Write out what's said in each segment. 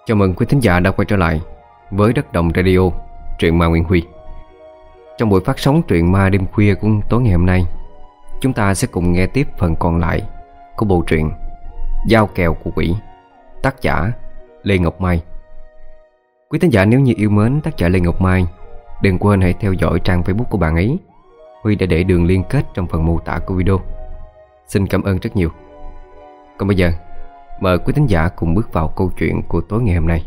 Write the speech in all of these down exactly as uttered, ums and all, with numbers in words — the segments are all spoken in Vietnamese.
Chào mừng quý thính giả đã quay trở lại với Đất Đồng Radio, truyện ma Nguyễn Huy. Trong buổi phát sóng truyện ma đêm khuya của tối ngày hôm nay, chúng ta sẽ cùng nghe tiếp phần còn lại của bộ truyện Dao Kèo của Quỷ, tác giả Lê Ngọc Mai. Quý thính giả nếu như yêu mến tác giả Lê Ngọc Mai, đừng quên hãy theo dõi trang Facebook của bạn ấy. Huy đã để đường liên kết trong phần mô tả của video. Xin cảm ơn rất nhiều. Còn bây giờ, mời quý thính giả cùng bước vào câu chuyện của tối ngày hôm nay.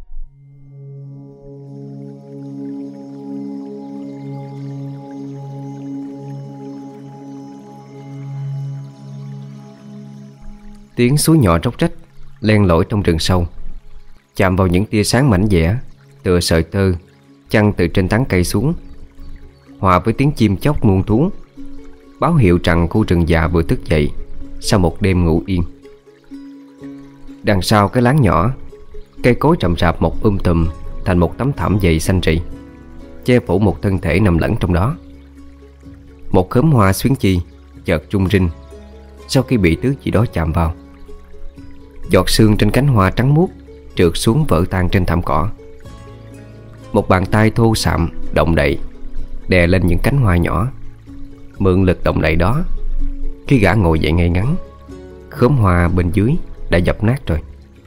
Tiếng suối nhỏ róc rách len lỏi trong rừng sâu, chạm vào những tia sáng mảnh dẻ tựa sợi tơ chăn từ trên tán cây xuống, hòa với tiếng chim chóc muôn thú, báo hiệu rằng khu rừng già vừa thức dậy sau một đêm ngủ yên. Đằng sau cái láng nhỏ, cây cối rậm rạp mọc um tùm thành một tấm thảm dày xanh rì, che phủ một thân thể nằm lẫn trong đó. Một khóm hoa xuyến chi chợt rung rinh sau khi bị thứ gì đó chạm vào. Giọt sương trên cánh hoa trắng muốt trượt xuống vỡ tan trên thảm cỏ. Một bàn tay thô sạm động đậy đè lên những cánh hoa nhỏ. Mượn lực động đậy đó, khi gã ngồi dậy ngay ngắn, khóm hoa bên dưới đã dập nát rồi.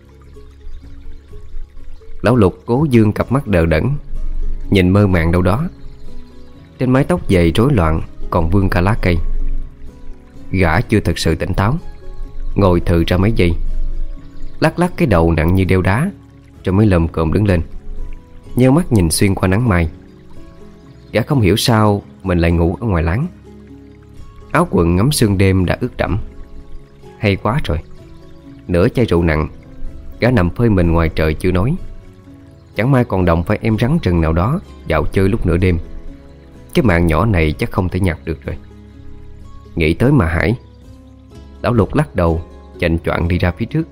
Lão Lục cố dương cặp mắt đờ đẫn, nhìn mơ màng đâu đó. Trên mái tóc dày rối loạn còn vương cả lá cây. Gã chưa thật sự tỉnh táo, ngồi thừ ra mấy giây, lắc lắc cái đầu nặng như đeo đá, rồi mới lồm cồm đứng lên, nheo mắt nhìn xuyên qua nắng mai. Gã không hiểu sao mình lại ngủ ở ngoài láng. Áo quần ngắm sương đêm đã ướt đẫm. Hay quá rồi. Nửa chai rượu nặng, gã nằm phơi mình ngoài trời chưa nói. Chẳng may còn động phải em rắn rừng nào đó dạo chơi lúc nửa đêm. Cái mạng nhỏ này chắc không thể nhặt được rồi. Nghĩ tới mà hãi, Lão Lục lắc đầu chạnh choạng đi ra phía trước.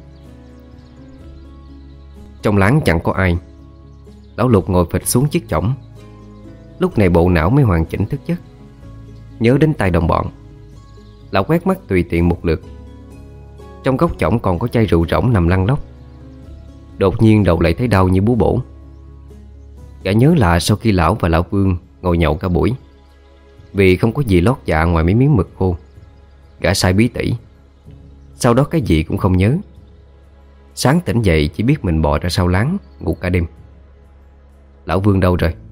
Trong láng chẳng có ai. Lão Lục ngồi phịch xuống chiếc chõng. Lúc này bộ não mới hoàn chỉnh thức giấc. Nhớ đến tay đồng bọn, lão quét mắt tùy tiện một lượt. Trong góc chõng còn có chai rượu rỗng nằm lăn lóc. Đột nhiên đầu lại thấy đau như búa bổ. Gã nhớ là sau khi lão và lão Vương ngồi nhậu cả buổi, vì không có gì lót dạ ngoài mấy miếng mực khô, gã sai bí tỉ. Sau đó cái gì cũng không nhớ. Sáng tỉnh dậy chỉ biết mình bò ra sau láng ngủ cả đêm. Lão Vương đâu rồi?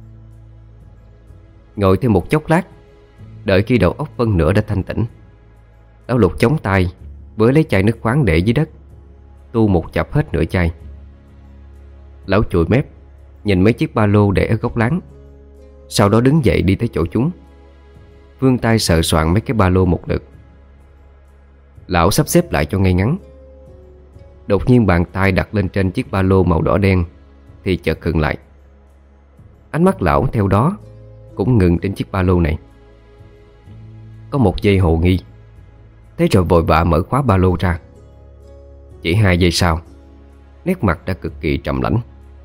Ngồi thêm một chốc lát, đợi khi đầu óc phân nửa đã thanh tỉnh, Lão Lục chống tay với lấy chai nước khoáng để dưới đất, tu một chập hết nửa chai. Lão chùi mép nhìn mấy chiếc ba lô để ở góc láng, sau đó đứng dậy đi tới chỗ chúng, vươn tay sờ soạn mấy cái ba lô một lượt. Lão sắp xếp lại cho ngay ngắn. Đột nhiên bàn tay đặt lên trên chiếc ba lô màu đỏ đen thì chợt khựng lại. Ánh mắt lão theo đó cũng ngừng trên chiếc ba lô này. Có một giây hồ nghi, thế rồi vội vã mở khóa ba lô ra. Chỉ hai giây sau, nét mặt đã cực kỳ trầm lãnh.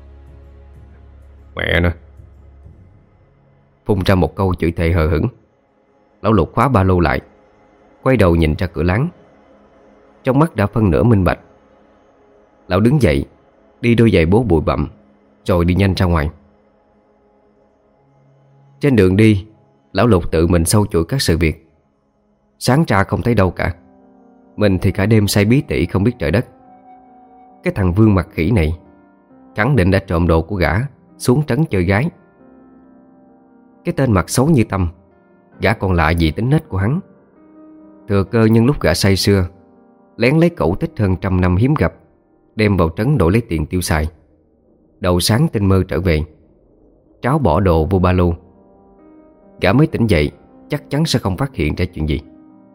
Mẹ nó! Phun ra một câu chửi thề hờ hững, Lão Lục khóa ba lô lại, quay đầu nhìn ra cửa láng. Trong mắt đã phân nửa minh bạch. Lão đứng dậy, đi đôi giày bố bụi bặm, rồi đi nhanh ra ngoài. Trên đường đi, Lão Lục tự mình sâu chuỗi các sự việc. Sáng ra không thấy đâu cả. Mình thì cả đêm say bí tỉ không biết trời đất. Cái thằng Vương mặt khỉ này khẳng định đã trộm đồ của gã xuống trấn chơi gái. Cái tên mặt xấu như Tâm, gã còn lạ gì tính nết của hắn. Thừa cơ nhân lúc gã say sưa, lén lấy cẩu tích hơn trăm năm hiếm gặp, đem vào trấn đổi lấy tiền tiêu xài. Đầu sáng tinh mơ trở về, tráo bỏ đồ vô ba lô. Gã mới tỉnh dậy chắc chắn sẽ không phát hiện ra chuyện gì.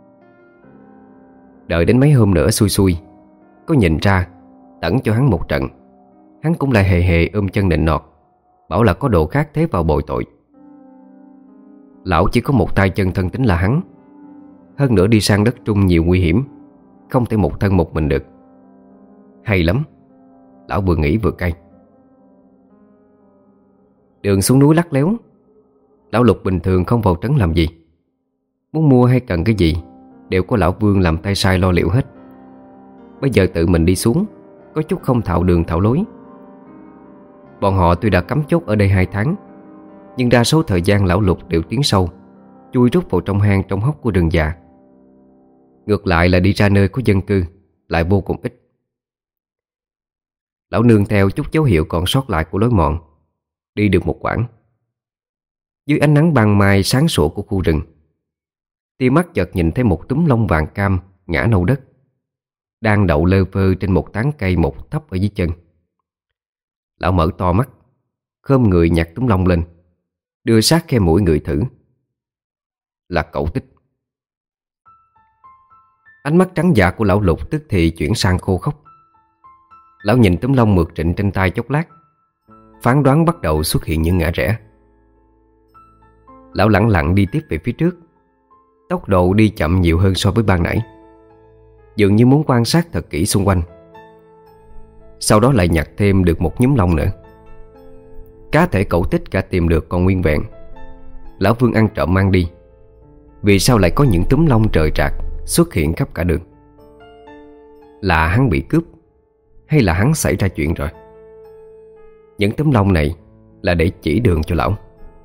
Đợi đến mấy hôm nữa xui xui có nhìn ra, tẩn cho hắn một trận, hắn cũng lại hề hề ôm chân nịnh nọt, bảo là có đồ khác thế vào bồi tội. Lão chỉ có một tay chân thân tính là hắn. Hơn nữa đi sang đất Trung nhiều nguy hiểm, không thể một thân một mình được. Hay lắm, lão vừa nghĩ vừa cay. Đường xuống núi lắc léo. Lão Lục bình thường không vào trấn làm gì. Muốn mua hay cần cái gì đều có lão Vương làm tay sai lo liệu hết. Bây giờ tự mình đi xuống, có chút không thạo đường thạo lối, Bọn họ tuy đã cắm chốt ở đây hai tháng, nhưng đa số thời gian lão Lục đều tiến sâu, chui rút vào trong hang trong hốc của rừng già. Ngược lại là đi ra nơi có dân cư lại vô cùng ít. Lão nương theo chút dấu hiệu còn sót lại của lối mòn, đi được một quãng. Dưới ánh nắng ban mai sáng sủa của khu rừng, tia mắt chợt nhìn thấy một túm lông vàng cam ngã nâu đất, đang đậu lơ phơ trên một tán cây một thấp ở dưới chân. Lão mở to mắt, khom người nhặt túm lông lên, đưa sát khe mũi người thử. Là cẩu tích. Ánh mắt trắng dạ của lão Lục tức thì chuyển sang khô khốc. Lão nhìn túm lông mượt trịnh trên tay chốc lát, phán đoán bắt đầu xuất hiện những ngã rẽ. Lão lẳng lặng đi tiếp về phía trước, tốc độ đi chậm nhiều hơn so với ban nãy, dường như muốn quan sát thật kỹ xung quanh. Sau đó lại nhặt thêm được một nhúm lông nữa. Cá thể cẩu tích cả tìm được còn nguyên vẹn. Lão Vương ăn trộm mang đi. Vì sao lại có những túm lông trời trạc xuất hiện khắp cả đường? Là hắn bị cướp, hay là hắn xảy ra chuyện rồi? Những túm lông này là để chỉ đường cho lão.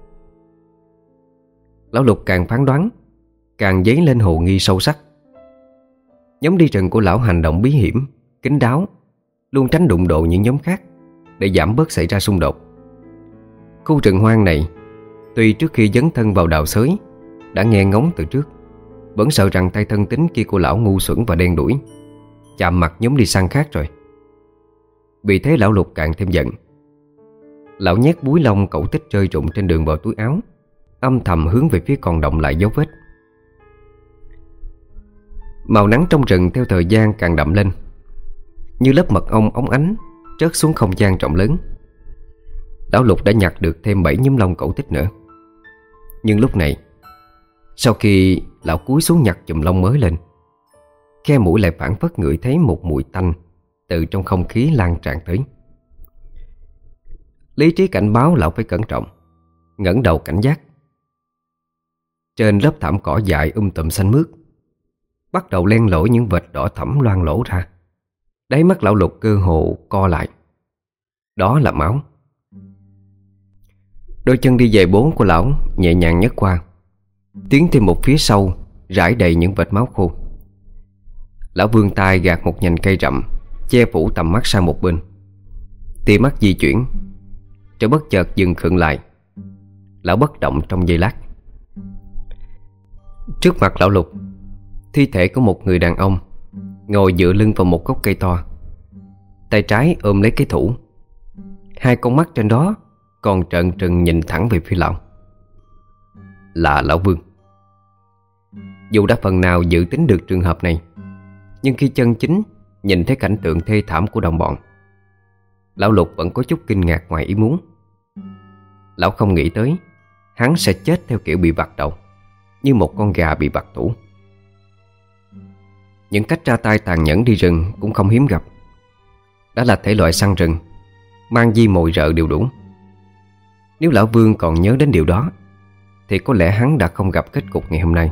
Lão Lục càng phán đoán, càng dấy lên hồ nghi sâu sắc. Nhóm đi rừng của lão hành động bí hiểm, kín đáo, luôn tránh đụng độ những nhóm khác để giảm bớt xảy ra xung đột. Khu rừng hoang này, tuy trước khi dấn thân vào đào xới đã nghe ngóng từ trước, vẫn sợ rằng tay thân tín kia của lão ngu xuẩn và đen đủi, chạm mặt nhóm đi săn khác rồi. Vì thế lão Lục càng thêm giận. Lão nhét búi lông cẩu tích rơi rụng trên đường vào túi áo, âm thầm hướng về phía con động lại dấu vết. Màu nắng trong rừng theo thời gian càng đậm lên, như lớp mật ong óng ánh rớt xuống không gian rộng lớn. Lão Lục đã nhặt được thêm bảy nhúm lông cẩu tích nữa. Nhưng lúc này, sau khi lão cúi xuống nhặt chùm lông mới lên, khe mũi lại phảng phất ngửi thấy một mùi tanh từ trong không khí lan tràn tới. Lý trí cảnh báo lão phải cẩn trọng, ngẩng đầu cảnh giác. Trên lớp thảm cỏ dại um tùm xanh mướt, bắt đầu len lỏi những vệt đỏ thẫm loang lổ ra. Đáy mắt lão Lục cơ hồ co lại. Đó là máu. Đôi chân đi giày bốn của lão nhẹ nhàng nhấc qua, tiến thêm một phía sau, rải đầy những vệt máu khô. Lão vươn tay gạt một nhành cây rậm che phủ tầm mắt sang một bên. Tia mắt di chuyển, rồi bất chợt dừng khựng lại. Lão bất động trong giây lát. Trước mặt lão Lục, thi thể của một người đàn ông ngồi dựa lưng vào một gốc cây to, tay trái ôm lấy cái thủ. Hai con mắt trên đó còn trợn trừng nhìn thẳng về phía lão. Là lão Vương. Dù đã phần nào dự tính được trường hợp này, nhưng khi chân chính nhìn thấy cảnh tượng thê thảm của đồng bọn, lão Lục vẫn có chút kinh ngạc ngoài ý muốn. Lão không nghĩ tới hắn sẽ chết theo kiểu bị vặt đầu, như một con gà bị vặt tủ. Những cách ra tay tàn nhẫn đi rừng cũng không hiếm gặp. Đã là thể loại săn rừng, mang di mồi rợ đều đủ. Nếu lão Vương còn nhớ đến điều đó, thì có lẽ hắn đã không gặp kết cục ngày hôm nay.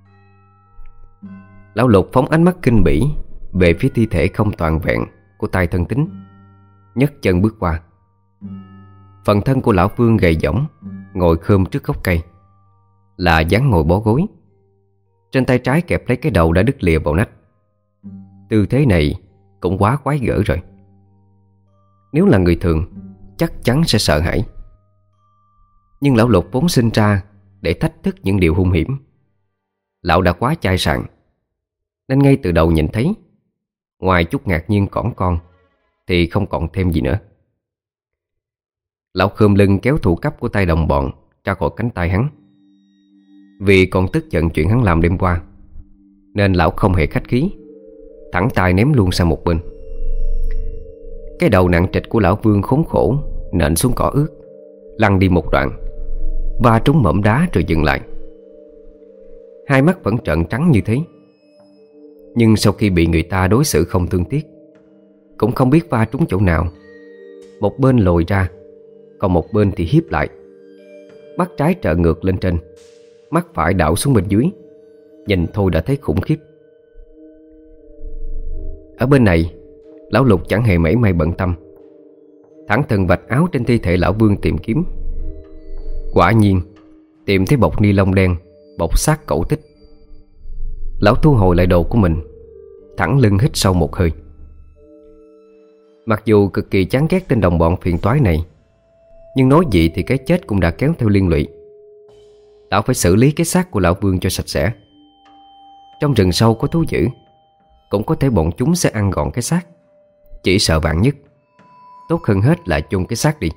Lão Lục phóng ánh mắt kinh bỉ về phía thi thể không toàn vẹn của tay thân tín, nhấc chân bước qua. Phần thân của lão Vương gầy dỏng, ngồi khom trước gốc cây, là dáng ngồi bó gối. Trên tay trái kẹp lấy cái đầu đã đứt lìa vào nách. Tư thế này cũng quá quái gở rồi. Nếu là người thường, chắc chắn sẽ sợ hãi. Nhưng lão Lục vốn sinh ra để thách thức những điều hung hiểm. Lão đã quá chai sạn, nên ngay từ đầu nhìn thấy, ngoài chút ngạc nhiên cỏn con, thì không còn thêm gì nữa. Lão khom lưng kéo thủ cấp của tay đồng bọn ra khỏi cánh tay hắn. Vì còn tức giận chuyện hắn làm đêm qua, nên lão không hề khách khí, thẳng tay ném luôn sang một bên. Cái đầu nặng trịch của lão Vương khốn khổ nện xuống cỏ ướt, lăn đi một đoạn, va trúng mỏm đá rồi dừng lại. Hai mắt vẫn trợn trắng như thế. Nhưng sau khi bị người ta đối xử không thương tiếc, cũng không biết va trúng chỗ nào, một bên lồi ra, còn một bên thì hiếp lại. Mắt trái trợn ngược lên trên, mắt phải đảo xuống bên dưới. Nhìn thôi đã thấy khủng khiếp. Ở bên này, lão Lục chẳng hề mảy may bận tâm. thẳng thừng vạch áo trên thi thể lão Vương tìm kiếm. Quả nhiên tìm thấy bọc ni lông đen bọc xác cẩu Tích. Lão thu hồi lại đồ của mình, thẳng lưng hít sâu một hơi. Mặc dù cực kỳ chán ghét tên đồng bọn phiền toái này, nhưng nói gì thì cái chết cũng đã kéo theo liên lụy. Lão phải xử lý cái xác của lão Vương cho sạch sẽ. Trong rừng sâu có thú dữ, cũng có thể bọn chúng sẽ ăn gọn cái xác. Chỉ sợ vạn nhất, tốt hơn hết là chôn cái xác đi.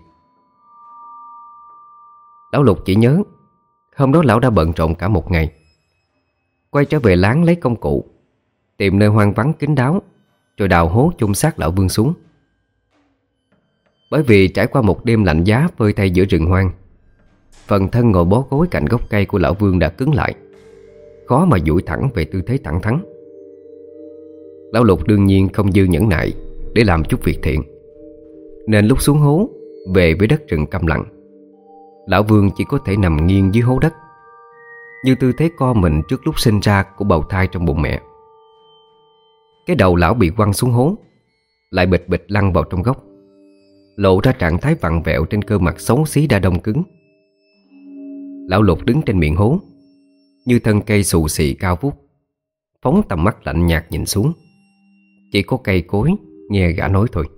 Lão Lục chỉ nhớ hôm đó lão đã bận rộn cả một ngày. Quay trở về láng lấy công cụ, tìm nơi hoang vắng kín đáo, rồi đào hố chôn xác lão Vương xuống. Bởi vì trải qua một đêm lạnh giá phơi thay giữa rừng hoang, phần thân ngồi bó gối cạnh gốc cây của lão Vương đã cứng lại, khó mà duỗi thẳng về tư thế thẳng thắn. Lão Lục đương nhiên không dư nhẫn nại để làm chút việc thiện, nên lúc xuống hố về với đất rừng câm lặng, lão Vương chỉ có thể nằm nghiêng dưới hố đất, như tư thế co mình trước lúc sinh ra của bào thai trong bụng mẹ. Cái đầu lão bị quăng xuống hố, lại bịch bịch lăn vào trong góc, lộ ra trạng thái vặn vẹo trên cơ mặt xấu xí đã đông cứng. Lão Lục đứng trên miệng hố, như thân cây xù xì cao vút, phóng tầm mắt lạnh nhạt nhìn xuống. Chỉ có cây cối nghe gã nói thôi.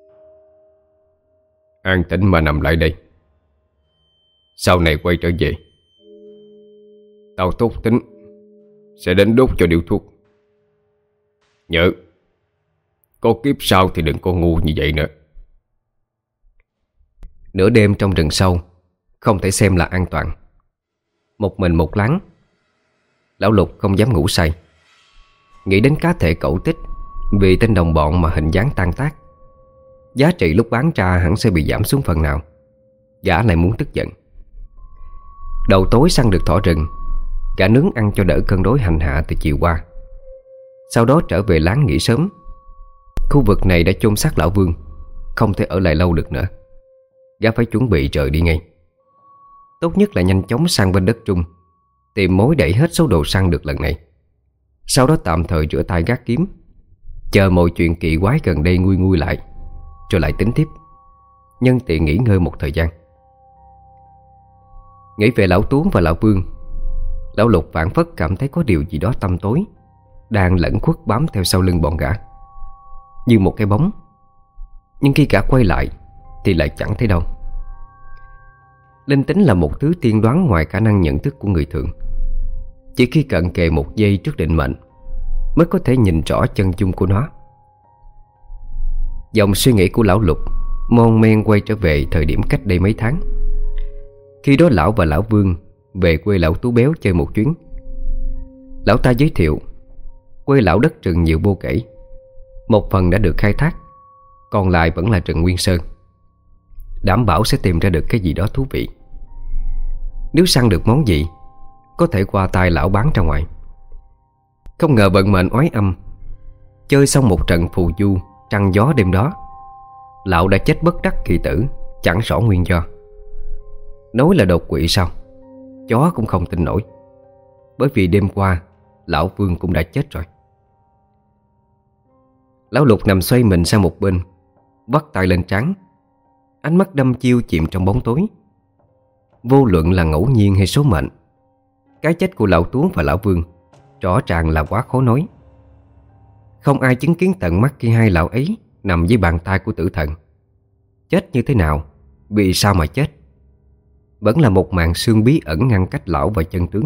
An tĩnh mà nằm lại đây. Sau này quay trở về, tao tốt tính sẽ đến đốt cho điếu thuốc. Nhớ, có kiếp sau thì đừng có ngu như vậy nữa. Nửa đêm trong rừng sâu không thể xem là an toàn. Một mình một láng, lão Lục không dám ngủ say. Nghĩ đến cá thể cẩu Tích vì tên đồng bọn mà hình dáng tan tác, giá trị lúc bán ra hẳn sẽ bị giảm xuống phần nào. Gã lại muốn tức giận. Đầu tối săn được thỏ rừng, gã nướng ăn cho đỡ cơn đói hành hạ từ chiều qua. Sau đó trở về láng nghỉ sớm. Khu vực này đã chôn xác lão Vương, không thể ở lại lâu được nữa. Gã phải chuẩn bị rời đi ngay. Tốt nhất là nhanh chóng sang bên đất Trung, tìm mối đẩy hết số đồ săn được lần này. Sau đó tạm thời rửa tay gác kiếm, chờ mọi chuyện kỳ quái gần đây nguôi nguôi lại, rồi lại tính tiếp, nhân tiện nghỉ ngơi một thời gian. Nghĩ về lão Tuấn và lão Vương, lão Lục phảng phất cảm thấy có điều gì đó tăm tối đang lẩn khuất bám theo sau lưng bọn gã, như một cái bóng. Nhưng khi gã quay lại thì lại chẳng thấy đâu. Linh tính là một thứ tiên đoán ngoài khả năng nhận thức của người thường. Chỉ khi cận kề một giây trước định mệnh mới có thể nhìn rõ chân dung của nó. Dòng suy nghĩ của lão Lục mon men quay trở về thời điểm cách đây mấy tháng. Khi đó lão và lão Vương về quê lão Tú Béo chơi một chuyến. Lão ta giới thiệu quê lão đất rừng nhiều vô kể. Một phần đã được khai thác, còn lại vẫn là rừng nguyên sơn. Đảm bảo sẽ tìm ra được cái gì đó thú vị. Nếu săn được món gì, có thể qua tay lão bán ra ngoài. Không ngờ vận mệnh oái âm, chơi xong một trận phù du trăng gió đêm đó, lão đã chết bất đắc kỳ tử, chẳng rõ nguyên do. Nói là đột quỵ sao, chó cũng không tin nổi. Bởi vì đêm qua lão Vương cũng đã chết rồi. Lão Lục nằm xoay mình sang một bên, vắt tay lên trán, ánh mắt đăm chiêu chìm trong bóng tối. Vô luận là ngẫu nhiên hay số mệnh, cái chết của lão Tuấn và lão Vương rõ ràng là quá khó nói. Không ai chứng kiến tận mắt khi hai lão ấy nằm dưới bàn tay của tử thần. Chết như thế nào, vì sao mà chết, vẫn là một màn xương bí ẩn ngăn cách lão và chân tướng.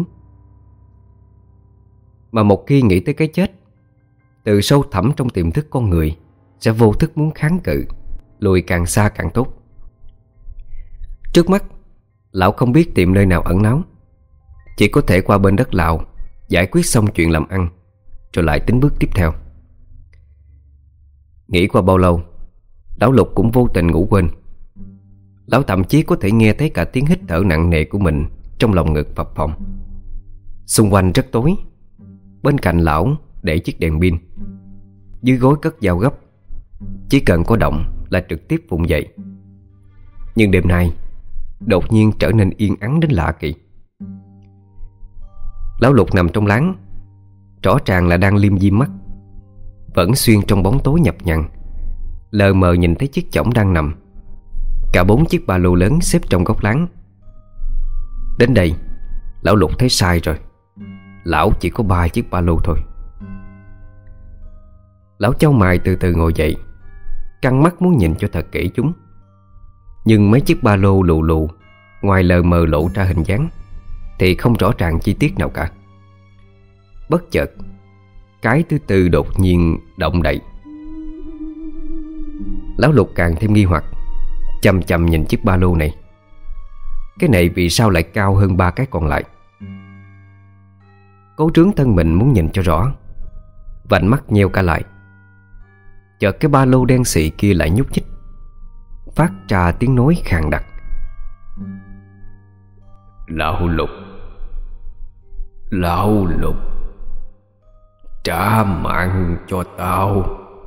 Mà một khi nghĩ tới cái chết, từ sâu thẳm trong tiềm thức con người sẽ vô thức muốn kháng cự, lùi càng xa càng tốt. Trước mắt, lão không biết tìm nơi nào ẩn náu, chỉ có thể qua bên đất Lào giải quyết xong chuyện làm ăn, rồi lại tính bước tiếp theo. Nghĩ qua bao lâu, lão Lục cũng vô tình ngủ quên. Lão thậm chí có thể nghe thấy cả tiếng hít thở nặng nề của mình trong lòng ngực phập phồng. Xung quanh rất tối. Bên cạnh lão để chiếc đèn pin, dưới gối cất dao gấp, chỉ cần có động là trực tiếp vùng dậy. Nhưng đêm nay đột nhiên trở nên yên ắng đến lạ kỳ. Lão Lục nằm trong láng, rõ ràng là đang liêm diêm mắt, vẫn xuyên trong bóng tối nhập nhằn, lờ mờ nhìn thấy chiếc chõng đang nằm, Cả bốn chiếc ba lô lớn xếp trong góc láng. Đến đây lão Lục thấy sai rồi. Lão chỉ có ba chiếc ba lô thôi. Lão chau mày từ từ ngồi dậy, căng mắt muốn nhìn cho thật kỹ chúng. Nhưng mấy chiếc ba lô lù lù, ngoài lờ mờ lộ ra hình dáng thì không rõ ràng chi tiết nào cả. Bất chợt, cái thứ tư đột nhiên động đậy. Lão Lục càng thêm nghi hoặc, chằm chằm nhìn chiếc ba lô này. Cái này vì sao lại cao hơn ba cái còn lại? Cố trướng thân mình muốn nhìn cho rõ, vành mắt nheo cả lại. Chợt cái ba lô đen xị kia lại nhúc nhích, phát ra tiếng nói khàn đặc. Lão Lục, Lão Lục, trả mạng cho tao.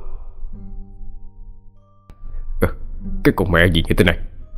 À, cái con mẹ gì như thế này?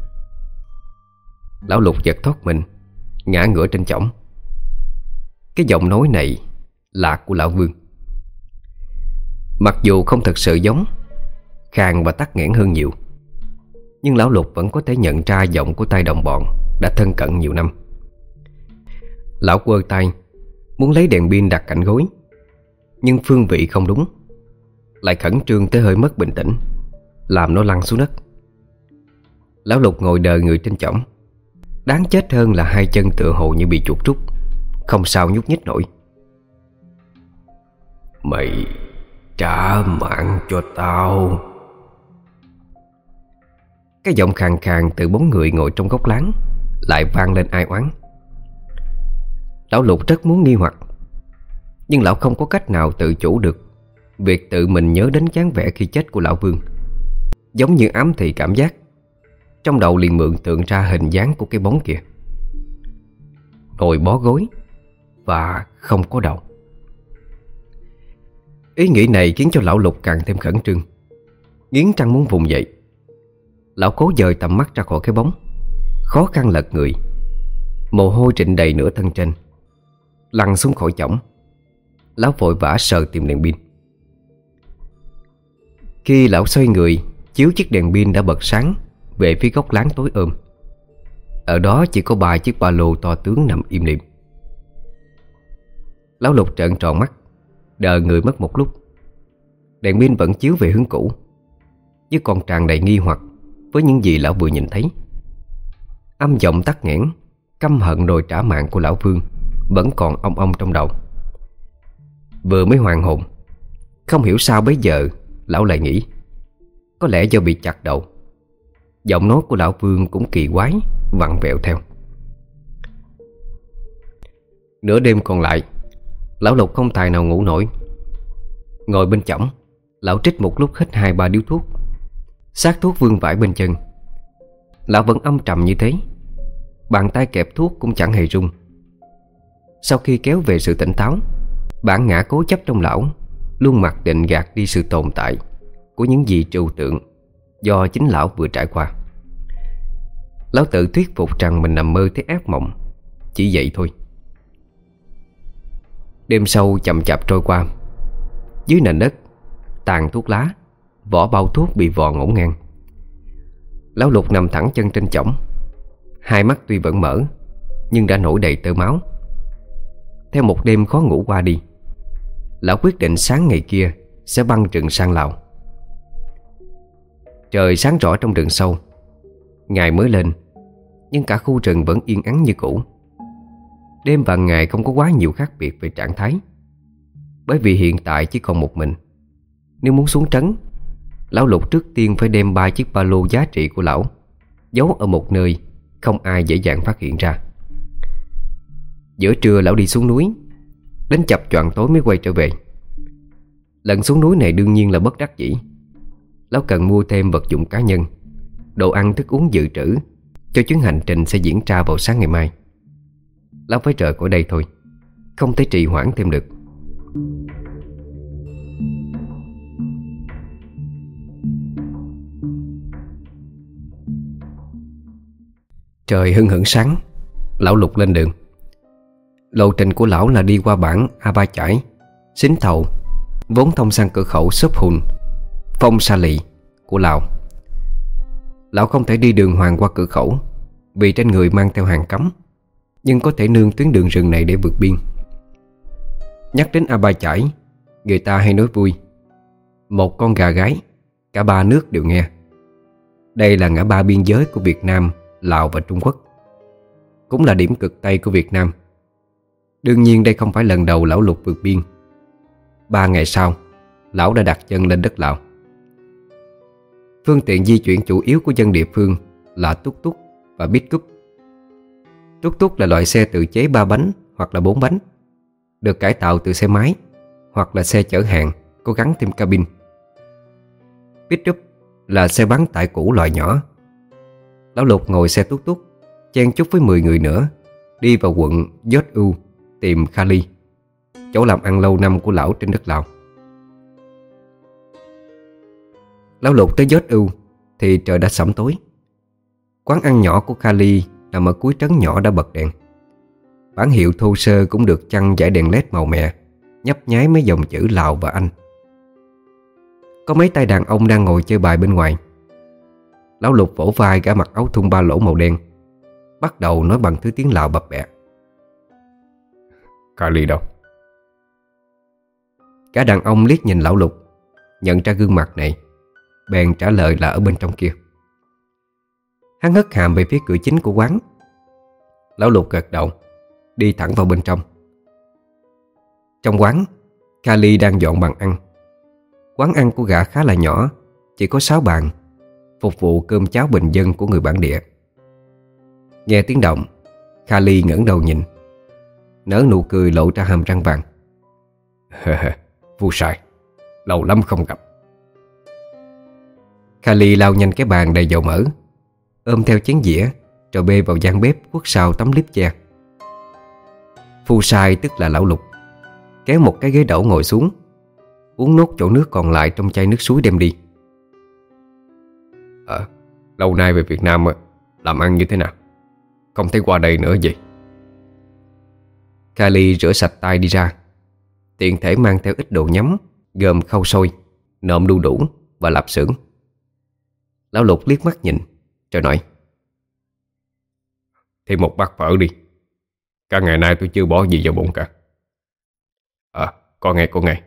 Lão Lục giật thoát mình, ngã ngửa trên chõng. Cái giọng nói này là của lão Vương. Mặc dù không thật sự giống, khàn và tắc nghẽn hơn nhiều, nhưng lão Lục vẫn có thể nhận ra giọng của tay đồng bọn đã thân cận nhiều năm. Lão quơ tay muốn lấy đèn pin đặt cạnh gối, nhưng phương vị không đúng, lại khẩn trương tới hơi mất bình tĩnh, làm nó lăn xuống đất. Lão Lục ngồi đờ người trên chõng. Đáng chết hơn là hai chân tựa hồ như bị chuột rút, không sao nhúc nhích nổi. Mày trả mạng cho tao. Cái giọng khàn khàn từ bóng người ngồi trong góc láng lại vang lên ai oán. Lão Lục rất muốn nghi hoặc, nhưng lão không có cách nào tự chủ được việc tự mình nhớ đến dáng vẻ khi chết của lão Vương. Giống như ám thị cảm giác, trong đầu liền mượn tượng ra hình dáng của cái bóng kia, ngồi bó gối và không có đầu. Ý nghĩ này khiến cho lão Lục càng thêm khẩn trương, nghiến răng muốn vùng dậy. Lão cố dời tầm mắt ra khỏi cái bóng, khó khăn lật người. Mồ hôi trịnh đầy nửa thân trên, lăn xuống khỏi chõng. Lão vội vã sờ tìm đèn pin. Khi lão xoay người, chiếu chiếc đèn pin đã bật sáng về phía góc láng tối ôm. Ở đó chỉ có ba chiếc ba lô to tướng nằm im lìm. Lão Lục trợn tròn mắt, đờ người mất một lúc. Đèn pin vẫn chiếu về hướng cũ, chứ còn tràn đầy nghi hoặc với những gì lão vừa nhìn thấy. Âm giọng tắc nghẽn, căm hận đòi trả mạng của lão Vương vẫn còn ong ong trong đầu. Vừa mới hoàn hồn, không hiểu sao bấy giờ lão lại nghĩ có lẽ do bị chặt đầu. Giọng nói của lão Vương cũng kỳ quái, vặn vẹo theo. Nửa đêm còn lại, lão Lục không tài nào ngủ nổi. Ngồi bên chõng, lão trích một lúc hết hai ba điếu thuốc. Xác thuốc vương vãi bên chân. Lão vẫn âm trầm như thế, bàn tay kẹp thuốc cũng chẳng hề rung. Sau khi kéo về sự tỉnh táo, bản ngã cố chấp trong lão luôn mặc định gạt đi sự tồn tại của những gì trừu tượng do chính lão vừa trải qua. Lão tự thuyết phục rằng mình nằm mơ thấy ác mộng, chỉ vậy thôi. Đêm sâu chậm chạp trôi qua. Dưới nền đất, tàn thuốc lá, vỏ bao thuốc bị vò ngổn ngang. Lão Lục nằm thẳng chân trên chõng, hai mắt tuy vẫn mở nhưng đã nổi đầy tơ máu. Theo một đêm khó ngủ qua đi, lão quyết định sáng ngày kia sẽ băng rừng sang Lào. Trời sáng rõ trong rừng sâu. Ngày mới lên, nhưng cả khu rừng vẫn yên ắng như cũ. Đêm và ngày không có quá nhiều khác biệt về trạng thái, bởi vì hiện tại chỉ còn một mình. Nếu muốn xuống trấn, lão Lục trước tiên phải đem ba chiếc ba lô giá trị của lão giấu ở một nơi không ai dễ dàng phát hiện ra. Giữa trưa lão đi xuống núi, đến chập choạng tối mới quay trở về. Lần xuống núi này đương nhiên là bất đắc dĩ. Lão cần mua thêm vật dụng cá nhân, đồ ăn thức uống dự trữ cho chuyến hành trình sẽ diễn ra vào sáng ngày mai. Lão phải rời khỏi đây thôi, không thể trì hoãn thêm được. Trời hưng hửng sáng, lão Lục lên đường. Lộ trình của lão là đi qua bản A Ba Chải, Xính Thầu, vốn thông sang cửa khẩu Sốp Hùn, Phong Sa Lì của Lào. Lão không thể đi đường hoàng qua cửa khẩu vì trên người mang theo hàng cấm, nhưng có thể nương tuyến đường rừng này để vượt biên. Nhắc đến A Ba Chải, người ta hay nói vui: một con gà gáy, cả ba nước đều nghe. Đây là ngã ba biên giới của Việt Nam, Lào và Trung Quốc, cũng là điểm cực Tây của Việt Nam. Đương nhiên đây không phải lần đầu lão Lục vượt biên. Ba ngày sau, lão đã đặt chân lên đất Lào. Phương tiện di chuyển chủ yếu của dân địa phương là túc túc và pick-up. Túc túc là loại xe tự chế ba bánh hoặc là bốn bánh, được cải tạo từ xe máy hoặc là xe chở hàng có gắn thêm cabin. Pick-up là xe bán tải cũ loại nhỏ. Lão Lục ngồi xe túc túc chen chúc với mười người nữa đi vào quận Giót U tìm Kali, chỗ làm ăn lâu năm của lão trên đất Lào. Lão Lục tới Giót U thì trời đã sẫm tối. Quán ăn nhỏ của Kali nằm ở cuối trấn nhỏ đã bật đèn. Bản hiệu thô sơ cũng được chăng dải đèn led màu mè, nhấp nháy mấy dòng chữ Lào và Anh. Có mấy tay đàn ông đang ngồi chơi bài bên ngoài. Lão Lục vỗ vai gã mặc áo thun ba lỗ màu đen, bắt đầu nói bằng thứ tiếng Lào bập bẹ: Kali đâu? Cả đàn ông liếc nhìn lão Lục, nhận ra gương mặt này, bèn trả lời là ở bên trong kia. Hắn hất hàm về phía cửa chính của quán. Lão Lục gật đầu, đi thẳng vào bên trong. Trong quán, Kali đang dọn bàn ăn. Quán ăn của gã khá là nhỏ, chỉ có sáu bàn, phục vụ cơm cháo bình dân của người bản địa. Nghe tiếng động, Kali ngẩng đầu nhìn, nở nụ cười lộ ra hàm răng vàng. Vu Sai, lâu lắm không gặp. Kali lao nhanh cái bàn đầy dầu mỡ, ôm theo chén dĩa rồi bê vào gian bếp quất sau tấm liếp che. Vu Sai tức là lão Lục kéo một cái ghế đẩu ngồi xuống, uống nốt chỗ nước còn lại trong chai nước suối đem đi. Ờ, lâu nay về Việt Nam làm ăn như thế nào? Không thấy qua đây nữa gì? Kali rửa sạch tay đi ra, tiện thể mang theo ít đồ nhắm gồm khâu xôi, nộm đu đủ và lạp xưởng. Lão Lục liếc mắt nhìn rồi nói: Thêm một bát phở đi. Cả ngày nay tôi chưa bỏ gì vào bụng cả. Ờ, có ngay có ngay.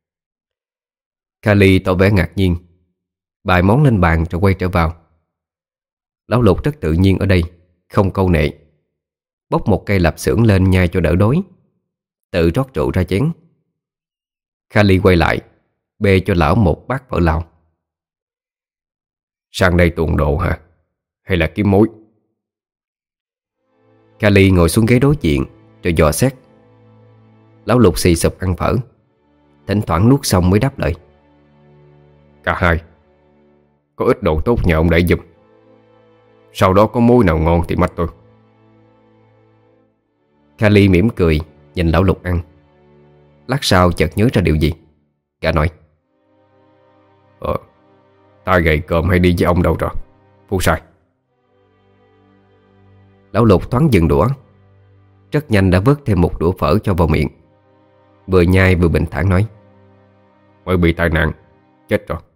Kali tỏ vẻ ngạc nhiên, bày món lên bàn rồi quay trở vào. Lão Lục rất tự nhiên ở đây, không câu nệ, bốc một cây lạp xưởng lên nhai cho đỡ đói, tự rót rượu ra chén. Kali quay lại, bê cho lão một bát phở Lào. Sang đây tuồn đồ hả? Hay là kiếm mối? Kali ngồi xuống ghế đối diện rồi dò xét. Lão Lục xì sụp ăn phở, thỉnh thoảng nuốt xong mới đáp lời: Cả hai. Có ít đồ tốt nhờ ông đẩy giùm. Sau đó có mối nào ngon thì mách tôi. Kali mỉm cười nhìn lão Lục ăn. Lát sau chợt nhớ ra điều gì, gã nói: Ờ, ta gầy còm hay đi với ông đâu rồi, Vu Sai? Lão Lục thoáng dừng đũa, rất nhanh đã vớt thêm một đũa phở cho vào miệng, vừa nhai vừa bình thản nói: Mới bị tai nạn, chết rồi.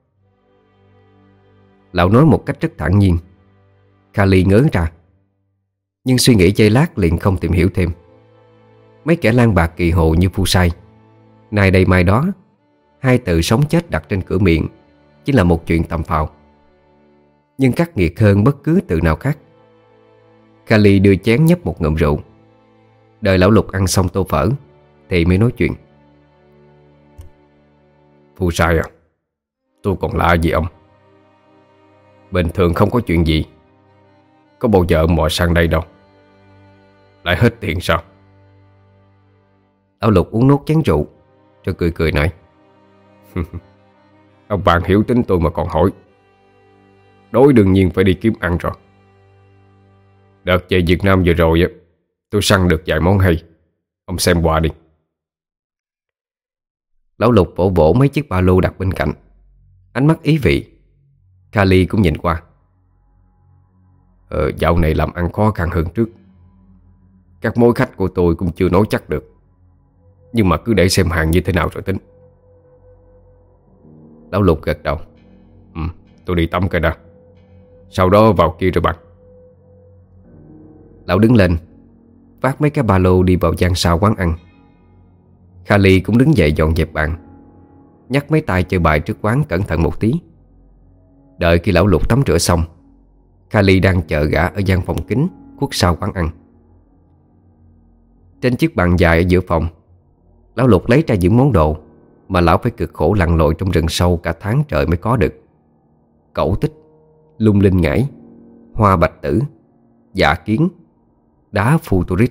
Lão nói một cách rất thản nhiên. Kali ngớ ra, nhưng suy nghĩ giây lát liền không tìm hiểu thêm. Mấy kẻ lang bạc kỳ hồ như Vu Sai, nay đây mai đó, hai từ sống chết đặt trên cửa miệng chỉ là một chuyện tầm phào, nhưng khắc nghiệt hơn bất cứ từ nào khác. Kali đưa chén nhấp một ngụm rượu, đợi lão Lục ăn xong tô phở thì mới nói chuyện: Vu Sai à, tôi còn lạ gì ông? Bình thường không có chuyện gì, có bao giờ ông mò sang đây đâu. Lại hết tiền sao? Lão Lục uống nốt chén rượu rồi cười cười nói: Ông bạn hiểu tính tôi mà còn hỏi. Đối đương nhiên phải đi kiếm ăn rồi. Đợt về Việt Nam vừa rồi tôi săn được vài món hay, ông xem qua đi. Lão Lục vỗ vỗ mấy chiếc ba lô đặt bên cạnh, ánh mắt ý vị. Kali cũng nhìn qua. Ờ, dạo này làm ăn khó khăn hơn trước. Các mối khách của tôi cũng chưa nói chắc được, nhưng mà cứ để xem hàng như thế nào rồi tính. Lão Lục gật đầu: Ừ, tôi đi tắm cái đã. Sau đó vào kia rồi bạn. Lão đứng lên, vác mấy cái ba lô đi vào gian sau quán ăn. Khalid cũng đứng dậy dọn dẹp bàn, nhắc mấy tay chơi bài trước quán cẩn thận một tí. Đợi khi lão Lục tắm rửa xong, Khalid đang chờ gã ở gian phòng kính khuất sau quán ăn. Trên chiếc bàn dài ở giữa phòng, lão Lục lấy ra những món đồ mà lão phải cực khổ lặn lội trong rừng sâu cả tháng trời mới có được: cẩu tích, lung linh ngải, hoa bạch tử, dạ kiến, đá futurit.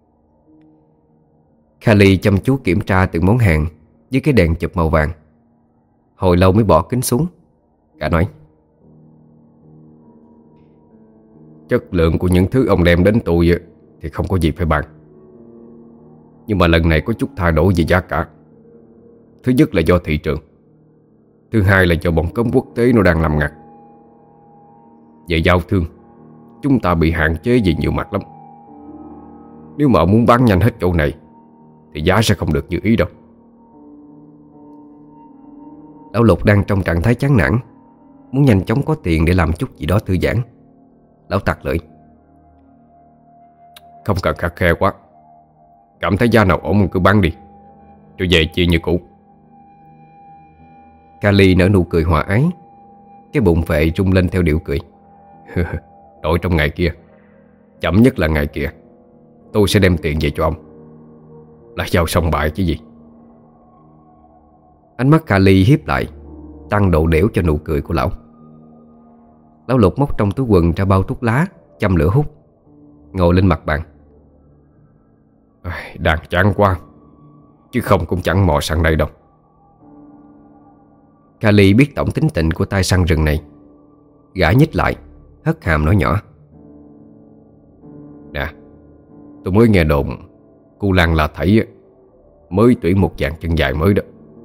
Khalid chăm chú kiểm tra từng món hàng với cái đèn chụp màu vàng. Hồi lâu mới bỏ kính xuống. Gã nói: Chất lượng của những thứ ông đem đến tôi thì không có gì phải bàn. Nhưng mà lần này có chút thay đổi về giá cả. Thứ nhất là do thị trường, thứ hai là do bọn cấm quốc tế nó đang làm ngặt. Về giao thương, chúng ta bị hạn chế về nhiều mặt lắm. Nếu mà ông muốn bán nhanh hết chỗ này thì giá sẽ không được như ý đâu. Lão Lục đang trong trạng thái chán nản, muốn nhanh chóng có tiền để làm chút gì đó thư giãn. Lão tặc lưỡi: Không cần khắt khe quá. Cảm thấy giá nào ổn cứ bán đi, rồi về chia như cũ. Khalid nở nụ cười hòa ái. Cái bụng vệ rung lên theo điệu cười. Đổi trong ngày kia, chậm nhất là ngày kia, tôi sẽ đem tiền về cho ông. Là giao xong bại chứ gì. Ánh mắt Khalid hiếp lại, tăng độ đểu cho nụ cười của lão. Lão Lục móc trong túi quần ra bao thuốc lá, châm lửa hút, ngồi lên mặt bàn. Đang chán quá, chứ không cũng chẳng mò sang đây đâu. Khalid biết tổng tính tình của tay săn rừng này. Gã nhích lại, hất hàm nói nhỏ: Nè, tôi mới nghe đồn cô Lan La Thảy mới tuyển một chàng chân dài mới đó.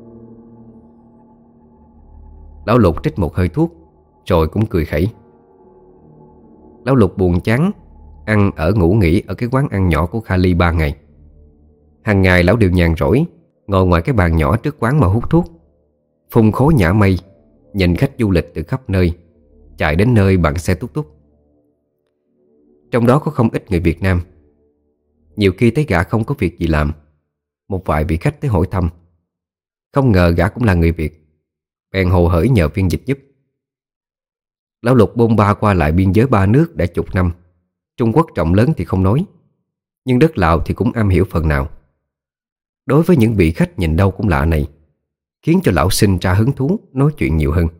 Lão Lục trích một hơi thuốc, rồi cũng cười khẩy. Lão Lục buồn chán, ăn ở ngủ nghỉ ở cái quán ăn nhỏ của Khalid ba ngày. Hàng ngày lão đều nhàn rỗi, ngồi ngoài cái bàn nhỏ trước quán mà hút thuốc, phun khói nhả mây, nhìn khách du lịch từ khắp nơi chạy đến nơi bằng xe túc túc. Trong đó có không ít người Việt Nam. Nhiều khi thấy gã không có việc gì làm, một vài vị khách tới hỏi thăm. Không ngờ gã cũng là người Việt, bèn hồ hởi nhờ phiên dịch giúp. Lão Lục bôn ba qua lại biên giới ba nước đã chục năm. Trung Quốc rộng lớn thì không nói, nhưng đất Lào thì cũng am hiểu phần nào. Đối với những vị khách nhìn đâu cũng lạ này, khiến cho lão sinh ra hứng thú nói chuyện nhiều hơn.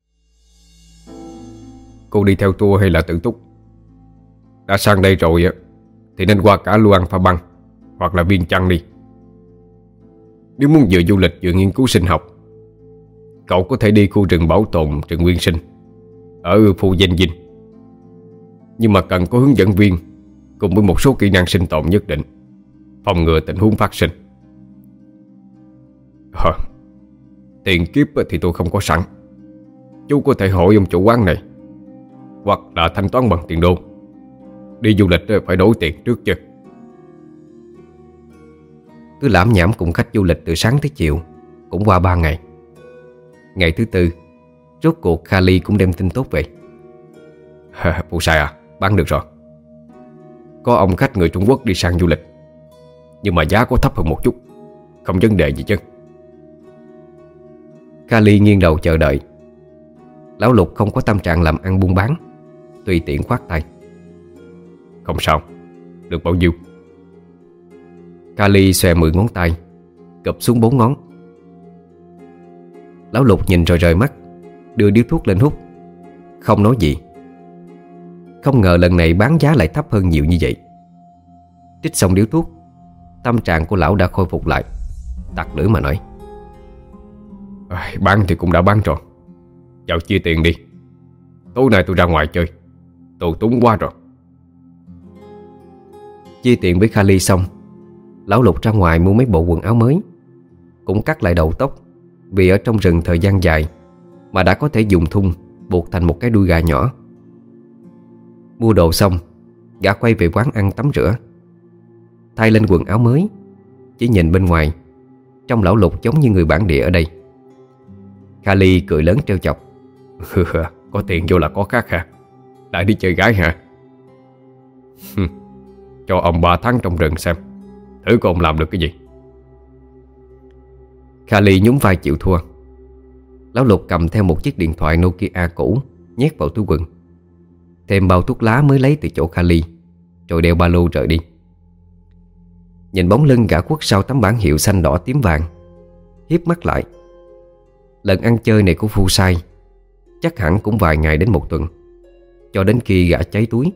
Cô đi theo tour hay là tự túc? Đã sang đây rồi thì nên qua cả Luang Prabang hoặc là Viên Chăn đi. Nếu muốn vừa du lịch vừa nghiên cứu sinh học, cậu có thể đi khu rừng bảo tồn rừng nguyên sinh ở Phu Danh Dinh. Nhưng mà cần có hướng dẫn viên cùng với một số kỹ năng sinh tồn nhất định, phòng ngừa tình huống phát sinh. Hờ, tiền kiếp thì tôi không có sẵn. Chú có thể hỏi ông chủ quán này, hoặc là thanh toán bằng tiền đô. Đi du lịch phải đổi tiền trước chứ. Cứ lãm nhảm cùng khách du lịch từ sáng tới chiều, cũng qua ba ngày. Ngày thứ tư, rốt cuộc Khalid cũng đem tin tốt về. Phụ sai à, bán được rồi. Có ông khách người Trung Quốc đi sang du lịch, nhưng mà giá có thấp hơn một chút, không vấn đề gì chứ. Khalid nghiêng đầu chờ đợi. Lão Lục không có tâm trạng làm ăn buôn bán, tùy tiện khoát tay: Không sao, được bao nhiêu? Khalid xòe mười ngón tay, gập xuống bốn ngón. Lão Lục nhìn rồi rời mắt, đưa điếu thuốc lên hút, không nói gì. Không ngờ lần này bán giá lại thấp hơn nhiều như vậy. Trích xong điếu thuốc, tâm trạng của lão đã khôi phục lại, tặc lưỡi mà nói: à, Bán thì cũng đã bán rồi, vào chia tiền đi. Tối nay tôi ra ngoài chơi, tôi túng quá rồi. Chia tiền với Khalid xong, lão Lục ra ngoài mua mấy bộ quần áo mới, cũng cắt lại đầu tóc, vì ở trong rừng thời gian dài mà đã có thể dùng thun buộc thành một cái đuôi gà nhỏ. Mua đồ xong, gã quay về quán ăn tắm rửa, thay lên quần áo mới. Chỉ nhìn bên ngoài, trong lão Lục giống như người bản địa ở đây. Khalid cười lớn trêu chọc: Có tiền vô là có khác ha. Lại đi chơi gái hả? Cho ông ba tháng trong rừng xem, thử coi ông làm được cái gì. Khalid nhún vai chịu thua. Lão Lục cầm theo một chiếc điện thoại Nokia cũ, nhét vào túi quần, thêm bao thuốc lá mới lấy từ chỗ Khalid, rồi đeo ba lô rời đi. Nhìn bóng lưng gã khuất sau tấm bảng hiệu xanh đỏ tím vàng, hiếp mắt lại. Lần ăn chơi này của Phu Sai chắc hẳn cũng vài ngày đến một tuần, cho đến khi gã cháy túi.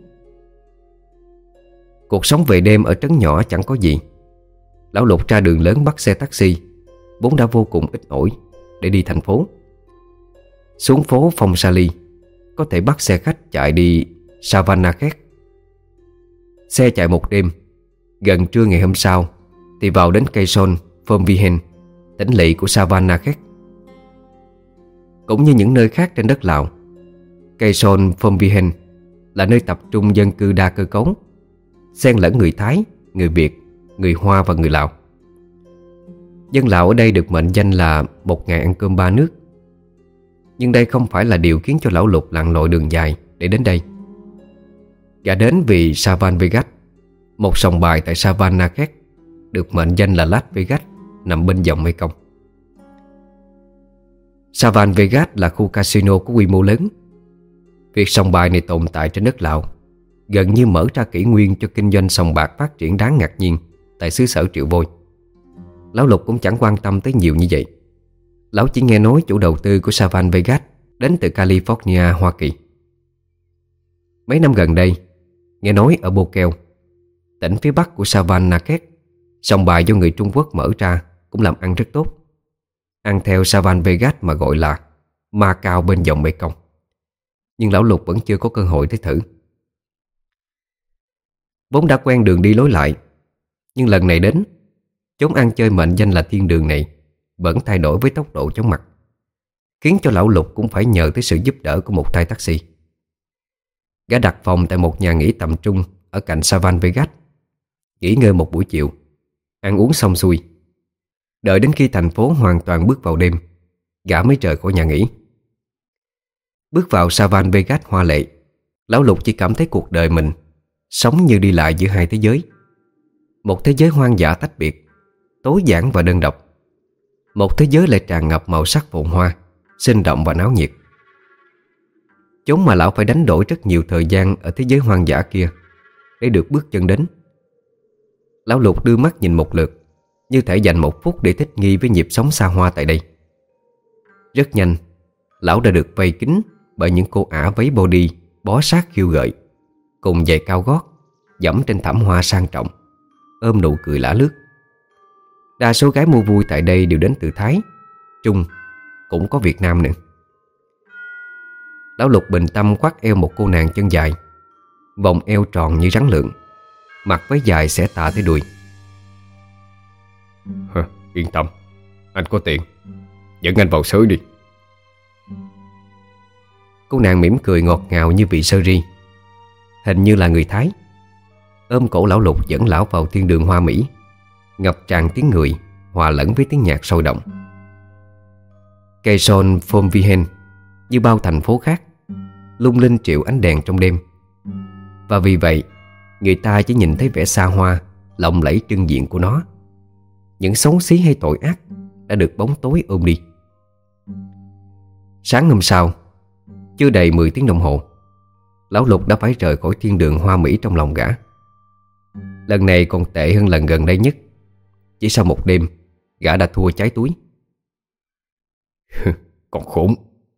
Cuộc sống về đêm ở trấn nhỏ chẳng có gì. Lão Lục ra đường lớn bắt xe taxi, vốn đã vô cùng ít ỏi, để đi thành phố. Xuống phố Phong Sali có thể bắt xe khách chạy đi Savannakhet. Xe chạy một đêm. Gần trưa ngày hôm sau thì vào đến cây son Phomvihen, tỉnh lỵ của Savannakhet. Cũng như những nơi khác trên đất Lào, cây son Phomvihen là nơi tập trung dân cư đa cơ cấu, xen lẫn người Thái, người Việt, người Hoa và người Lào. Dân Lào ở đây được mệnh danh là một ngày ăn cơm ba nước. Nhưng đây không phải là điều khiến cho Lão Lục lặn lội đường dài để đến đây. Gã đến vì Savan Vegas, một sòng bài tại Savannakhet, được mệnh danh là Las Vegas, nằm bên dòng Mekong. Savan Vegas là khu casino có quy mô lớn. Việc sòng bài này tồn tại trên đất Lào gần như mở ra kỷ nguyên cho kinh doanh sòng bạc phát triển đáng ngạc nhiên tại xứ sở Triệu Vôi. Lão Lục cũng chẳng quan tâm tới nhiều như vậy. Lão chỉ nghe nói chủ đầu tư của Savan Vegas đến từ California, Hoa Kỳ. Mấy năm gần đây, nghe nói ở Bokel, tỉnh phía bắc của Savannakhet, sòng bài do người Trung Quốc mở ra cũng làm ăn rất tốt. Ăn theo Savan Vegas mà gọi là ma cao bên dòng Mekong. Nhưng Lão Lục vẫn chưa có cơ hội để thử. Vốn đã quen đường đi lối lại, nhưng lần này đến, chốn ăn chơi mệnh danh là thiên đường này vẫn thay đổi với tốc độ chóng mặt, khiến cho Lão Lục cũng phải nhờ tới sự giúp đỡ của một tay taxi. Gã đặt phòng tại một nhà nghỉ tầm trung ở cạnh Savan Vegas, nghỉ ngơi một buổi chiều, ăn uống xong xuôi. Đợi đến khi thành phố hoàn toàn bước vào đêm, gã mới rời khỏi nhà nghỉ. Bước vào Savan Vegas hoa lệ, Lão Lục chỉ cảm thấy cuộc đời mình sống như đi lại giữa hai thế giới. Một thế giới hoang dã tách biệt, tối giản và đơn độc. Một thế giới lại tràn ngập màu sắc phồn hoa, sinh động và náo nhiệt. Chốn mà lão phải đánh đổi rất nhiều thời gian ở thế giới hoang dã kia để được bước chân đến. Lão Lục đưa mắt nhìn một lượt, như thể dành một phút để thích nghi với nhịp sống xa hoa tại đây. Rất nhanh, lão đã được vây kín bởi những cô ả váy body bó sát khiêu gợi, cùng giày cao gót, dẫm trên thảm hoa sang trọng, ôm nụ cười lả lướt. Đa số gái mua vui tại đây đều đến từ Thái, Trung, cũng có Việt Nam nữa. Lão Lục bình tâm khoác eo một cô nàng chân dài, vòng eo tròn như rắn lượn, mặc váy dài xẻ tà tới đùi. Hả, yên tâm, anh có tiền, dẫn anh vào xới đi. Cô nàng mỉm cười ngọt ngào như vị sơ ri, hình như là người Thái, ôm cổ Lão Lục dẫn lão vào thiên đường hoa mỹ, ngập tràn tiếng người hòa lẫn với tiếng nhạc sôi động. Cây son Phomvihen như bao thành phố khác, lung linh triệu ánh đèn trong đêm. Và vì vậy, người ta chỉ nhìn thấy vẻ xa hoa, lộng lẫy trưng diện của nó. Những xấu xí hay tội ác đã được bóng tối ôm đi. Sáng hôm sau, chưa đầy mười tiếng đồng hồ, Lão Lục đã phải rời khỏi thiên đường hoa mỹ trong lòng gã. Lần này còn tệ hơn lần gần đây nhất. Chỉ sau một đêm, gã đã thua cháy túi. Còn khốn.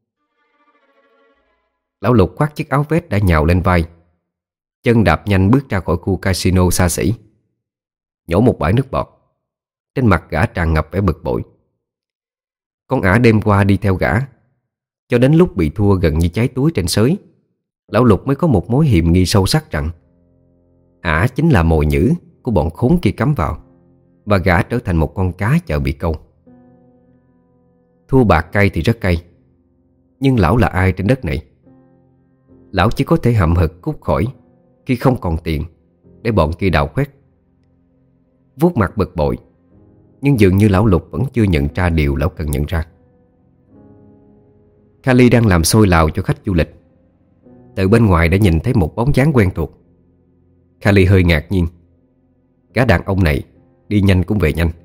Lão Lục khoác chiếc áo vest đã nhào lên vai, chân đạp nhanh bước ra khỏi khu casino xa xỉ, nhổ một bãi nước bọt. Trên mặt gã tràn ngập vẻ bực bội. Con ả đêm qua đi theo gã, cho đến lúc bị thua gần như cháy túi trên sới, Lão Lục mới có một mối hiềm nghi sâu sắc rằng ả chính là mồi nhử của bọn khốn kia cắm vào, và gã trở thành một con cá chờ bị câu. Thua bạc cay thì rất cay, nhưng lão là ai trên đất này? Lão chỉ có thể hậm hực cút khỏi khi không còn tiền để bọn kia đào khoét. Vuốt mặt bực bội, nhưng dường như Lão Lục vẫn chưa nhận ra điều lão cần nhận ra. Khalid đang làm xôi lào cho khách du lịch. Từ bên ngoài đã nhìn thấy một bóng dáng quen thuộc. Kali hơi ngạc nhiên. Gã đàn ông này đi nhanh cũng về nhanh.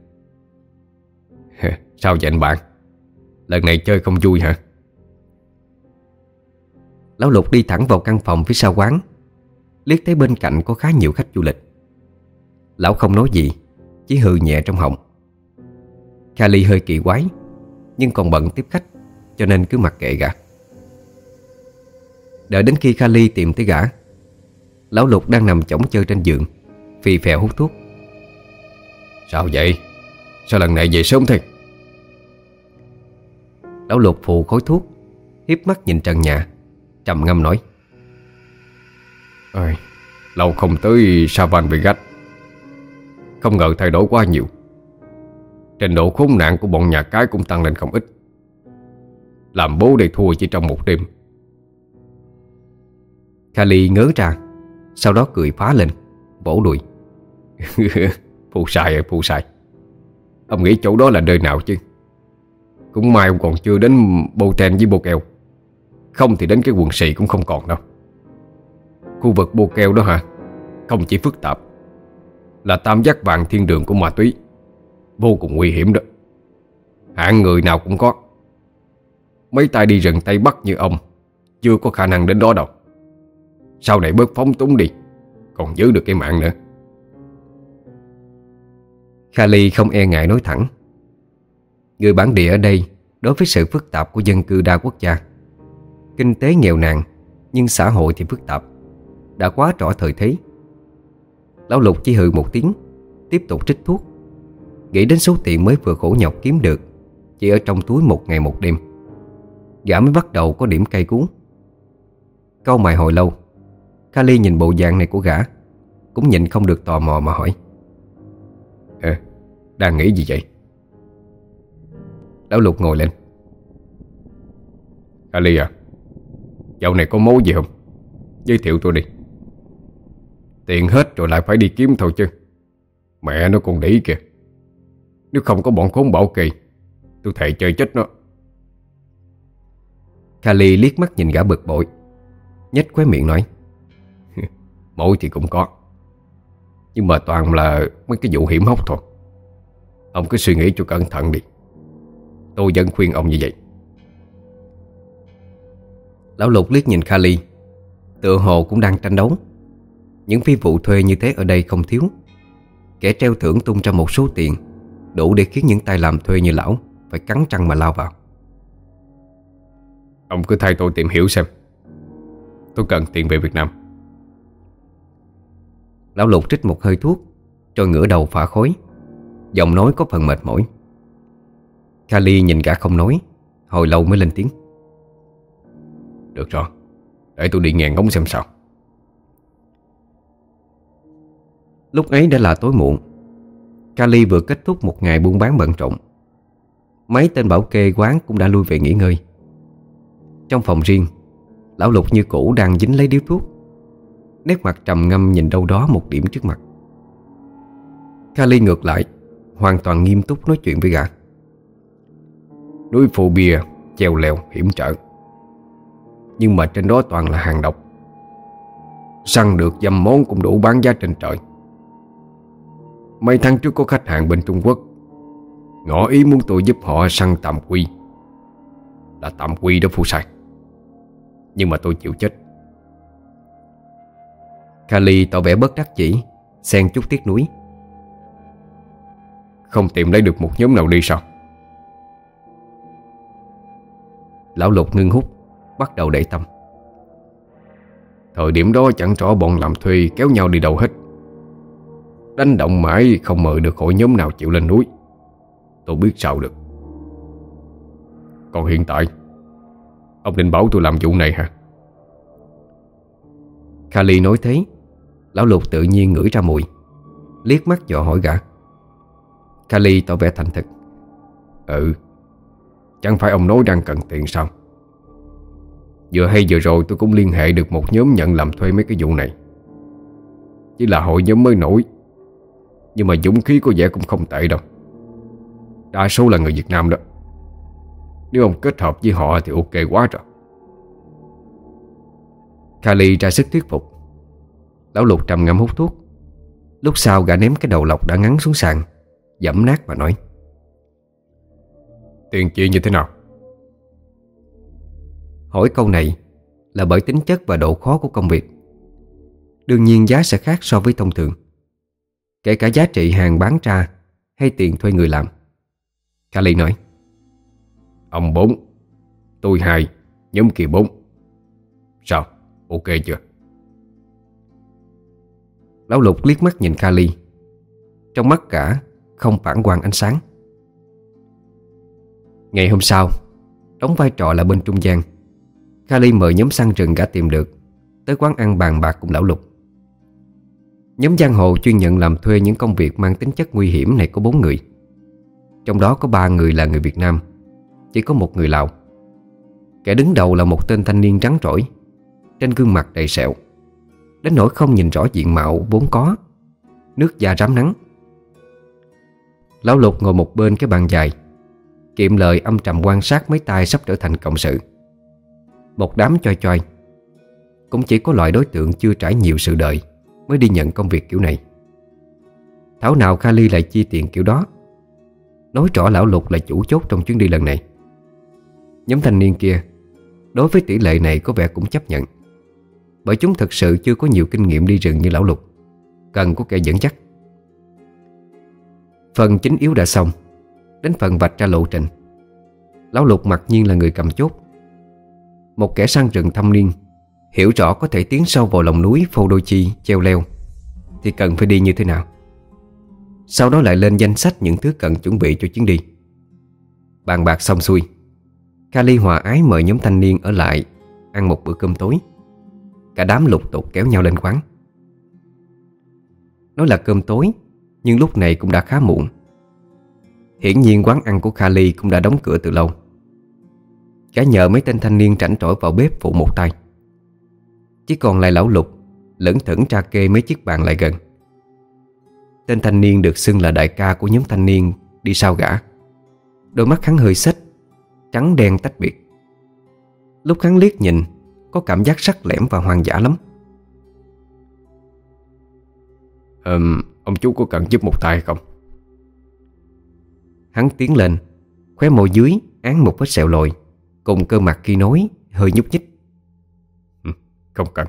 Sao vậy anh bạn? Lần này chơi không vui hả? Lão Lục đi thẳng vào căn phòng phía sau quán, liếc thấy bên cạnh có khá nhiều khách du lịch. Lão không nói gì, chỉ hừ nhẹ trong họng. Kali hơi kỳ quái, nhưng còn bận tiếp khách, cho nên cứ mặc kệ gã. Đợi đến khi Kali tìm tới gã, Lão Lục đang nằm chõng chơ trên giường, phì phèo hút thuốc. Sao vậy? Sao lần này về sớm thế? Lão Lục phù khói thuốc, hiếp mắt nhìn trần nhà, trầm ngâm nói: Ôi, lâu không tới Savan Vegas, không ngờ thay đổi quá nhiều. Trình độ khốn nạn của bọn nhà cái cũng tăng lên không ít. Làm bố đây thua chỉ trong một đêm. Kali ngớ ra, sau đó cười phá lên, vỗ đùi. Phù sai ơi, phù sai. Ông nghĩ chỗ đó là nơi nào chứ? Cũng may ông còn chưa đến Boten với Bokeo. Không thì đến cái quần xì cũng không còn đâu. Khu vực Bokeo đó hả? Không chỉ phức tạp, là tam giác vàng thiên đường của ma túy, vô cùng nguy hiểm đó. Hạng người nào cũng có. Mấy tay đi rừng Tây Bắc như ông chưa có khả năng đến đó đâu. Sau này bớt phóng túng đi, còn giữ được cái mạng nữa. Kali không e ngại nói thẳng. Người bản địa ở đây đối với sự phức tạp của dân cư đa quốc gia, kinh tế nghèo nàn nhưng xã hội thì phức tạp, đã quá rõ thời thế. Lão Lục chỉ hừ một tiếng, tiếp tục trích thuốc, nghĩ đến số tiền mới vừa khổ nhọc kiếm được chỉ ở trong túi một ngày một đêm. Gã mới bắt đầu có điểm cay cú. Cau mày hồi lâu, Kali nhìn bộ dạng này của gã, cũng nhịn không được tò mò mà hỏi: Ờ, đang nghĩ gì vậy? Lão Lục ngồi lên. Ali à, dạo này có mối gì không? Giới thiệu tôi đi. Tiền hết rồi lại phải đi kiếm thôi chứ. Mẹ nó còn đĩ kìa. Nếu không có bọn khốn bảo kỳ, tôi thề chơi chết nó. Kali liếc mắt nhìn gã bực bội, nhếch khóe miệng nói: Mối thì cũng có, nhưng mà toàn là mấy cái vụ hiểm hóc thôi. Ông cứ suy nghĩ cho cẩn thận đi. Tôi vẫn khuyên ông như vậy. Lão Lục liếc nhìn Kali, tựa hồ cũng đang tranh đấu. Những phi vụ thuê như thế ở đây không thiếu. Kẻ treo thưởng tung ra một số tiền đủ để khiến những tay làm thuê như lão phải cắn răng mà lao vào. Ông cứ thay tôi tìm hiểu xem. Tôi cần tiền về Việt Nam. Lão Lục trích một hơi thuốc, rồi ngửa đầu phả khói, giọng nói có phần mệt mỏi. Kali nhìn gã không nói, hồi lâu mới lên tiếng: Được rồi, để tôi đi nghe ngóng xem sao. Lúc ấy đã là tối muộn. Kali vừa kết thúc một ngày buôn bán bận rộn. Mấy tên bảo kê quán cũng đã lui về nghỉ ngơi. Trong phòng riêng, Lão Lục như cũ đang dính lấy điếu thuốc, nét mặt trầm ngâm nhìn đâu đó một điểm trước mặt. Kali ngược lại, hoàn toàn nghiêm túc nói chuyện với gã. Núi Phù Bia treo leo hiểm trở, nhưng mà trên đó toàn là hàng độc. Săn được dăm món cũng đủ bán giá trên trời. Mấy tháng trước có khách hàng bên Trung Quốc ngỏ ý muốn tôi giúp họ săn tạm quy. Là tạm quy đó Phu Sai. Nhưng mà tôi chịu chết. Kali tỏ vẻ bất đắc chỉ, xen chút tiếc nuối. Không tìm lấy được một nhóm nào đi sao? Lão Lục ngưng hút, bắt đầu để tâm. Thời điểm đó chẳng rõ bọn làm thuê kéo nhau đi đâu hết. Đánh động mãi không mời được hội nhóm nào chịu lên núi. Tôi biết sao được. Còn hiện tại, ông định bảo tôi làm vụ này hả? Kali nói thế, Lão Lục tự nhiên ngửi ra mùi, liếc mắt dò hỏi gã. Kali tỏ vẻ thành thực. Ừ, chẳng phải ông nói đang cần tiền sao? Vừa hay vừa rồi tôi cũng liên hệ được một nhóm nhận làm thuê mấy cái vụ này. Chỉ là hội nhóm mới nổi, nhưng mà dũng khí có vẻ cũng không tệ đâu. Đa số là người Việt Nam đó. Nếu ông kết hợp với họ thì ok quá rồi. Kali ra sức thuyết phục. Lão Lục trầm ngâm hút thuốc. Lúc sau gã ném cái đầu lọc đã ngắn xuống sàn, giẫm nát và nói: Tiền chia như thế nào? Hỏi câu này là bởi tính chất và độ khó của công việc. Đương nhiên giá sẽ khác so với thông thường, kể cả giá trị hàng bán ra hay tiền thuê người làm. Kali nói: Ông bốn, tôi hai, nhóm kia bốn. Sao? Ok chưa? Lão Lục liếc mắt nhìn Kali. Trong mắt cả không phản quang ánh sáng. Ngày hôm sau, đóng vai trò là bên trung gian, Kali mời nhóm săn rừng gã tìm được tới quán ăn bàn bạc cùng lão Lục. Nhóm giang hồ chuyên nhận làm thuê những công việc mang tính chất nguy hiểm này có bốn người. Trong đó có ba người là người Việt Nam, chỉ có một người Lào. Kẻ đứng đầu là một tên thanh niên trắng trỏi, trên gương mặt đầy sẹo, đến nỗi không nhìn rõ diện mạo vốn có, nước da rám nắng. Lão Lục ngồi một bên cái bàn dài, kiệm lời âm trầm quan sát mấy tay sắp trở thành cộng sự. Một đám choi choi. Cũng chỉ có loại đối tượng chưa trải nhiều sự đời mới đi nhận công việc kiểu này. Thảo nào Kali lại chi tiền kiểu đó. Nói rõ lão Lục là chủ chốt trong chuyến đi lần này. Nhóm thanh niên kia đối với tỷ lệ này có vẻ cũng chấp nhận, bởi chúng thực sự chưa có nhiều kinh nghiệm đi rừng như lão Lục, cần có kẻ dẫn dắt. Phần chính yếu đã xong, đến phần vạch ra lộ trình. Lão Lục mặc nhiên là người cầm chốt. Một kẻ săn rừng thâm niên, hiểu rõ có thể tiến sâu vào lòng núi Phô Đô Chi treo leo thì cần phải đi như thế nào. Sau đó lại lên danh sách những thứ cần chuẩn bị cho chuyến đi. Bàn bạc xong xuôi, Kali hòa ái mời nhóm thanh niên ở lại ăn một bữa cơm tối. Cả đám lục tục kéo nhau lên quán. Nói là cơm tối, nhưng lúc này cũng đã khá muộn. Hiển nhiên quán ăn của Kali cũng đã đóng cửa từ lâu. Cả nhờ mấy tên thanh niên rảnh rỗi vào bếp phụ một tay. Chỉ còn lại lão Lục lững thững tra kê mấy chiếc bàn lại gần. Tên thanh niên được xưng là đại ca của nhóm thanh niên đi sau gã. Đôi mắt hắn hơi xếch, trắng đen tách biệt. Lúc hắn liếc nhìn, có cảm giác sắc lẻm và hoang dã lắm. um, Ông chú có cần giúp một tay không? Hắn tiến lên, khóe môi dưới án một vết sẹo lồi, cùng cơ mặt khi nói hơi nhúc nhích. Không cần.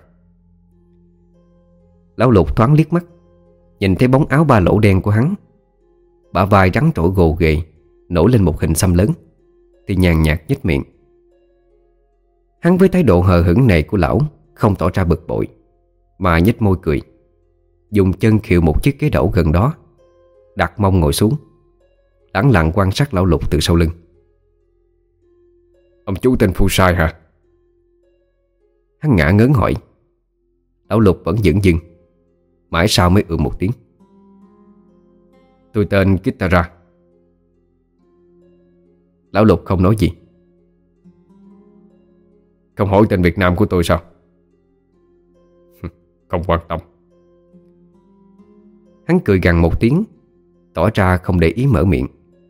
Lão Lục thoáng liếc mắt, nhìn thấy bóng áo ba lỗ đen của hắn, bả vai rắn trỗi gồ ghề nổi lên một hình xăm lớn, thì nhàn nhạt nhếch miệng. Hắn với thái độ hờ hững này của lão không tỏ ra bực bội, mà nhếch môi cười, dùng chân khều một chiếc ghế đẩu gần đó, đặt mông ngồi xuống, lẳng lặng quan sát lão Lục từ sau lưng. Ông chú tên Phu Sai hả? Hắn ngả ngớn hỏi. Lão Lục vẫn dửng dưng, mãi sau mới ừ một tiếng. Tôi tên Kitara. Lão Lục không nói gì. Không hỏi tên Việt Nam của tôi sao? Không quan tâm. Hắn cười gằn một tiếng, tỏ ra không để ý mở miệng.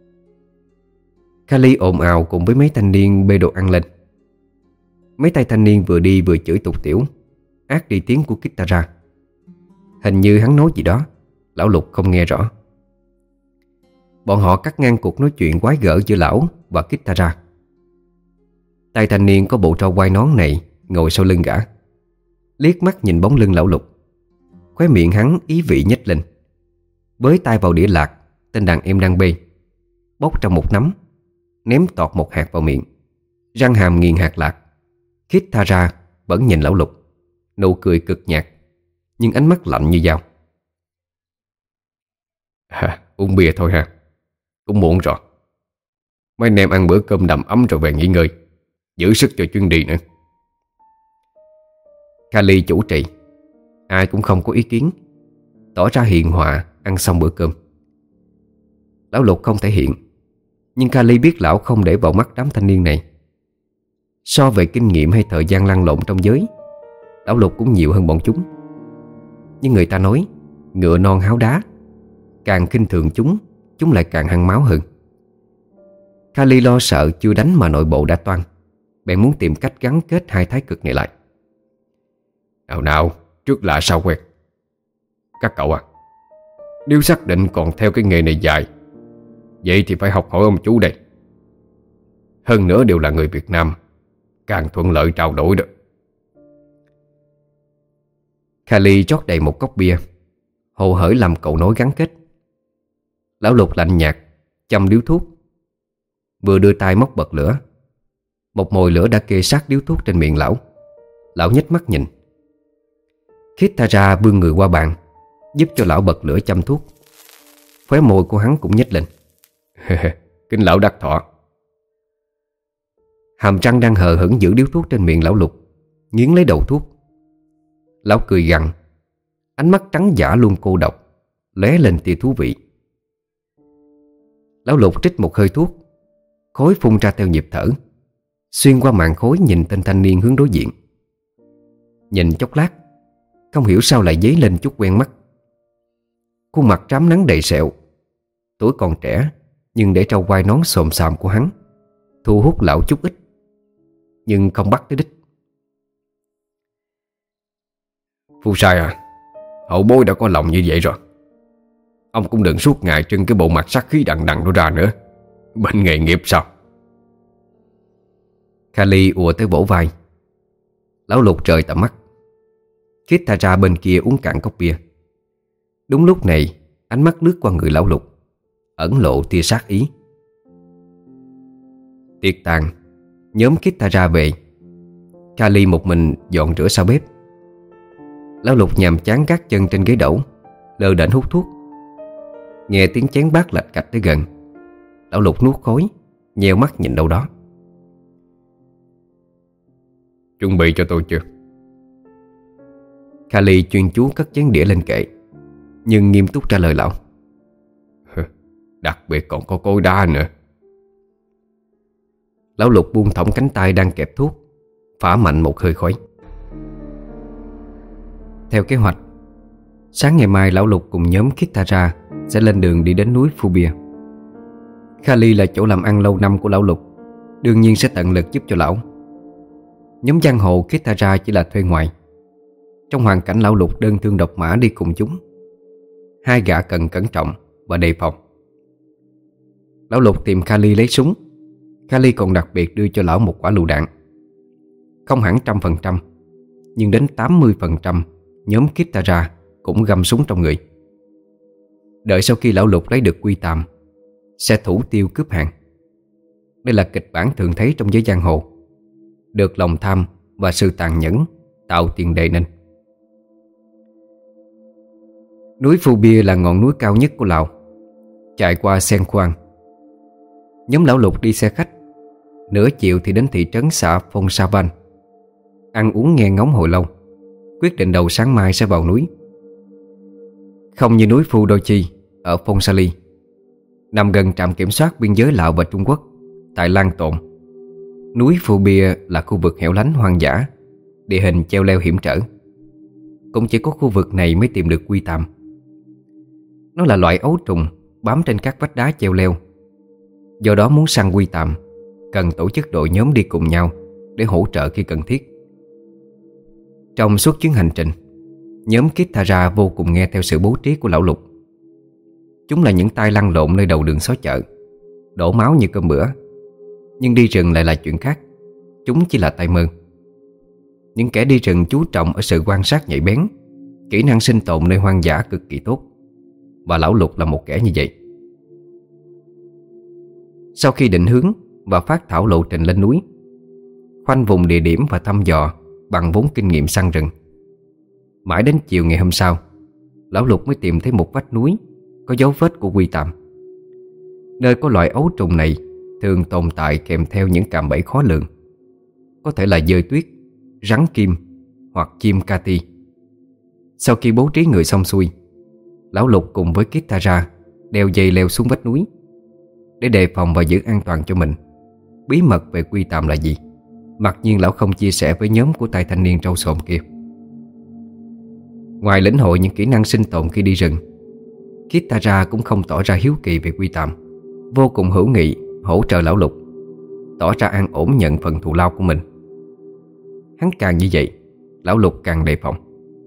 Kali ồn ào cùng với mấy thanh niên bê đồ ăn lên. Mấy tay thanh niên vừa đi vừa chửi tục tiểu, át đi tiếng của Kitara. Hình như hắn nói gì đó, lão Lục không nghe rõ. Bọn họ cắt ngang cuộc nói chuyện quái gở giữa lão và Kitara. Tay thanh niên có bộ râu quai nón này ngồi sau lưng gã, liếc mắt nhìn bóng lưng lão Lục. Khóe miệng hắn ý vị nhếch lên, bới tay vào đĩa lạc tên đàn em đang bê, bóc trong một nắm, ném tọt một hạt vào miệng, răng hàm nghiền hạt lạc. Kitara vẫn nhìn lão Lục, nụ cười cực nhạt, nhưng ánh mắt lạnh như dao. À, uống bia thôi ha, cũng muộn rồi. Mấy anh em ăn bữa cơm đầm ấm rồi về nghỉ ngơi, giữ sức cho chuyến đi nữa. Kali chủ trì, ai cũng không có ý kiến, tỏ ra hiền hòa ăn xong bữa cơm. Lão Lục không thể hiện, nhưng Kali biết lão không để vào mắt đám thanh niên này. So về kinh nghiệm hay thời gian lăn lộn trong giới, lão Lục cũng nhiều hơn bọn chúng. Nhưng người ta nói ngựa non háo đá, càng khinh thường chúng, chúng lại càng hăng máu hơn. Kali lo sợ chưa đánh mà nội bộ đã toang, bèn muốn tìm cách gắn kết hai thái cực này lại. Nào nào, trước lạ sau quen. Các cậu à, nếu xác định còn theo cái nghề này dài, vậy thì phải học hỏi ông chú đây. Hơn nữa đều là người Việt Nam, càng thuận lợi trao đổi đó. Khalid rót đầy một cốc bia, hồ hởi làm cầu nối gắn kết. Lão Lục lạnh nhạt châm điếu thuốc, vừa đưa tay móc bật lửa. Một mồi lửa đã kê sát điếu thuốc trên miệng lão. Lão nhếch mắt nhìn. Kitara vươn người qua bàn, giúp cho lão bật lửa châm thuốc. Khóe môi của hắn cũng nhếch lên. Kính lão đắc thọ. Hàm răng đang hờ hững giữ điếu thuốc trên miệng lão Lục, nghiến lấy đầu thuốc. Lão cười gằn, ánh mắt trắng dã luôn cô độc, lóe lên tia thú vị. Lão Lục trích một hơi thuốc, khói phun ra theo nhịp thở, xuyên qua màn khói nhìn tên thanh niên hướng đối diện. Nhìn chốc lát, không hiểu sao lại dấy lên chút quen mắt. Khuôn mặt rám nắng đầy sẹo, tuổi còn trẻ nhưng để trâu quai nón xồm xàm của hắn thu hút lão chút ít, nhưng không bắt tới đích. Phu sai à, hậu bối đã có lòng như vậy rồi. Ông cũng đừng suốt ngày trưng cái bộ mặt sát khí đằng đằng đó ra nữa. Bệnh nghề nghiệp sao? Khalid ùa tới vỗ vai. Lão Lục rời tầm mắt. Kitara bên kia uống cạn cốc bia. Đúng lúc này, ánh mắt lướt qua người lão Lục, ẩn lộ tia sát ý. Tiệc tàn, nhóm Kitara về. Khalid một mình dọn rửa sau bếp. Lão Lục nhàm chán gác chân trên ghế đẩu, lơ đễnh hút thuốc. Nghe tiếng chén bát lạch cạch tới gần, lão Lục nuốt khói, nheo mắt nhìn đâu đó. Chuẩn bị cho tôi chưa? Khalid chuyên chú cất chén đĩa lên kệ, nhưng nghiêm túc trả lời lão. Đặc biệt còn có cối đá nữa. Lão Lục buông thõng cánh tay đang kẹp thuốc, phả mạnh một hơi khói. Theo kế hoạch, sáng ngày mai lão Lục cùng nhóm Kitara sẽ lên đường đi đến núi Phubia. Khalid là chỗ làm ăn lâu năm của lão Lục, đương nhiên sẽ tận lực giúp cho lão. Nhóm giang hồ Kitara chỉ là thuê ngoài. Trong hoàn cảnh lão Lục đơn thương độc mã đi cùng chúng, hai gã cần cẩn trọng và đề phòng. Lão Lục tìm Khalid lấy súng. Khalid còn đặc biệt đưa cho lão một quả lựu đạn. Không hẳn trăm phần trăm, nhưng đến tám mươi phần trăm nhóm Kitara cũng găm súng trong người. Đợi sau khi lão Lục lấy được quy tam, sẽ thủ tiêu cướp hàng. Đây là kịch bản thường thấy trong giới giang hồ, được lòng tham và sự tàn nhẫn tạo tiền đề nên. Núi Phubia là ngọn núi cao nhất của Lào, chạy qua Sen Khoang. Nhóm lão Lục đi xe khách, nửa chiều thì đến thị trấn xã Phong Sa Van. Ăn uống nghe ngóng hồi lâu, quyết định đầu sáng mai sẽ vào núi. Không như núi Phu Đôi Chi ở Phong Sa Ly, nằm gần trạm kiểm soát biên giới Lào và Trung Quốc tại Lan Tộn. Núi Phubia là khu vực hẻo lánh hoang dã, địa hình treo leo hiểm trở. Cũng chỉ có khu vực này mới tìm được quy tam. Nó là loại ấu trùng bám trên các vách đá treo leo. Do đó muốn săn quy tam, cần tổ chức đội nhóm đi cùng nhau để hỗ trợ khi cần thiết. Trong suốt chuyến hành trình, nhóm Kitara vô cùng nghe theo sự bố trí của lão Lục. Chúng là những tay lăn lộn nơi đầu đường xó chợ, đổ máu như cơm bữa. Nhưng đi rừng lại là chuyện khác. Chúng chỉ là tay mơ. Những kẻ đi rừng chú trọng ở sự quan sát nhạy bén, kỹ năng sinh tồn nơi hoang dã cực kỳ tốt. Và lão Lục là một kẻ như vậy. Sau khi định hướng và phát thảo lộ trình lên núi, khoanh vùng địa điểm và thăm dò bằng vốn kinh nghiệm săn rừng, mãi đến chiều ngày hôm sau, lão Lục mới tìm thấy một vách núi có dấu vết của quy tam. Nơi có loại ấu trùng này thường tồn tại kèm theo những cạm bẫy khó lường, có thể là dơi tuyết, rắn kim hoặc chim Kati. Sau khi bố trí người xong xuôi, lão Lục cùng với Kitara đeo dây leo xuống vách núi. Để đề phòng và giữ an toàn cho mình, bí mật về quy tam là gì, mặc nhiên lão không chia sẻ với nhóm của tay thanh niên râu xồm kia. Ngoài lĩnh hội những kỹ năng sinh tồn khi đi rừng, Kitara cũng không tỏ ra hiếu kỳ về quy tam, vô cùng hữu nghị hỗ trợ lão Lục, tỏ ra an ổn nhận phần thù lao của mình. Hắn càng như vậy, Lão Lục càng đề phòng.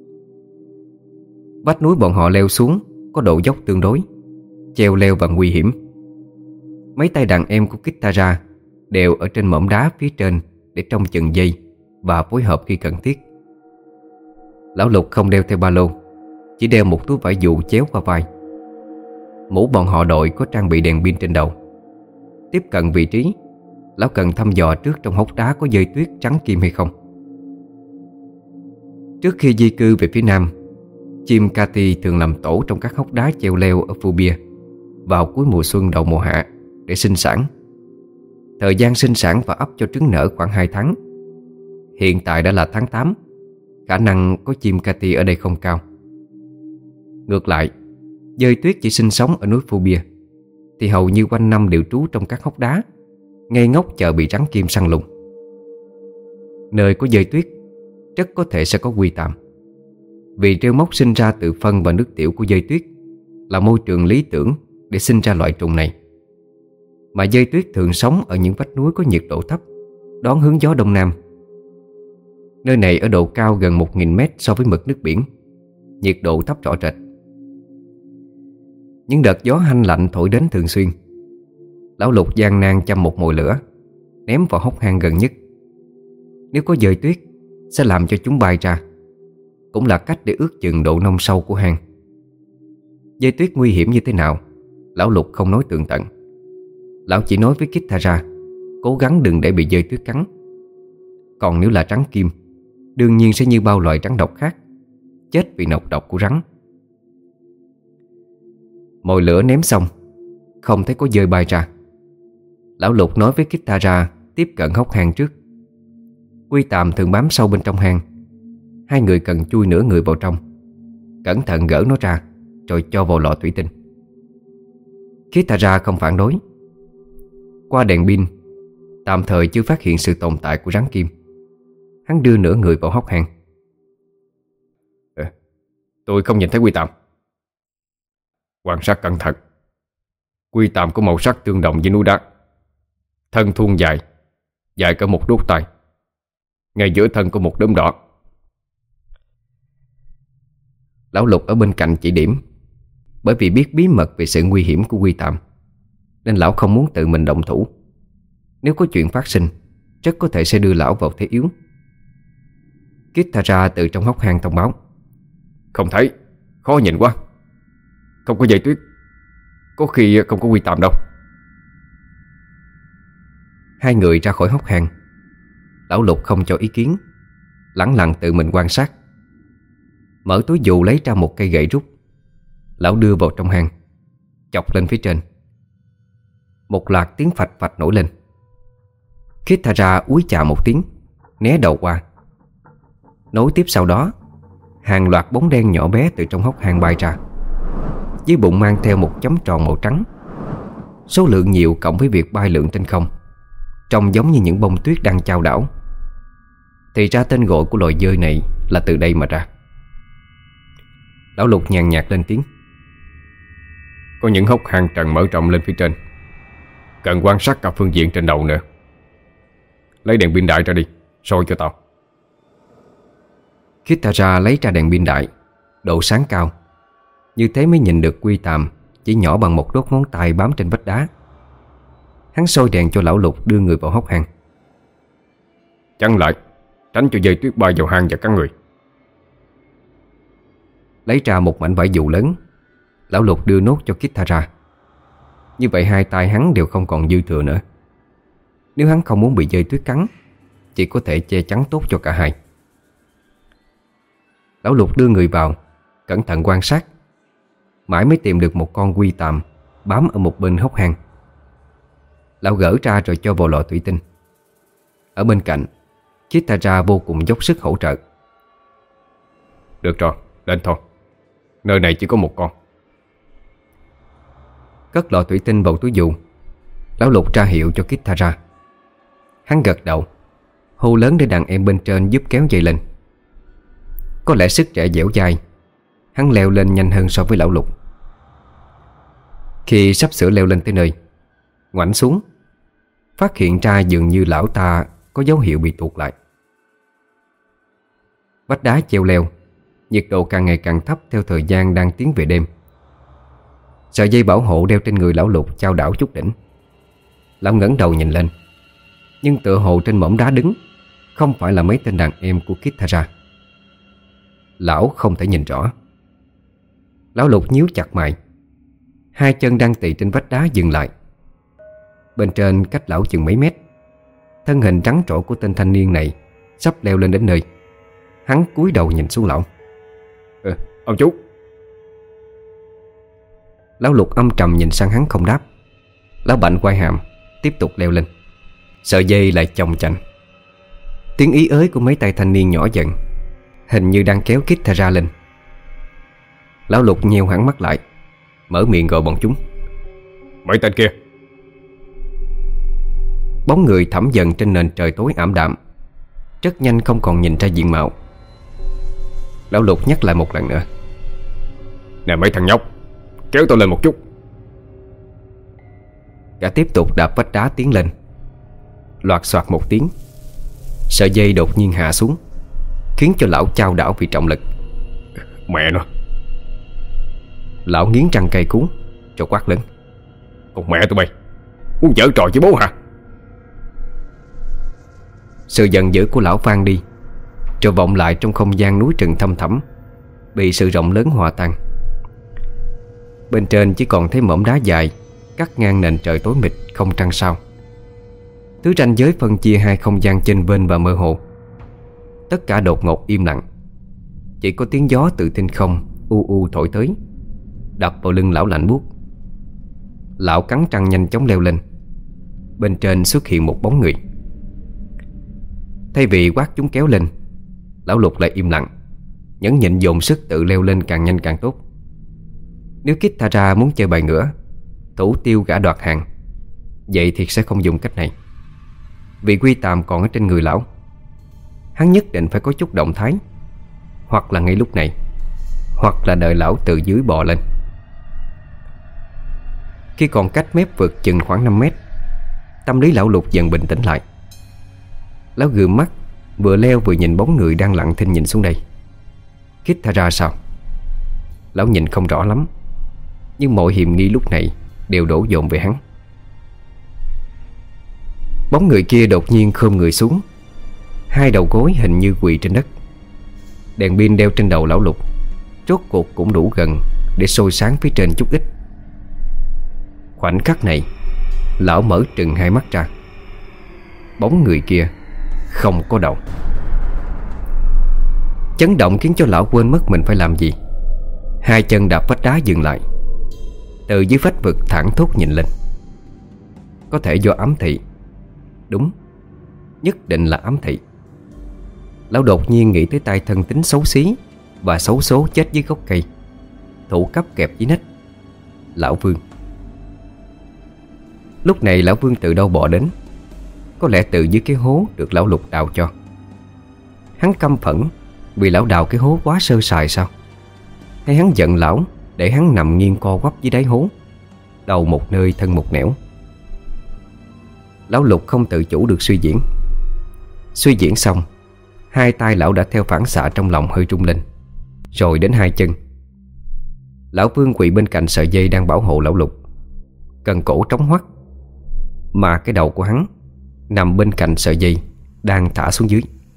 Vách núi bọn họ leo xuống có độ dốc tương đối, treo leo và nguy hiểm. Mấy tay đàn em của Kitara đều ở trên mỏm đá phía trên để trông chừng dây và phối hợp khi cần thiết. Lão Lục không đeo theo ba lô, chỉ đeo một túi vải dụ chéo qua vai. Mũ bọn họ đội có trang bị đèn pin trên đầu. Tiếp cận vị trí, lão cần thăm dò trước trong hốc đá có dây tuyết trắng kim hay không. Trước khi di cư về phía nam, chim Cati thường làm tổ trong các hốc đá treo leo ở Phobia vào cuối mùa xuân đầu mùa hạ để sinh sản. Thời gian sinh sản và ấp cho trứng nở khoảng hai tháng. Hiện tại đã là tháng tám, khả năng có chim Cati ở đây không cao. Ngược lại, dơi tuyết chỉ sinh sống ở núi Phobia thì hầu như quanh năm đều trú trong các hốc đá, ngây ngốc chờ bị rắn kim săn lùng. Nơi có dơi tuyết rất có thể sẽ có quy tạm, vì rêu mốc sinh ra từ phân và nước tiểu của dơi tuyết là môi trường lý tưởng để sinh ra loại trùng này. Mà dơi tuyết thường sống ở những vách núi có nhiệt độ thấp, đón hướng gió đông nam. Nơi này ở độ cao gần một nghìn mét so với mực nước biển, nhiệt độ thấp rõ rệt. Những đợt gió hanh lạnh thổi đến thường xuyên. Lão Lục gian nan châm một mồi lửa, ném vào hốc hang gần nhất. Nếu có dơi tuyết sẽ làm cho chúng bay ra, cũng là cách để ước chừng độ nông sâu của hang. Dơi tuyết nguy hiểm như thế nào, Lão Lục không nói tường tận. Lão chỉ nói với Kitara cố gắng đừng để bị dơi tuyết cắn. Còn nếu là rắn kim, đương nhiên sẽ như bao loài rắn độc khác, chết vì nọc độc của rắn. Mồi lửa ném xong, không thấy có dơi bay ra. Lão Lục nói với Kitara tiếp cận hốc hang trước. Quy Tàm thường bám sâu bên trong hang. Hai người cần chui nửa người vào trong, cẩn thận gỡ nó ra rồi cho vào lọ thủy tinh. Kitara không phản đối. Qua đèn pin, tạm thời chưa phát hiện sự tồn tại của rắn kim. Hắn đưa nửa người vào hốc hang. à, Tôi không nhìn thấy Quy Tàm. Quan sát cẩn thận. Quy Tàm có màu sắc tương đồng với núi đá. Thân thuôn dài, dài cả một đốt tay. Ngay giữa thân có một đốm đỏ. Lão Lục ở bên cạnh chỉ điểm. Bởi vì biết bí mật về sự nguy hiểm của Quy Tàm, nên lão không muốn tự mình động thủ. Nếu có chuyện phát sinh, rất có thể sẽ đưa lão vào thế yếu. Kitara từ trong hốc hang thông báo: Không thấy, khó nhìn quá. Không có dây tuyết, có khi không có Quy Tàm đâu. Hai người ra khỏi hốc hang. Lão Lục không cho ý kiến, lẳng lặng tự mình quan sát. Mở túi dù lấy ra một cây gậy rút. Lão đưa vào trong hang, chọc lên phía trên. Một loạt tiếng phạch phạch nổi lên. Kitara úi chà một tiếng, né đầu qua. Nối tiếp sau đó, hàng loạt bóng đen nhỏ bé từ trong hốc hang bay ra. Dưới bụng mang theo một chấm tròn màu trắng. Số lượng nhiều cộng với việc bay lượn trên không, trông giống như những bông tuyết đang chao đảo. Thì ra tên gọi của loài dơi này là từ đây mà ra. Lão Lục nhàn nhạt lên tiếng: Có những hốc hang trần mở rộng lên phía trên, cần quan sát cả phương diện trên đầu nữa. Lấy đèn pin đại ra đi, soi cho tao. Kitara lấy ra đèn pin đại, độ sáng cao. Như thế mới nhìn được Quy Tàm chỉ nhỏ bằng một đốt ngón tay bám trên vách đá. Hắn soi đèn cho Lão Lục đưa người vào hốc hang. Chắn lại, tránh cho dây tuyết bay vào hang và cắn người. Lấy ra một mảnh vải dù lớn, Lão Lục đưa nốt cho Kitara. Như vậy hai tay hắn đều không còn dư thừa nữa. Nếu hắn không muốn bị dơi tuyết cắn, chỉ có thể che chắn tốt cho cả hai. Lão Lục đưa người vào, cẩn thận quan sát. Mãi mới tìm được một con Quy Tàm bám ở một bên hốc hang. Lão gỡ ra rồi cho vào lọ thủy tinh. Ở bên cạnh, Kitara vô cùng dốc sức hỗ trợ. Được rồi, lên thôi. Nơi này chỉ có một con. Cất lọ thủy tinh vào túi dù, Lão Lục ra hiệu cho Kitara. Hắn gật đầu, hô lớn để đàn em bên trên giúp kéo dây lên. Có lẽ sức trẻ dẻo dai, hắn leo lên nhanh hơn so với Lão Lục. Khi sắp sửa leo lên tới nơi, ngoảnh xuống, phát hiện ra dường như lão ta có dấu hiệu bị tuột lại. Vách đá treo leo, nhiệt độ càng ngày càng thấp theo thời gian đang tiến về đêm. Sợi dây bảo hộ đeo trên người lão Lục chao đảo chút đỉnh. Lão ngẩng đầu nhìn lên, nhưng tựa hồ trên mỏm đá đứng không phải là mấy tên đàn em của Kitara. Lão không thể nhìn rõ. Lão Lục nhíu chặt mày. Hai chân đang tì trên vách đá dừng lại. Bên trên cách lão chừng mấy mét, thân hình trắng trẻo của tên thanh niên này sắp leo lên đến nơi. Hắn cúi đầu nhìn xuống lão. ừ, Ông chú. Lão Lục âm trầm nhìn sang hắn không đáp. Lão bạnh quai hàm, tiếp tục leo lên. Sợi dây lại chồng chành. Tiếng ý ới của mấy tay thanh niên nhỏ dần, hình như đang kéo Kitara lên. Lão Lục nheo hẳn mắt lại, mở miệng gọi bọn chúng. Mấy tên kia. Bóng người thẳm dần trên nền trời tối ảm đạm, rất nhanh không còn nhìn ra diện mạo. Lão Lục nhắc lại một lần nữa. Nè mấy thằng nhóc, kéo tôi lên một chút. Gã tiếp tục đạp vách đá tiến lên. Loạt soạt một tiếng, sợi dây đột nhiên hạ xuống, khiến cho lão chao đảo vì trọng lực. Mẹ nó. Lão nghiến răng cay cú, rồi quát lớn. Con mẹ tụi bay, muốn giở trò với bố hả? Sự giận dữ của lão vang đi, rồi vọng lại trong không gian núi rừng thăm thẳm, bị sự rộng lớn hòa tan. Bên trên chỉ còn thấy mỏm đá dài cắt ngang nền trời tối mịt không trăng sao. Thứ ranh giới phân chia hai không gian chênh vênh và mơ hồ. Tất cả đột ngột im lặng. Chỉ có tiếng gió từ tinh không u u thổi tới, đập vào lưng lão lạnh buốt. Lão cắn răng nhanh chóng leo lên. Bên trên xuất hiện một bóng người. Thay vì quát chúng kéo lên, lão Lục lại im lặng, nhẫn nhịn dồn sức tự leo lên càng nhanh càng tốt. Nếu Kitara muốn chơi bài ngửa, thủ tiêu gã đoạt hàng, vậy thì sẽ không dùng cách này. Vì quy tàm còn ở trên người lão, hắn nhất định phải có chút động thái, hoặc là ngay lúc này, hoặc là đợi lão từ dưới bò lên. Khi còn cách mép vực chừng khoảng năm mét, tâm lý lão Lục dần bình tĩnh lại. Lão gườm mắt, vừa leo vừa nhìn bóng người đang lặng thinh nhìn xuống đây. Kitara sao? Lão nhìn không rõ lắm, nhưng mọi hiềm nghi lúc này đều đổ dồn về hắn. Bóng người kia đột nhiên khom người xuống, hai đầu gối hình như quỳ trên đất. Đèn pin đeo trên đầu lão Lục rốt cuộc cũng đủ gần để soi sáng phía trên chút ít. Khoảnh khắc này, lão mở trừng hai mắt ra. Bóng người kia không có đầu. Chấn động khiến cho lão quên mất mình phải làm gì. Hai chân đạp vách đá dừng lại, từ dưới vách vực thẳng thốt nhìn lên. Có thể do ám thị. Đúng, nhất định là ám thị. Lão đột nhiên nghĩ tới tay thân tính xấu xí và xấu số chết dưới gốc cây, thủ cấp kẹp dưới nách, lão Vương. Lúc này lão Vương từ đâu bò đến? Có lẽ từ dưới cái hố được lão Lục đào cho. Hắn căm phẫn vì lão đào cái hố quá sơ sài sao? Hay hắn giận lão để hắn nằm nghiêng co quắp dưới đáy hố, đầu một nơi thân một nẻo? Lão Lục không tự chủ được suy diễn. Suy diễn xong, hai tay lão đã theo phản xạ trong lòng hơi rung lên, rồi đến hai chân. Lão Vương quỳ bên cạnh sợi dây đang bảo hộ lão Lục, cần cổ trống hoắt, mà cái đầu của hắn nằm bên cạnh sợi dây đang thả xuống dưới.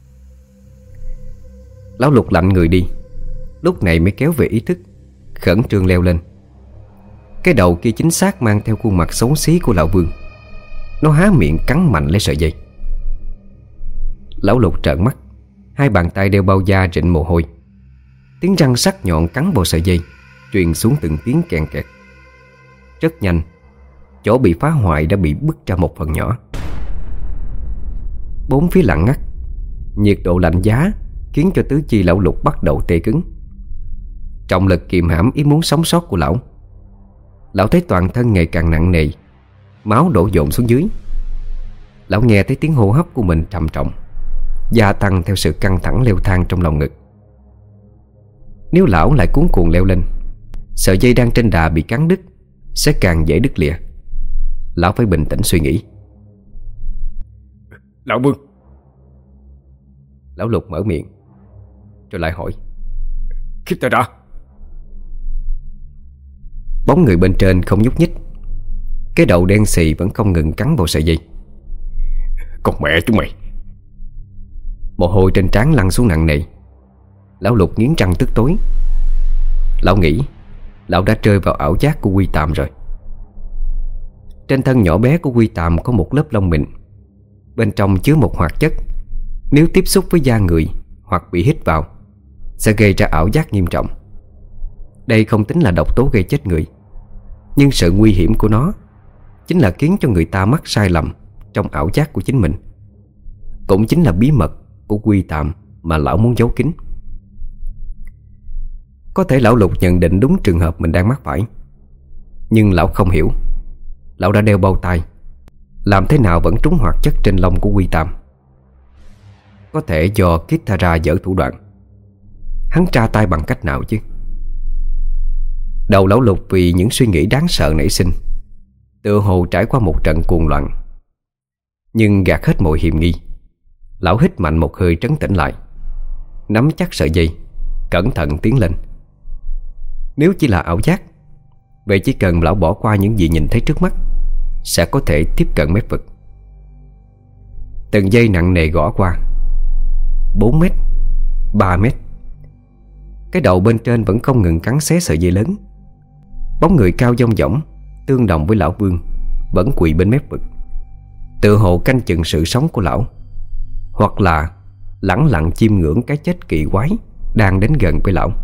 Lão Lục lạnh người đi, lúc này mới kéo về ý thức, khẩn trương leo lên. Cái đầu kia chính xác mang theo khuôn mặt xấu xí của lão Vương. Nó há miệng cắn mạnh lấy sợi dây. Lão Lục trợn mắt, hai bàn tay đeo bao da rịn mồ hôi. Tiếng răng sắc nhọn cắn vào sợi dây truyền xuống từng tiếng kèn kẹt. Rất nhanh, chỗ bị phá hoại đã bị bứt ra một phần nhỏ. Bốn phía lặng ngắt, nhiệt độ lạnh giá khiến cho tứ chi lão Lục bắt đầu tê cứng. Trọng lực kiềm hãm ý muốn sống sót của lão. Lão thấy toàn thân ngày càng nặng nề, máu đổ dồn xuống dưới. Lão nghe thấy tiếng hô hấp của mình trầm trọng, gia tăng theo sự căng thẳng leo thang trong lòng ngực. Nếu lão lại cuống cuồng leo lên, sợi dây đang trên đà bị cắn đứt sẽ càng dễ đứt lìa. Lão phải bình tĩnh suy nghĩ. Lão Vương. Lão Lục mở miệng. rồi lại hỏi: "Khiếp ta ra!" Bóng người bên trên không nhúc nhích. Cái đầu đen xì vẫn không ngừng cắn vào sợi dây. "Con mẹ chúng mày!" Mồ hôi trên trán lăn xuống nặng nề. Lão Lục nghiến răng tức tối. Lão nghĩ lão đã rơi vào ảo giác của Quy Tàm rồi. Trên thân nhỏ bé của Quy Tàm có một lớp lông mịn, bên trong chứa một hoạt chất nếu tiếp xúc với da người hoặc bị hít vào sẽ gây ra ảo giác nghiêm trọng. Đây không tính là độc tố gây chết người, nhưng sự nguy hiểm của nó chính là khiến cho người ta mắc sai lầm trong ảo giác của chính mình. Cũng chính là bí mật của Quy Tàm mà lão muốn giấu kín. Có thể lão Lục nhận định đúng trường hợp mình đang mắc phải, nhưng lão không hiểu. Lão đã đeo bao tay, làm thế nào vẫn trúng hoạt chất trên lông của Quy Tàm. Có thể do Kitara dở thủ đoạn. Hắn tra tay bằng cách nào chứ? Đầu lão Lục vì những suy nghĩ đáng sợ nảy sinh, tựa hồ trải qua một trận cuồng loạn. Nhưng gạt hết mọi hiểm nghi, lão hít mạnh một hơi trấn tĩnh lại, nắm chắc sợi dây, cẩn thận tiến lên. Nếu chỉ là ảo giác, vậy chỉ cần lão bỏ qua những gì nhìn thấy trước mắt sẽ có thể tiếp cận mép vực. Từng dây nặng nề gõ qua. Bốn mét, ba mét. Cái đầu bên trên vẫn không ngừng cắn xé sợi dây lớn. Bóng người cao dong dỏng tương đồng với lão Vương vẫn quỳ bên mép vực, tự hồ canh chừng sự sống của lão, hoặc là lẳng lặng chiêm ngưỡng cái chết kỳ quái đang đến gần với lão.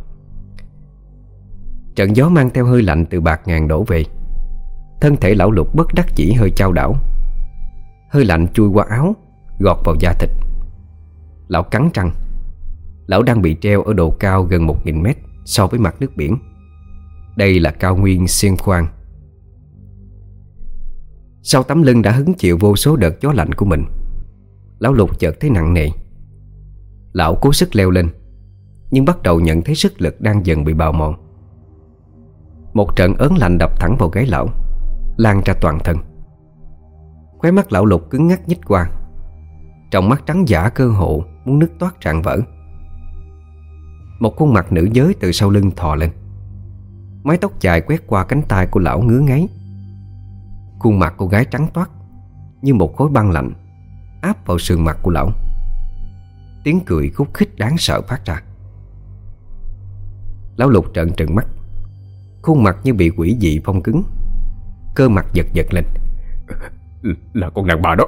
Trận gió mang theo hơi lạnh từ bạc ngàn đổ về. Thân thể lão Lục bất đắc dĩ hơi chao đảo. Hơi lạnh chui qua áo, gọt vào da thịt. Lão cắn răng. Lão đang bị treo ở độ cao gần một nghìn mét so với mặt nước biển. Đây là cao nguyên Xiên Khoang. Sau tấm lưng đã hứng chịu vô số đợt gió lạnh của mình, lão Lục chợt thấy nặng nề. Lão cố sức leo lên, nhưng bắt đầu nhận thấy sức lực đang dần bị bào mòn. Một trận ớn lạnh đập thẳng vào gáy lão, lan ra toàn thân. Khóe mắt lão Lục cứng ngắc nhích qua, trong mắt trắng dã cơ hồ muốn nứt toát rạn vỡ. Một khuôn mặt nữ giới từ sau lưng thò lên. Mái tóc dài quét qua cánh tay của lão ngứa ngáy. Khuôn mặt cô gái trắng toát như một khối băng lạnh áp vào sườn mặt của lão. Tiếng cười khúc khích đáng sợ phát ra. Lão Lục trợn trừng mắt, khuôn mặt như bị quỷ dị phong cứng, cơ mặt giật giật lên. Là con đàn bà đó.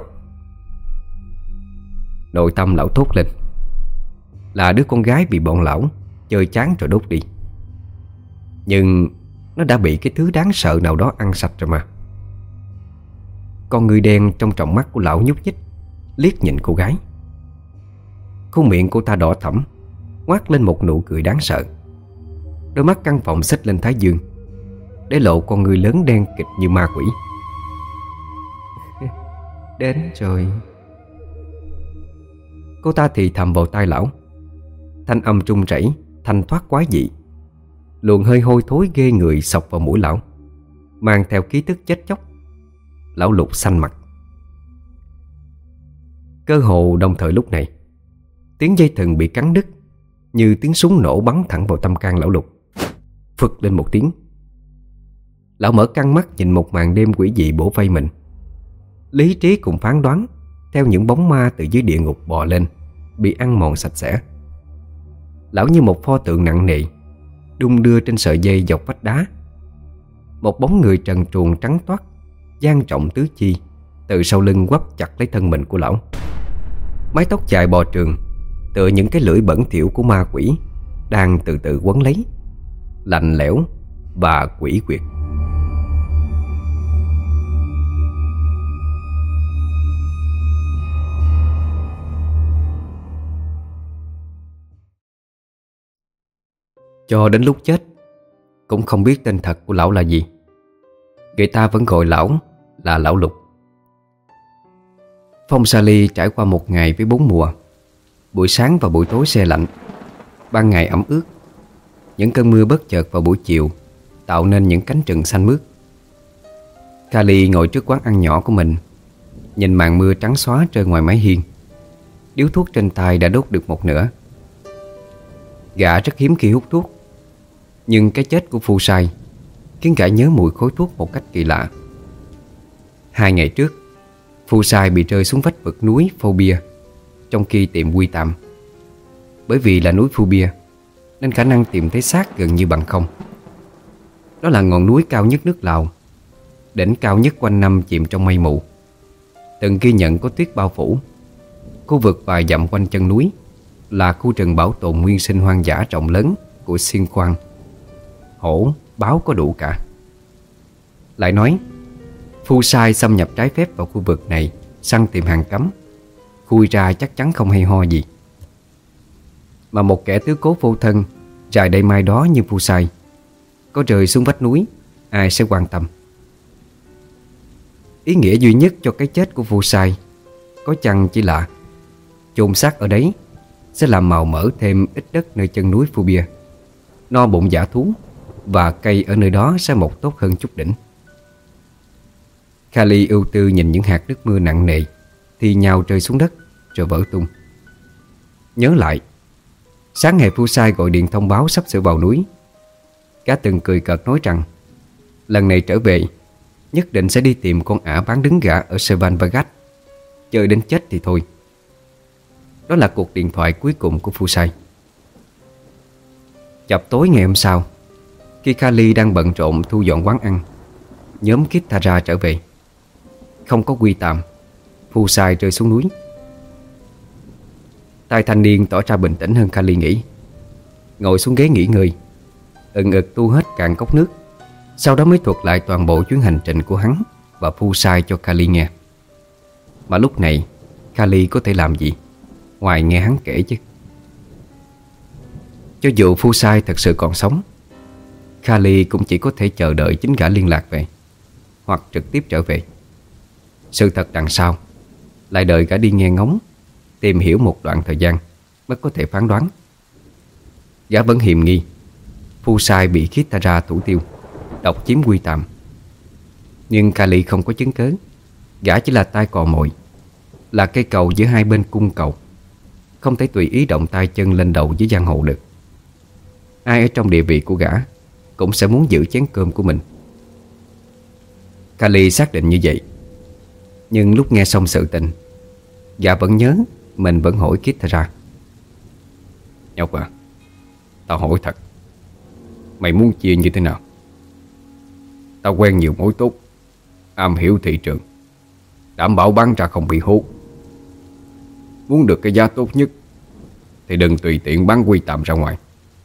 Nội tâm lão thốt lên. Là đứa con gái bị bọn lão chơi chán rồi đốt đi. Nhưng nó đã bị cái thứ đáng sợ nào đó ăn sạch rồi mà. Con người đen trong tròng mắt của lão nhúc nhích, liếc nhìn cô gái. Khuôn miệng cô ta đỏ thẫm, ngoác lên một nụ cười đáng sợ. Đôi mắt căng phồng xích lên thái dương, để lộ con người lớn đen kịch như ma quỷ. Đến rồi. Cô ta thì thầm vào tai lão. Thanh âm trung rẩy, thanh thoát quái dị. Luồng hơi hôi thối ghê người xộc vào mũi lão, mang theo khí tức chết chóc. Lão Lục xanh mặt. Cơ hồ đồng thời lúc này, tiếng dây thừng bị cắn đứt như tiếng súng nổ bắn thẳng vào tâm can lão Lục. Phực lên một tiếng. Lão mở căng mắt nhìn một màn đêm quỷ dị bổ vây mình. Lý trí cũng phán đoán theo những bóng ma từ dưới địa ngục bò lên, bị ăn mòn sạch sẽ. Lão như một pho tượng nặng nề đung đưa trên sợi dây dọc vách đá. Một bóng người trần truồng trắng toát, dang rộng tứ chi, từ sau lưng quắp chặt lấy thân mình của lão. Mái tóc dài bò trường, tựa những cái lưỡi bẩn thỉu của ma quỷ, đang từ từ quấn lấy, lạnh lẽo và quỷ quyệt. Cho đến lúc chết cũng không biết tên thật của lão là gì. Người ta vẫn gọi lão là lão Lục. Phong Sa Ly trải qua một ngày với bốn mùa. Buổi sáng và buổi tối se lạnh, ban ngày ẩm ướt. Những cơn mưa bất chợt vào buổi chiều tạo nên những cánh rừng xanh mướt. Kali ngồi trước quán ăn nhỏ của mình, nhìn màn mưa trắng xóa rơi ngoài mái hiên. Điếu thuốc trên tay đã đốt được một nửa. Gã rất hiếm khi hút thuốc, nhưng cái chết của Phu Sai khiến gã nhớ mùi khói thuốc một cách kỳ lạ. Hai ngày trước, Phu Sai bị rơi xuống vách vực núi Phobia trong khi tìm Quy Tam. Bởi vì là núi Phobia nên khả năng tìm thấy xác gần như bằng không. Đó là ngọn núi cao nhất nước Lào, đỉnh cao nhất quanh năm chìm trong mây mù. Từng ghi nhận có tuyết bao phủ. Khu vực vài dặm quanh chân núi là khu rừng bảo tồn nguyên sinh hoang dã rộng lớn của Xiên Khoang. Hổ, báo có đủ cả. Lại nói, Phu Sai xâm nhập trái phép vào khu vực này săn tìm hàng cấm, khui ra chắc chắn không hay ho gì. Mà một kẻ tứ cố vô thân rài đây mai đó như Phu Sai có rơi xuống vách núi, ai sẽ quan tâm. Ý nghĩa duy nhất cho cái chết của Phu Sai có chăng chỉ là chôn xác ở đấy sẽ làm màu mỡ thêm ít đất nơi chân núi Phobia, no bụng dã thú, và cây ở nơi đó sẽ mọc tốt hơn chút đỉnh. Kali ưu tư nhìn những hạt nước mưa nặng nề thì nhào rơi xuống đất rồi vỡ tung. Nhớ lại, sáng ngày Phu Sai gọi điện thông báo sắp sửa vào núi, gã từng cười cợt nói rằng lần này trở về nhất định sẽ đi tìm con ả bán đứng gà ở Sevan Vagat, chơi đến chết thì thôi. Đó là cuộc điện thoại cuối cùng của Phu Sai. Chập tối ngày hôm sau, khi Kali đang bận rộn thu dọn quán ăn, nhóm Kithara trở về. Không có Quy Tam, Phu Sai rơi xuống núi. Tay thanh niên tỏ ra bình tĩnh hơn Kali nghĩ. Ngồi xuống ghế nghỉ ngơi, ừng ực tu hết cạn cốc nước, sau đó mới thuật lại toàn bộ chuyến hành trình của hắn và Phu Sai cho Kali nghe. Mà lúc này Kali có thể làm gì ngoài nghe hắn kể chứ. Cho dù Phu Sai thật sự còn sống, Kali cũng chỉ có thể chờ đợi chính gã liên lạc về, hoặc trực tiếp trở về. Sự thật đằng sau lại đợi gã đi nghe ngóng, tìm hiểu một đoạn thời gian mới có thể phán đoán. Gã vẫn hiềm nghi Phu Sai bị Kithara thủ tiêu, độc chiếm Quy Tam. Nhưng Kali không có chứng cớ. Gã chỉ là tay cò mồi, là cây cầu giữa hai bên cung cầu, không thể tùy ý động tay chân lên đầu với giang hồ được. Ai ở trong địa vị của gã cũng sẽ muốn giữ chén cơm của mình. Kali xác định như vậy. Nhưng lúc nghe xong sự tình, gã vẫn nhớ mình vẫn hỏi Kithara: Nhóc à, tao hỏi thật, mày muốn chia như thế nào? Tao quen nhiều mối tốt, am hiểu thị trường, đảm bảo bán ra không bị hốt. Muốn được cái giá tốt nhất thì đừng tùy tiện bán Quy Tam ra ngoài.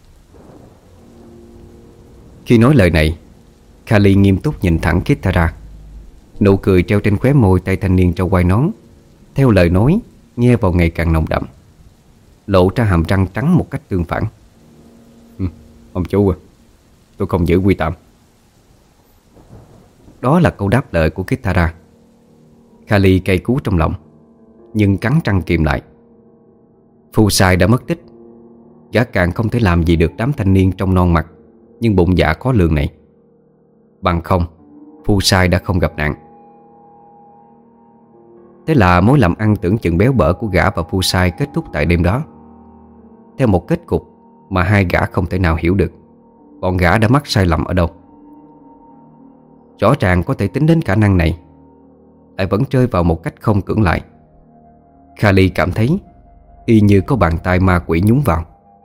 Khi nói lời này, Kali nghiêm túc nhìn thẳng Kithara. Nụ cười treo trên khóe môi tay thanh niên trong quai nón, theo lời nói nghe vào ngày càng nồng đậm, lộ ra hàm răng trắng một cách tương phản. Ừ, ông chú à, tôi không giữ Quy Tam. Đó là câu đáp lời của Kithara. Kali cay cú trong lòng, nhưng cắn răng kìm lại. Phu Sai đã mất tích, gã càng không thể làm gì được đám thanh niên trong non mặt nhưng bụng dạ khó lường này. Bằng không, Phu Sai đã không gặp nạn. Thế là mối làm ăn tưởng chừng béo bở của gã và Phu Sai kết thúc tại đêm đó, theo một kết cục mà hai gã không thể nào hiểu được bọn gã đã mắc sai lầm ở đâu. Rõ ràng có thể tính đến khả năng này, lại vẫn rơi vào một cách không cưỡng lại. Kali cảm thấy y như có bàn tay ma quỷ nhúng vào.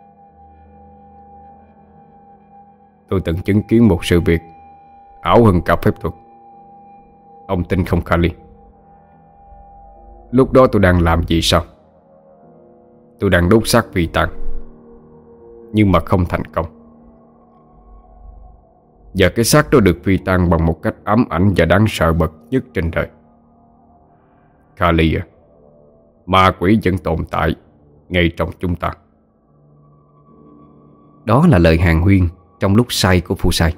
Tôi từng chứng kiến một sự việc ảo hơn cả phép thuật. Ông tin không Kali? Lúc đó tôi đang làm gì sao? Tôi đang đốt xác phi tang, nhưng mà không thành công. Và cái xác đó được phi tang bằng một cách ám ảnh và đáng sợ bậc nhất trên đời. Kali à, ma quỷ vẫn tồn tại ngay trong chúng ta. Đó là lời hàn huyên trong lúc say của Phu Sai.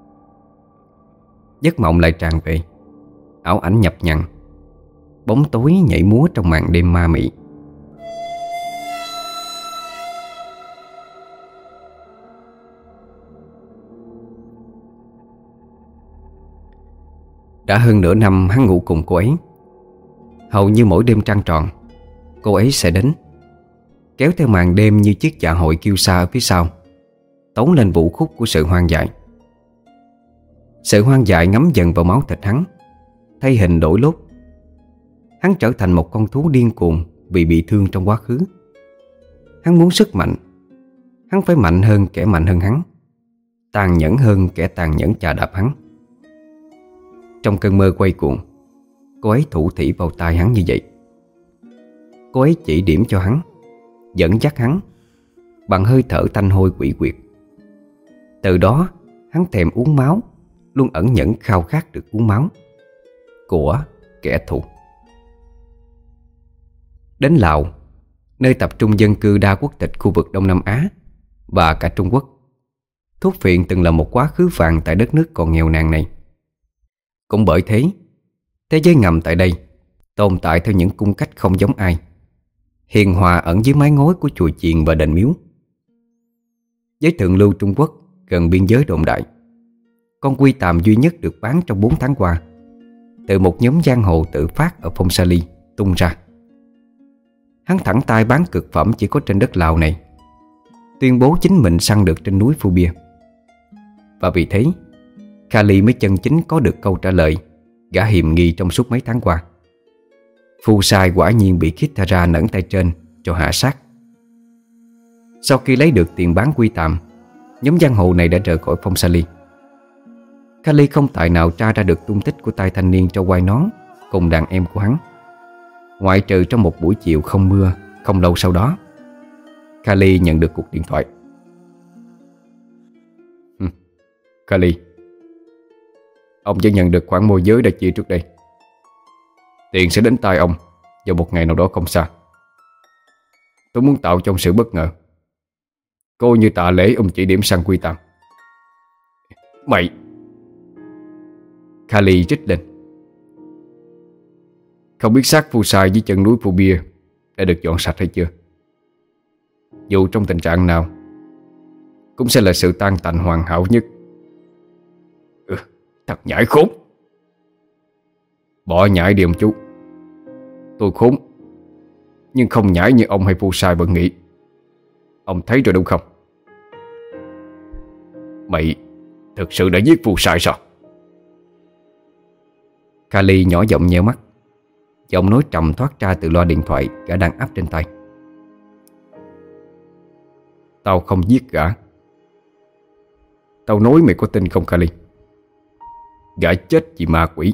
Giấc mộng lại tràn về, ảo ảnh nhập nhằn, bóng tối nhảy múa trong màn đêm ma mị. Đã hơn nửa năm hắn ngủ cùng cô ấy. Hầu như mỗi đêm trăng tròn, cô ấy sẽ đến. kéo theo màn đêm như chiếc dạ hội kiêu sa ở phía sau, tấu lên vũ khúc của sự hoang dại. Sự hoang dại ngấm dần vào máu thịt hắn, thay hình đổi lốt. Hắn trở thành một con thú điên cuồng vì bị thương trong quá khứ. Hắn muốn sức mạnh. Hắn phải mạnh hơn kẻ mạnh hơn hắn, tàn nhẫn hơn kẻ tàn nhẫn chà đạp hắn. Trong cơn mơ quay cuồng, cô ấy thủ thỉ vào tai hắn như vậy. Cô ấy chỉ điểm cho hắn, dẫn dắt hắn bằng hơi thở tanh hôi quỷ quyệt. Từ đó hắn thèm uống máu, luôn ẩn nhẫn khao khát được uống máu của kẻ thù. Đến Lào, nơi tập trung dân cư đa quốc tịch khu vực Đông Nam Á và cả Trung Quốc, thuốc phiện từng là một quá khứ vàng tại đất nước còn nghèo nàn này. Cũng bởi thế, thế giới ngầm tại đây tồn tại theo những cung cách không giống ai, hiền hòa ẩn dưới mái ngói của chùa chiền và đền miếu. Giới thượng lưu Trung Quốc gần biên giới đồn đại, con quy tàm duy nhất được bán trong bốn tháng qua từ một nhóm giang hồ tự phát ở Phong Sa Ly tung ra. Hắn thẳng tay bán cực phẩm chỉ có trên đất Lào này, tuyên bố chính mình săn được trên núi Phu Bia. Và vì thế, Kali mới chân chính có được câu trả lời gã hiềm nghi trong suốt mấy tháng qua. Phu Sai quả nhiên bị Kithara nẫn tay trên cho hạ sát. Sau khi lấy được tiền bán quy tàm, nhóm giang hồ này đã rời khỏi Phong Sa Ly. Kali không tài nào tra ra được tung tích của tay thanh niên trâu quai nón cùng đàn em của hắn, ngoại trừ trong một buổi chiều không mưa không lâu sau đó. Kali nhận được cuộc điện thoại. ừ. Kali, ông chỉ nhận được khoản môi giới đã chia trước đây. Tiền sẽ đến tay ông vào một ngày nào đó không xa. Tôi muốn tạo cho ông sự bất ngờ, coi như tạ lễ ông chỉ điểm săn quy tàm. Mày! Kali rít lên. Không biết xác Phu Sai dưới chân núi Phu Bia đã được dọn sạch hay chưa? Dù trong tình trạng nào cũng sẽ là sự tan tành hoàn hảo nhất. ừ, Thật nhãi khốn. Bỏ nhãi đi ông chú. Tôi khốn, nhưng không nhãi như ông hay Phu Sai vẫn nghĩ. Ông thấy rồi đúng không? Mày thực sự đã giết Phu Sai sao? Kali nhỏ giọng nheo mắt, giọng nói trầm thoát ra từ loa điện thoại gã đang áp trên tay. Tao không giết gã. Tao nói mày có tin không Kali? Gã chết vì ma quỷ.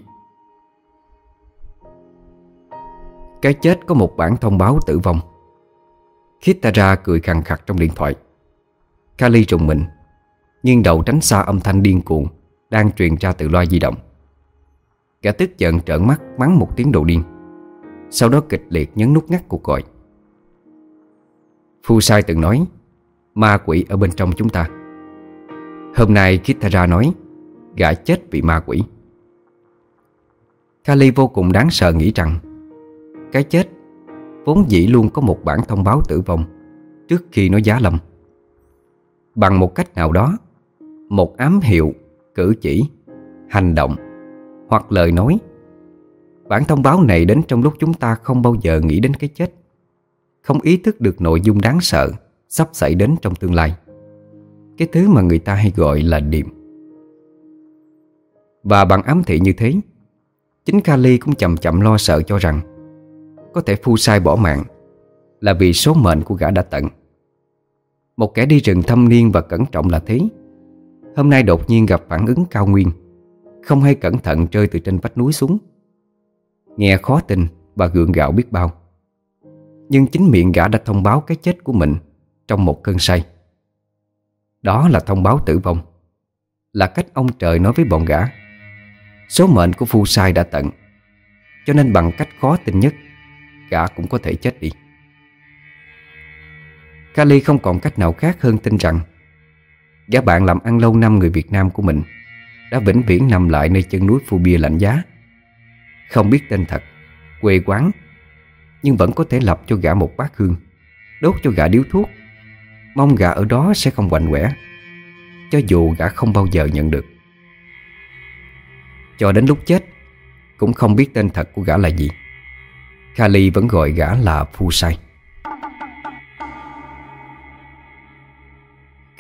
Cái chết có một bản thông báo tử vong. Kithara cười khàn khặt trong điện thoại. Kali rùng mình, nghiêng đầu tránh xa âm thanh điên cuồng đang truyền ra từ loa di động. Gã tức giận trợn mắt mắng một tiếng đồ điên, sau đó kịch liệt nhấn nút ngắt cuộc gọi. Phu Sai từng nói ma quỷ ở bên trong chúng ta. Hôm nay Kithara nói gã chết vì ma quỷ. Kali vô cùng đáng sợ nghĩ rằng cái chết vốn dĩ luôn có một bản thông báo tử vong trước khi nó giá lâm. Bằng một cách nào đó, một ám hiệu, cử chỉ, hành động hoặc lời nói, bản thông báo này đến trong lúc chúng ta không bao giờ nghĩ đến cái chết, không ý thức được nội dung đáng sợ sắp xảy đến trong tương lai, cái thứ mà người ta hay gọi là điềm. Và bằng ám thị như thế, chính Kali cũng chậm chậm lo sợ cho rằng có thể Phu Sai bỏ mạng là vì số mệnh của gã đã tận. Một kẻ đi rừng thâm niên và cẩn trọng là thế, hôm nay đột nhiên gặp phản ứng cao nguyên, không hay cẩn thận rơi từ trên vách núi xuống. Nghe khó tin và gượng gạo biết bao, nhưng chính miệng gã đã thông báo cái chết của mình trong một cơn say. Đó là thông báo tử vong, là cách ông trời nói với bọn gã số mệnh của Phu Sai đã tận, cho nên bằng cách khó tin nhất, gã cũng có thể chết đi. Kali không còn cách nào khác hơn tin rằng gã bạn làm ăn lâu năm người Việt Nam của mình đã vĩnh viễn nằm lại nơi chân núi Phu Bia lạnh giá, không biết tên thật, quê quán, nhưng vẫn có thể lập cho gã một bát hương, đốt cho gã điếu thuốc, mong gã ở đó sẽ không quạnh quẻ, cho dù gã không bao giờ nhận được. Cho đến lúc chết cũng không biết tên thật của gã là gì, Kali vẫn gọi gã là Phu Sai.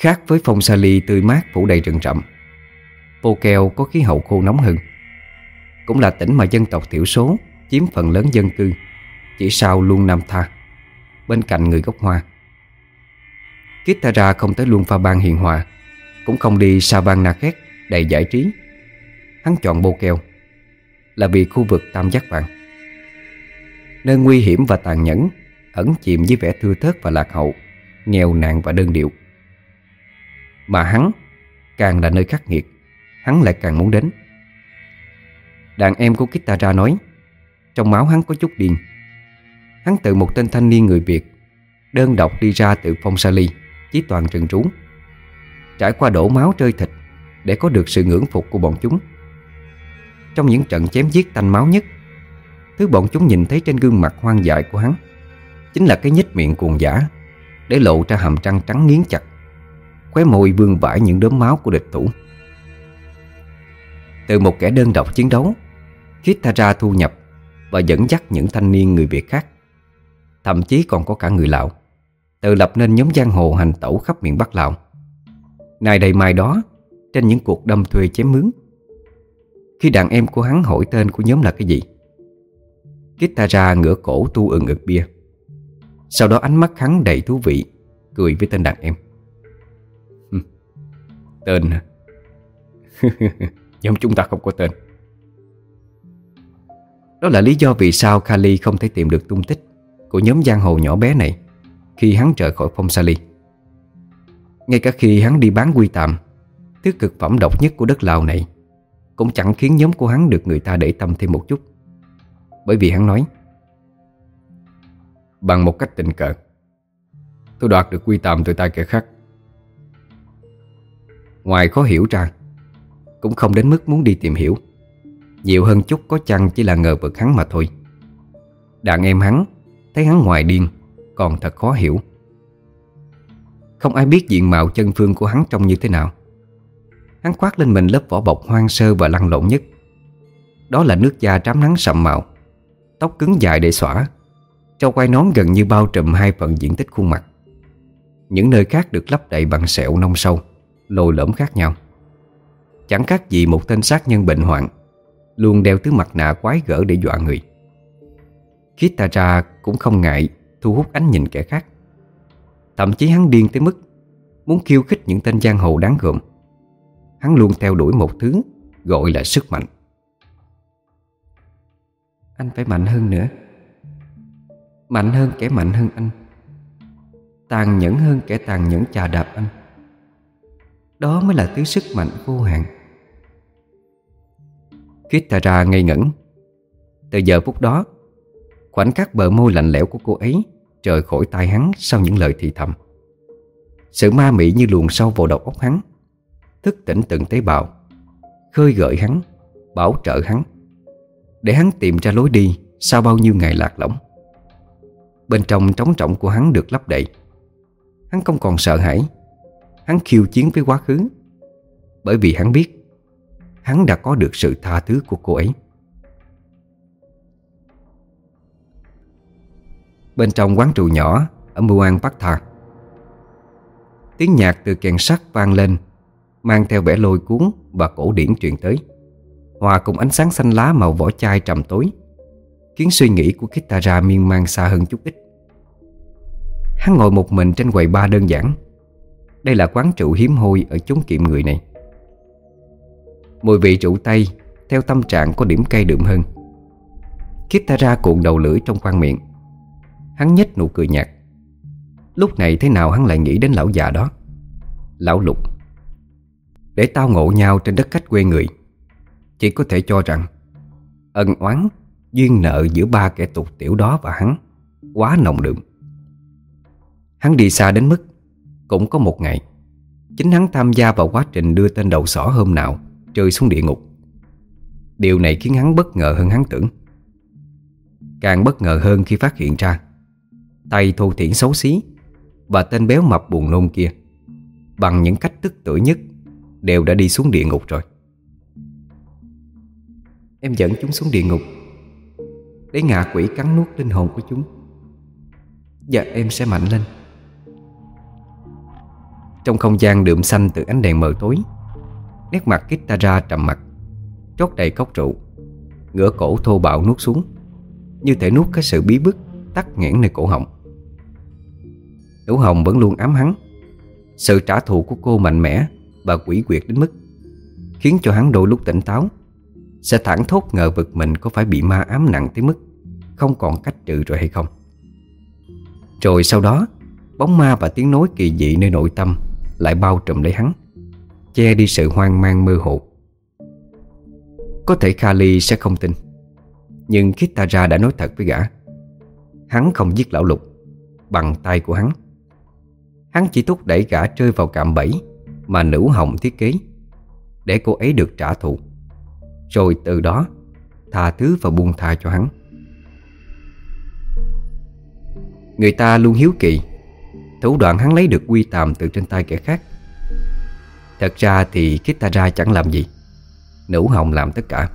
Khác với Phong Sa Ly tươi mát phủ đầy rừng rậm, Pokeo có khí hậu khô nóng hơn. Cũng là tỉnh mà dân tộc thiểu số chiếm phần lớn dân cư, chỉ sau Luang Nam Tha, bên cạnh người gốc Hoa. Kitara không tới Luang Phabang hiền hòa, cũng không đi Savannakhet đầy giải trí. Hắn chọn Pokeo là vì khu vực tam giác vàng, nơi nguy hiểm và tàn nhẫn ẩn chìm với vẻ thưa thớt và lạc hậu, nghèo nàn và đơn điệu. Mà hắn càng là nơi khắc nghiệt, hắn lại càng muốn đến. Đàn em của Kitara nói trong máu hắn có chút điên. Hắn từ một tên thanh niên người Việt đơn độc đi ra từ Phong Sa Ly, chí toàn rừng trú, trải qua đổ máu rơi thịt để có được sự ngưỡng phục của bọn chúng. Trong những trận chém giết tanh máu nhất, thứ bọn chúng nhìn thấy trên gương mặt hoang dại của hắn chính là cái nhếch miệng cuồng dã, để lộ ra hàm răng trắng nghiến chặt, khóe môi vương vãi những đốm máu của địch thủ. Từ một kẻ đơn độc chiến đấu, Kitara thu nhập và dẫn dắt những thanh niên người Việt khác, thậm chí còn có cả người Lào, tự lập nên nhóm giang hồ hành tẩu khắp miền Bắc Lào, nay đây mai đó trên những cuộc đâm thuê chém mướn. Khi đàn em của hắn hỏi tên của nhóm là cái gì, Kitara ngửa cổ tu ừng ực bia. Sau đó ánh mắt hắn đầy thú vị, cười với tên đàn em. Tên hả? Nhóm chúng ta không có tên. Đó là lý do vì sao Kali không thể tìm được tung tích của nhóm giang hồ nhỏ bé này khi hắn rời khỏi Phong Sa Ly. Ngay cả khi hắn đi bán quy tạm, thứ cực phẩm độc nhất của đất Lào này, cũng chẳng khiến nhóm của hắn được người ta để tâm thêm một chút. Bởi vì hắn nói: bằng một cách tình cờ, tôi đoạt được quy tạm từ tay kẻ khác. Ngoài khó hiểu ra, cũng không đến mức muốn đi tìm hiểu. Nhiều hơn chút có chăng chỉ là ngờ vực hắn mà thôi. Đàn em hắn thấy hắn ngoài điên, còn thật khó hiểu. Không ai biết diện mạo chân phương của hắn trông như thế nào. Hắn khoác lên mình lớp vỏ bọc hoang sơ và lăn lộn nhất. Đó là nước da trám nắng sậm màu, tóc cứng dài để xõa, trâu quai nón gần như bao trùm hai phần diện tích khuôn mặt. Những nơi khác được lấp đầy bằng sẹo nông sâu, lồi lõm khác nhau. Chẳng khác gì một tên sát nhân bệnh hoạn, luôn đeo thứ mặt nạ quái gở để dọa người. Kitara cũng không ngại thu hút ánh nhìn kẻ khác. Thậm chí hắn điên tới mức muốn khiêu khích những tên giang hồ đáng gờm. Hắn luôn theo đuổi một thứ gọi là sức mạnh. Anh phải mạnh hơn nữa, mạnh hơn kẻ mạnh hơn anh, tàn nhẫn hơn kẻ tàn nhẫn chà đạp anh. Đó mới là thứ sức mạnh vô hạn. Kitara ngây ngẩn. Từ giờ phút đó, khoảnh khắc bờ môi lạnh lẽo của cô ấy rời khỏi tai hắn sau những lời thì thầm. Sự ma mị như luồn sâu vào đầu óc hắn, thức tỉnh từng tế bào, khơi gợi hắn, bảo trợ hắn, để hắn tìm ra lối đi sau bao nhiêu ngày lạc lõng. Bên trong trống rỗng của hắn được lấp đầy. Hắn không còn sợ hãi. Hắn khiêu chiến với quá khứ, bởi vì hắn biết hắn đã có được sự tha thứ của cô ấy. Bên trong quán rượu nhỏ ở Muang Patha, tiếng nhạc từ kèn sắt vang lên, mang theo vẻ lôi cuốn và cổ điển truyền tới, hòa cùng ánh sáng xanh lá màu vỏ chai trầm tối, khiến suy nghĩ của Kitara miên man xa hơn chút ít. Hắn ngồi một mình trên quầy bar đơn giản. Đây là quán rượu hiếm hoi ở chốn kiệm người này. Mùi vị rượu Tây theo tâm trạng có điểm cay đượm hơn. Kitara cuộn đầu lưỡi trong khoang miệng. Hắn nhếch nụ cười nhạt. Lúc này thế nào hắn lại nghĩ đến lão già đó, lão Lục. Để tao ngộ nhau trên đất khách quê người, chỉ có thể cho rằng ân oán, duyên nợ giữa ba kẻ tục tiểu đó và hắn quá nồng đượm. Hắn đi xa đến mức cũng có một ngày chính hắn tham gia vào quá trình đưa tên đầu sỏ hôm nào rơi xuống địa ngục. Điều này khiến hắn bất ngờ hơn hắn tưởng. Càng bất ngờ hơn khi phát hiện ra tay thô thiển xấu xí và tên béo mập buồn nôn kia, bằng những cách tức tưởi nhất, đều đã đi xuống địa ngục rồi. Em dẫn chúng xuống địa ngục để ngạ quỷ cắn nuốt linh hồn của chúng, và em sẽ mạnh lên. Trong không gian đượm xanh từ ánh đèn mờ tối, nét mặt Kitara trầm mặc, trót đầy cốc rượu, ngửa cổ thô bạo nuốt xuống, như thể nuốt cái sự bí bức tắc nghẽn nơi cổ họng. Nữ Hồng vẫn luôn ám hắn. Sự trả thù của cô mạnh mẽ và quỷ quyệt đến mức khiến cho hắn đôi lúc tỉnh táo sẽ thẳng thốt ngờ vực mình có phải bị ma ám nặng tới mức không còn cách trừ rồi hay không. Rồi sau đó, bóng ma và tiếng nói kỳ dị nơi nội tâm lại bao trùm lấy hắn, che đi sự hoang mang mơ hồ. Có thể Kali sẽ không tin, nhưng Kitara đã nói thật với gã. Hắn không giết lão Lục bằng tay của hắn. Hắn chỉ thúc đẩy gã rơi vào cạm bẫy mà Nữ Hồng thiết kế, để cô ấy được trả thù, rồi từ đó tha thứ và buông tha cho hắn. Người ta luôn hiếu kỳ thủ đoạn hắn lấy được quy tàm từ trên tay kẻ khác. Thật ra thì Kitara chẳng làm gì, Nữ Hồng làm tất cả.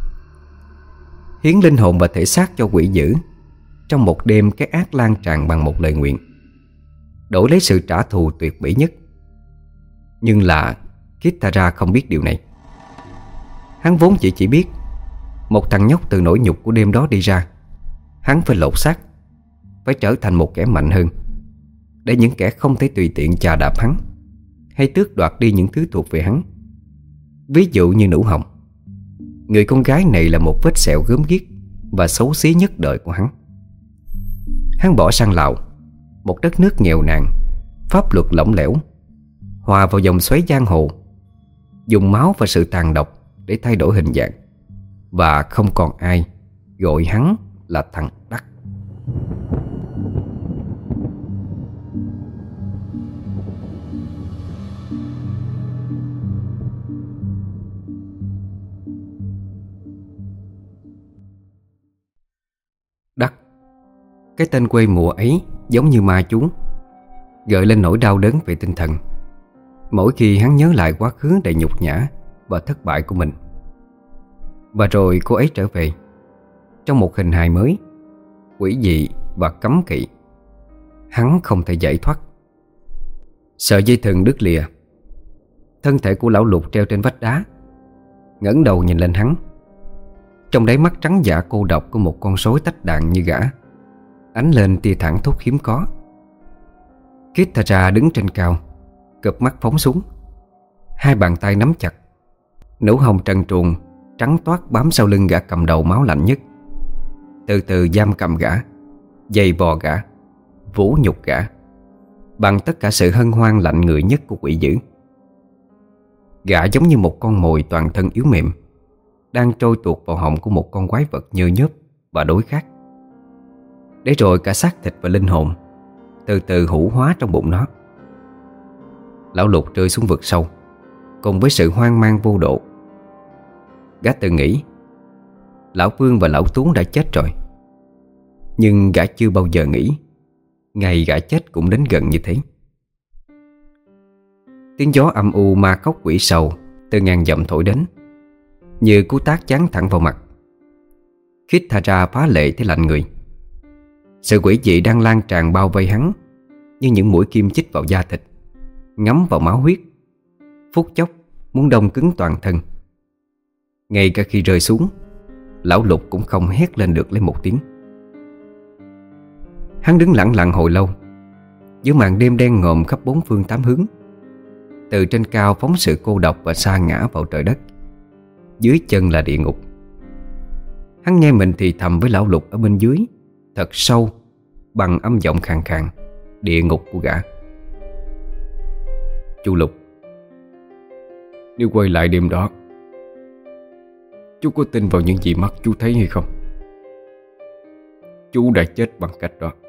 Hiến linh hồn và thể xác cho quỷ dữ trong một đêm cái ác lan tràn bằng một lời nguyện, đổi lấy sự trả thù tuyệt mỹ nhất. Nhưng là Kitara không biết điều này. Hắn vốn chỉ chỉ biết một thằng nhóc từ nỗi nhục của đêm đó đi ra, hắn phải lột xác, phải trở thành một kẻ mạnh hơn, để những kẻ không thể tùy tiện chà đạp hắn hay tước đoạt đi những thứ thuộc về hắn. Ví dụ như Nữ Hồng. Người con gái này là một vết sẹo gớm ghiếc và xấu xí nhất đời của hắn. Hắn bỏ sang Lào, một đất nước nghèo nàn, pháp luật lỏng lẻo, hòa vào dòng xoáy giang hồ, dùng máu và sự tàn độc để thay đổi hình dạng, và không còn ai gọi hắn là thằng Đắc. Đắc, cái tên quê mùa ấy giống như ma chú, gợi lên nỗi đau đớn về tinh thần mỗi khi hắn nhớ lại quá khứ đầy nhục nhã và thất bại của mình. Và rồi cô ấy trở về trong một hình hài mới, quỷ dị và cấm kỵ. Hắn không thể giải thoát. Sợi dây thừng đứt lìa. Thân thể của lão Lục treo trên vách đá, ngẩng đầu nhìn lên hắn. Trong đáy mắt trắng dạ cô độc của một con sói tách đàn như gã ánh lên tia thẳng thốt hiếm có. Kitara đứng trên cao, cụp mắt phóng xuống, hai bàn tay nắm chặt. Nữ Hồng trần truồng trắng toát bám sau lưng gã cầm đầu máu lạnh nhất, từ từ giam cầm gã, giày vò gã, vũ nhục gã bằng tất cả sự hân hoan lạnh người nhất của quỷ dữ. Gã giống như một con mồi toàn thân yếu mềm đang trôi tuột vào họng của một con quái vật nhơ nhớp và đối khát, để rồi cả xác thịt và linh hồn từ từ hủ hóa trong bụng nó. Lão Lục rơi xuống vực sâu cùng với sự hoang mang vô độ. Gã tự nghĩ lão Vương và lão Tú đã chết rồi, nhưng gã chưa bao giờ nghĩ ngày gã chết cũng đến gần như thế. Tiếng gió âm u ma khóc quỷ sầu từ ngàn dặm thổi đến, như cú tát chán thẳng vào mặt. Kitara phá lệ thấy lạnh người. Sự quỷ dị đang lan tràn bao vây hắn như những mũi kim chích vào da thịt, ngấm vào máu huyết, phút chốc muốn đông cứng toàn thân. Ngay cả khi rơi xuống, lão Lục cũng không hét lên được lấy một tiếng. Hắn đứng lặng lặng hồi lâu giữa màn đêm đen ngòm khắp bốn phương tám hướng. Từ trên cao phóng sự cô độc và sa ngã vào trời đất. Dưới chân là địa ngục. Hắn nghe mình thì thầm với lão Lục ở bên dưới thật sâu bằng âm giọng khàn khàn địa ngục của gã. Chú Lục, nếu quay lại đêm đó, chú có tin vào những gì mắt chú thấy hay không? Chú đã chết bằng cách đó.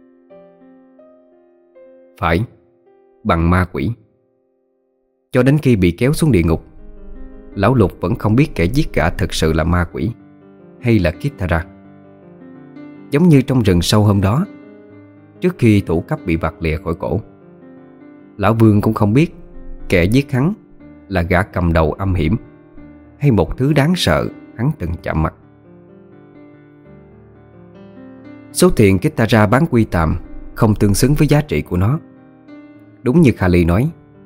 Phải, bằng ma quỷ. Cho đến khi bị kéo xuống địa ngục, lão Lục vẫn không biết kẻ giết gã thực sự là ma quỷ hay là Kitara. Giống như trong rừng sâu hôm đó, trước khi thủ cấp bị vặt lìa khỏi cổ, lão Vương cũng không biết kẻ giết hắn là gã cầm đầu âm hiểm hay một thứ đáng sợ hắn từng chạm mặt. Số tiền Kitara bán quy tạm không tương xứng với giá trị của nó. Đúng như Kali nói,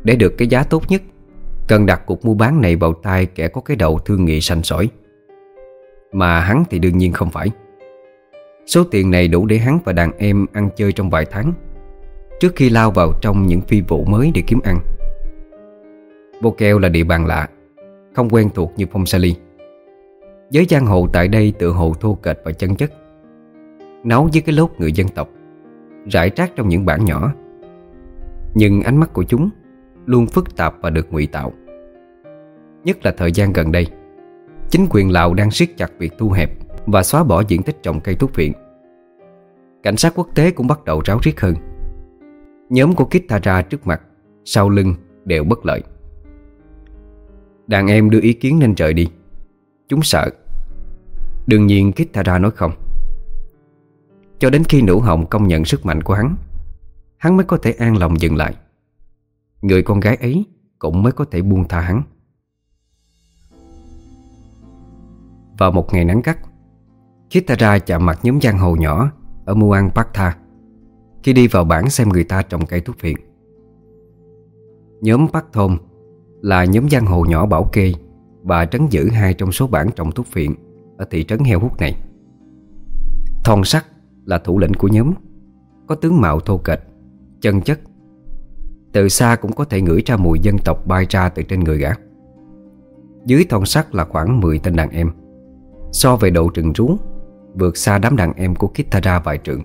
Để được cái giá tốt nhất, cần đặt cuộc mua bán này vào tay kẻ có cái đầu thương nghị sành sỏi. Mà hắn thì đương nhiên không phải. Số tiền này đủ để hắn và đàn em ăn chơi trong vài tháng, trước khi lao vào trong những phi vụ mới để kiếm ăn. Vô Keo là địa bàn lạ, không quen thuộc như Phong Sa Ly. Giới giang hồ tại đây tựa hồ thô kệch và chân chất, nấu với cái lốt người dân tộc, rải rác trong những bản nhỏ. Nhưng ánh mắt của chúng luôn phức tạp và được ngụy tạo. Nhất là thời gian gần đây, chính quyền Lào đang siết chặt việc thu hẹp và xóa bỏ diện tích trồng cây thuốc viện. Cảnh sát quốc tế cũng bắt đầu ráo riết hơn. Nhóm của Kitara trước mặt, sau lưng đều bất lợi. Đàn em đưa ý kiến nên rời đi. Chúng sợ. Đương nhiên Kitara nói không. Cho đến khi Nũ Hồng công nhận sức mạnh của hắn, hắn mới có thể an lòng dừng lại. Người con gái ấy cũng mới có thể buông tha hắn. Vào một ngày nắng gắt, Kitara chạm mặt nhóm giang hồ nhỏ ở Muang Patha khi đi vào bản xem người ta trồng cây thuốc viện. Nhóm Park Thom là nhóm giang hồ nhỏ bảo kê và trấn giữ hai trong số bản trồng thuốc viện ở thị trấn heo hút này. Thon Sắc là thủ lĩnh của nhóm, có tướng mạo thô kệch, chân chất. Từ xa cũng có thể ngửi ra mùi dân tộc bay ra từ trên người gã. Dưới Thon Sắc là khoảng mười tên đàn em. So về độ trừng trú, vượt xa đám đàn em của Kitara vài trượng.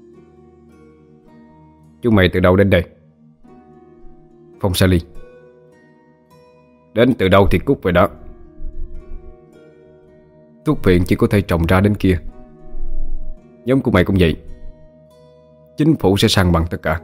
Chúng mày từ đâu đến đây? Phong Sa Ly. Đến từ đâu thì cút về đó. Thuốc viện chỉ có thể trồng ra đến kia. Nhóm của mày cũng vậy. Chính phủ sẽ săn bằng tất cả.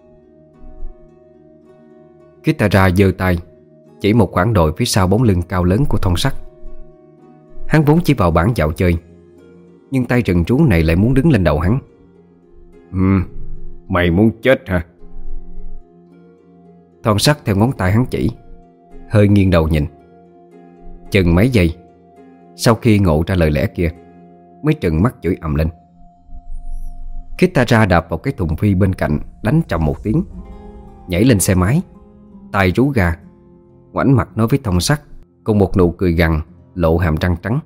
Kitara giơ tay chỉ một khoảng đồi phía sau bóng lưng cao lớn của Thon Sắc. Hắn vốn chỉ vào bản dạo chơi, nhưng tay trừng trú này lại muốn đứng lên đầu hắn. Ừ, mày muốn chết hả? Thon Sắc theo ngón tay hắn chỉ, hơi nghiêng đầu nhìn. Chừng mấy giây, sau khi ngộ ra lời lẽ kia, mới trừng mắt chửi ầm lên. Kitara đạp vào cái thùng phi bên cạnh, đánh trầm một tiếng, nhảy lên xe máy, tay rú ga, ngoảnh mặt nói với Thon Sắc cùng một nụ cười gằn lộ hàm răng trắng.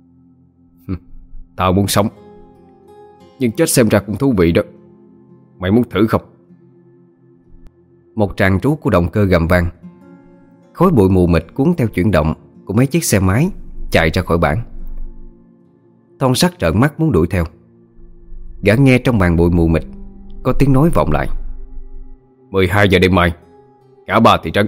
Tao muốn sống, nhưng chết xem ra cũng thú vị đó. Mày muốn thử không? Một tràng trú của động cơ gầm vang. Khói bụi mù mịt cuốn theo chuyển động của mấy chiếc xe máy chạy ra khỏi bản. Thon Sắc trợn mắt muốn đuổi theo. Gã nghe trong màn bụi mù mịt có tiếng nói vọng lại. mười hai giờ đêm mai, cả ba thị trấn.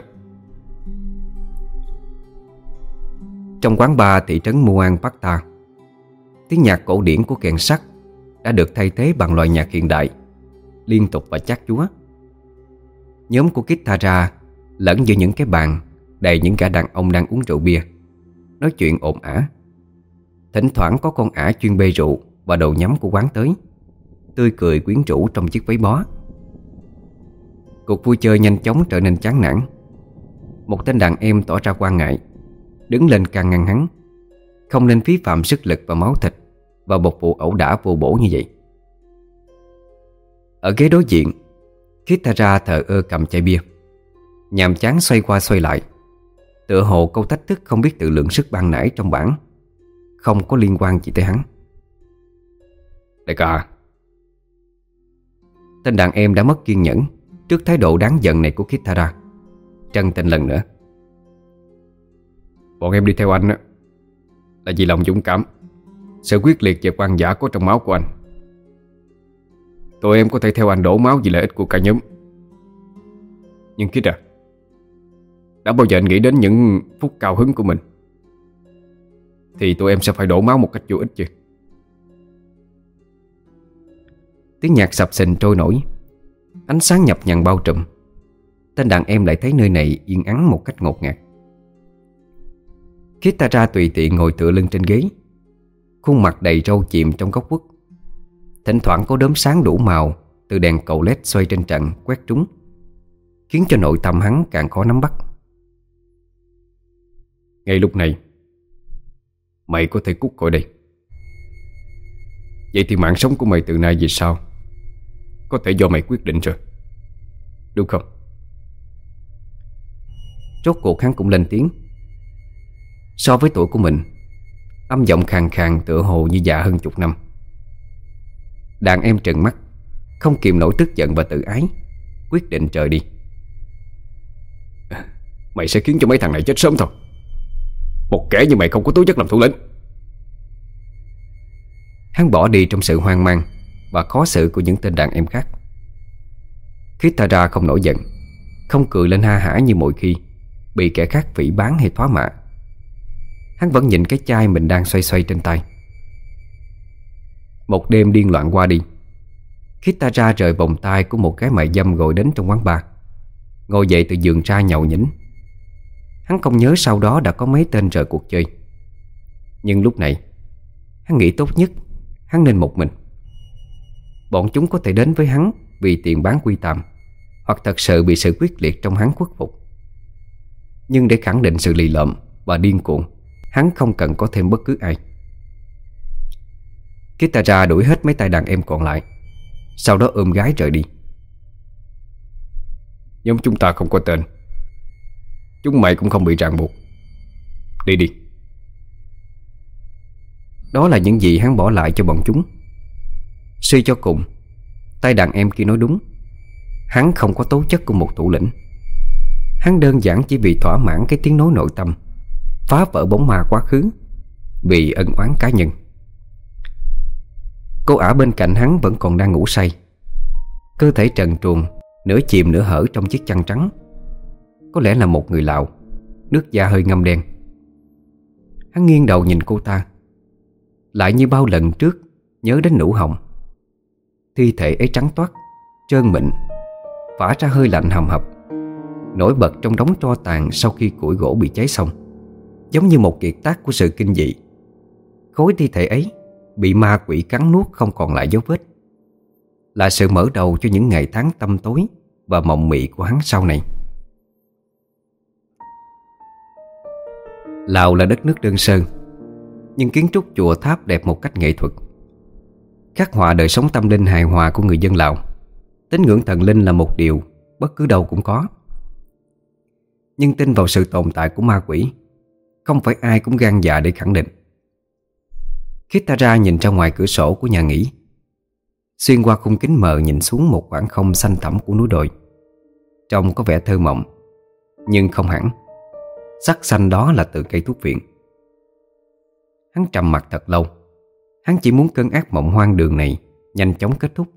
Trong quán bar thị trấn Muang Patha, tiếng nhạc cổ điển của kèn sắt đã được thay thế bằng loại nhạc hiện đại, liên tục và chát chúa. Nhóm của Kitara lẫn giữa những cái bàn đầy những gã đàn ông đang uống rượu bia, nói chuyện ồn ào. Thỉnh thoảng có con ả chuyên bê rượu và đồ nhắm của quán tới, tươi cười quyến rũ trong chiếc váy bó. Cuộc vui chơi nhanh chóng trở nên chán nản. Một tên đàn em tỏ ra quan ngại, đứng lên can ngăn hắn, không nên phí phạm sức lực và máu thịt vào một vụ ẩu đả vô bổ như vậy. Ở ghế đối diện, Kitara thờ ơ cầm chai bia, nhàm chán xoay qua xoay lại, tựa hồ câu thách thức không biết tự lượng sức ban nãy trong bản không có liên quan gì tới hắn. Đại ca. Tên đàn em đã mất kiên nhẫn trước thái độ đáng giận này của Kitara, trần tình lần nữa. Bọn em đi theo anh á là vì lòng dũng cảm, sự quyết liệt và quan giả có trong máu của anh. Tụi em có thể theo anh đổ máu vì lợi ích của cả nhóm. Nhưng Kit à, đã bao giờ anh nghĩ đến những phút cao hứng của mình thì tụi em sẽ phải đổ máu một cách vô ích chứ? Tiếng nhạc sập sình trôi nổi, ánh sáng nhập nhằn bao trùm. Tên đàn em lại thấy nơi này yên ắng một cách ngột ngạt. Kitara tùy tiện ngồi tựa lưng trên ghế, khuôn mặt đầy râu chìm trong góc khuất. Thỉnh thoảng có đốm sáng đủ màu từ đèn cầu led xoay trên trận quét trúng, khiến cho nội tâm hắn càng khó nắm bắt. Ngay lúc này, mày có thể cút khỏi đây. Vậy thì mạng sống của mày từ nay về sau có thể do mày quyết định rồi, đúng không? Rốt cuộc hắn cũng lên tiếng. So với tuổi của mình, âm giọng khàn khàn tựa hồ như già hơn chục năm. Đàn em trừng mắt, không kìm nổi tức giận và tự ái, quyết định rời đi. Mày sẽ khiến cho mấy thằng này chết sớm thôi. Một kẻ như mày không có tố chất làm thủ lĩnh. Hắn bỏ đi trong sự hoang mang và khó xử của những tên đàn em khác. Kitara không nổi giận, không cười lên ha hả như mọi khi bị kẻ khác phỉ báng hay thoá mạ. Hắn vẫn nhìn cái chai mình đang xoay xoay trên tay. Một đêm điên loạn qua đi, Kitara rời vòng tay của một cái mại dâm gọi đến trong quán bar, ngồi dậy từ giường ra nhậu nhĩnh. Hắn không nhớ sau đó đã có mấy tên rời cuộc chơi, nhưng lúc này hắn nghĩ tốt nhất hắn nên một mình. Bọn chúng có thể đến với hắn vì tiền bán quy tạm, hoặc thật sự bị sự quyết liệt trong hắn khuất phục. Nhưng để khẳng định sự lì lợm và điên cuồng, hắn không cần có thêm bất cứ ai. Kitara đuổi hết mấy tay đàn em còn lại, sau đó ôm gái rời đi. Nhóm chúng ta không có tên, chúng mày cũng không bị ràng buộc. Đi đi. Đó là những gì hắn bỏ lại cho bọn chúng. Suy cho cùng, tay đàn em kia nói đúng. Hắn không có tố chất của một thủ lĩnh. Hắn đơn giản chỉ vì thỏa mãn cái tiếng nói nội tâm, phá vỡ bóng ma quá khứ, vì ân oán cá nhân. Cô ả bên cạnh hắn vẫn còn đang ngủ say, cơ thể trần truồng, nửa chìm nửa hở trong chiếc chăn trắng. Có lẽ là một người Lào, nước da hơi ngâm đen. Hắn nghiêng đầu nhìn cô ta, lại như bao lần trước nhớ đến nụ hồng. Thi thể ấy trắng toát, trơn mịn, phả ra hơi lạnh hầm hập, nổi bật trong đống tro tàn sau khi củi gỗ bị cháy xong, giống như một kiệt tác của sự kinh dị. Khối thi thể ấy bị ma quỷ cắn nuốt không còn lại dấu vết, là sự mở đầu cho những ngày tháng tăm tối và mộng mị của hắn sau này. Lào là đất nước đơn sơ, nhưng kiến trúc chùa tháp đẹp một cách nghệ thuật, khắc họa đời sống tâm linh hài hòa của người dân Lào. Tín ngưỡng thần linh là một điều bất cứ đâu cũng có, nhưng tin vào sự tồn tại của ma quỷ không phải ai cũng gan dạ để khẳng định. Kitara nhìn ra ngoài cửa sổ của nhà nghỉ, xuyên qua khung kính mờ nhìn xuống một khoảng không xanh thẳm của núi đồi. Trông có vẻ thơ mộng, nhưng không hẳn. Sắc xanh đó là từ cây thuốc viện. Hắn trầm mặc thật lâu. Hắn chỉ muốn cơn ác mộng hoang đường này nhanh chóng kết thúc.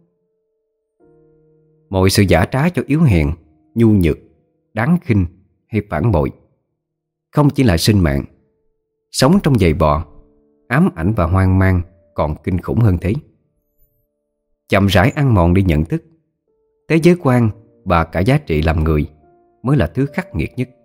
Mọi sự giả trá cho yếu hèn, nhu nhược, đáng khinh hay phản bội không chỉ là sinh mạng. Sống trong giày bò, ám ảnh và hoang mang còn kinh khủng hơn thế. Chậm rãi ăn mòn đi nhận thức. Thế giới quan và cả giá trị làm người mới là thứ khắc nghiệt nhất.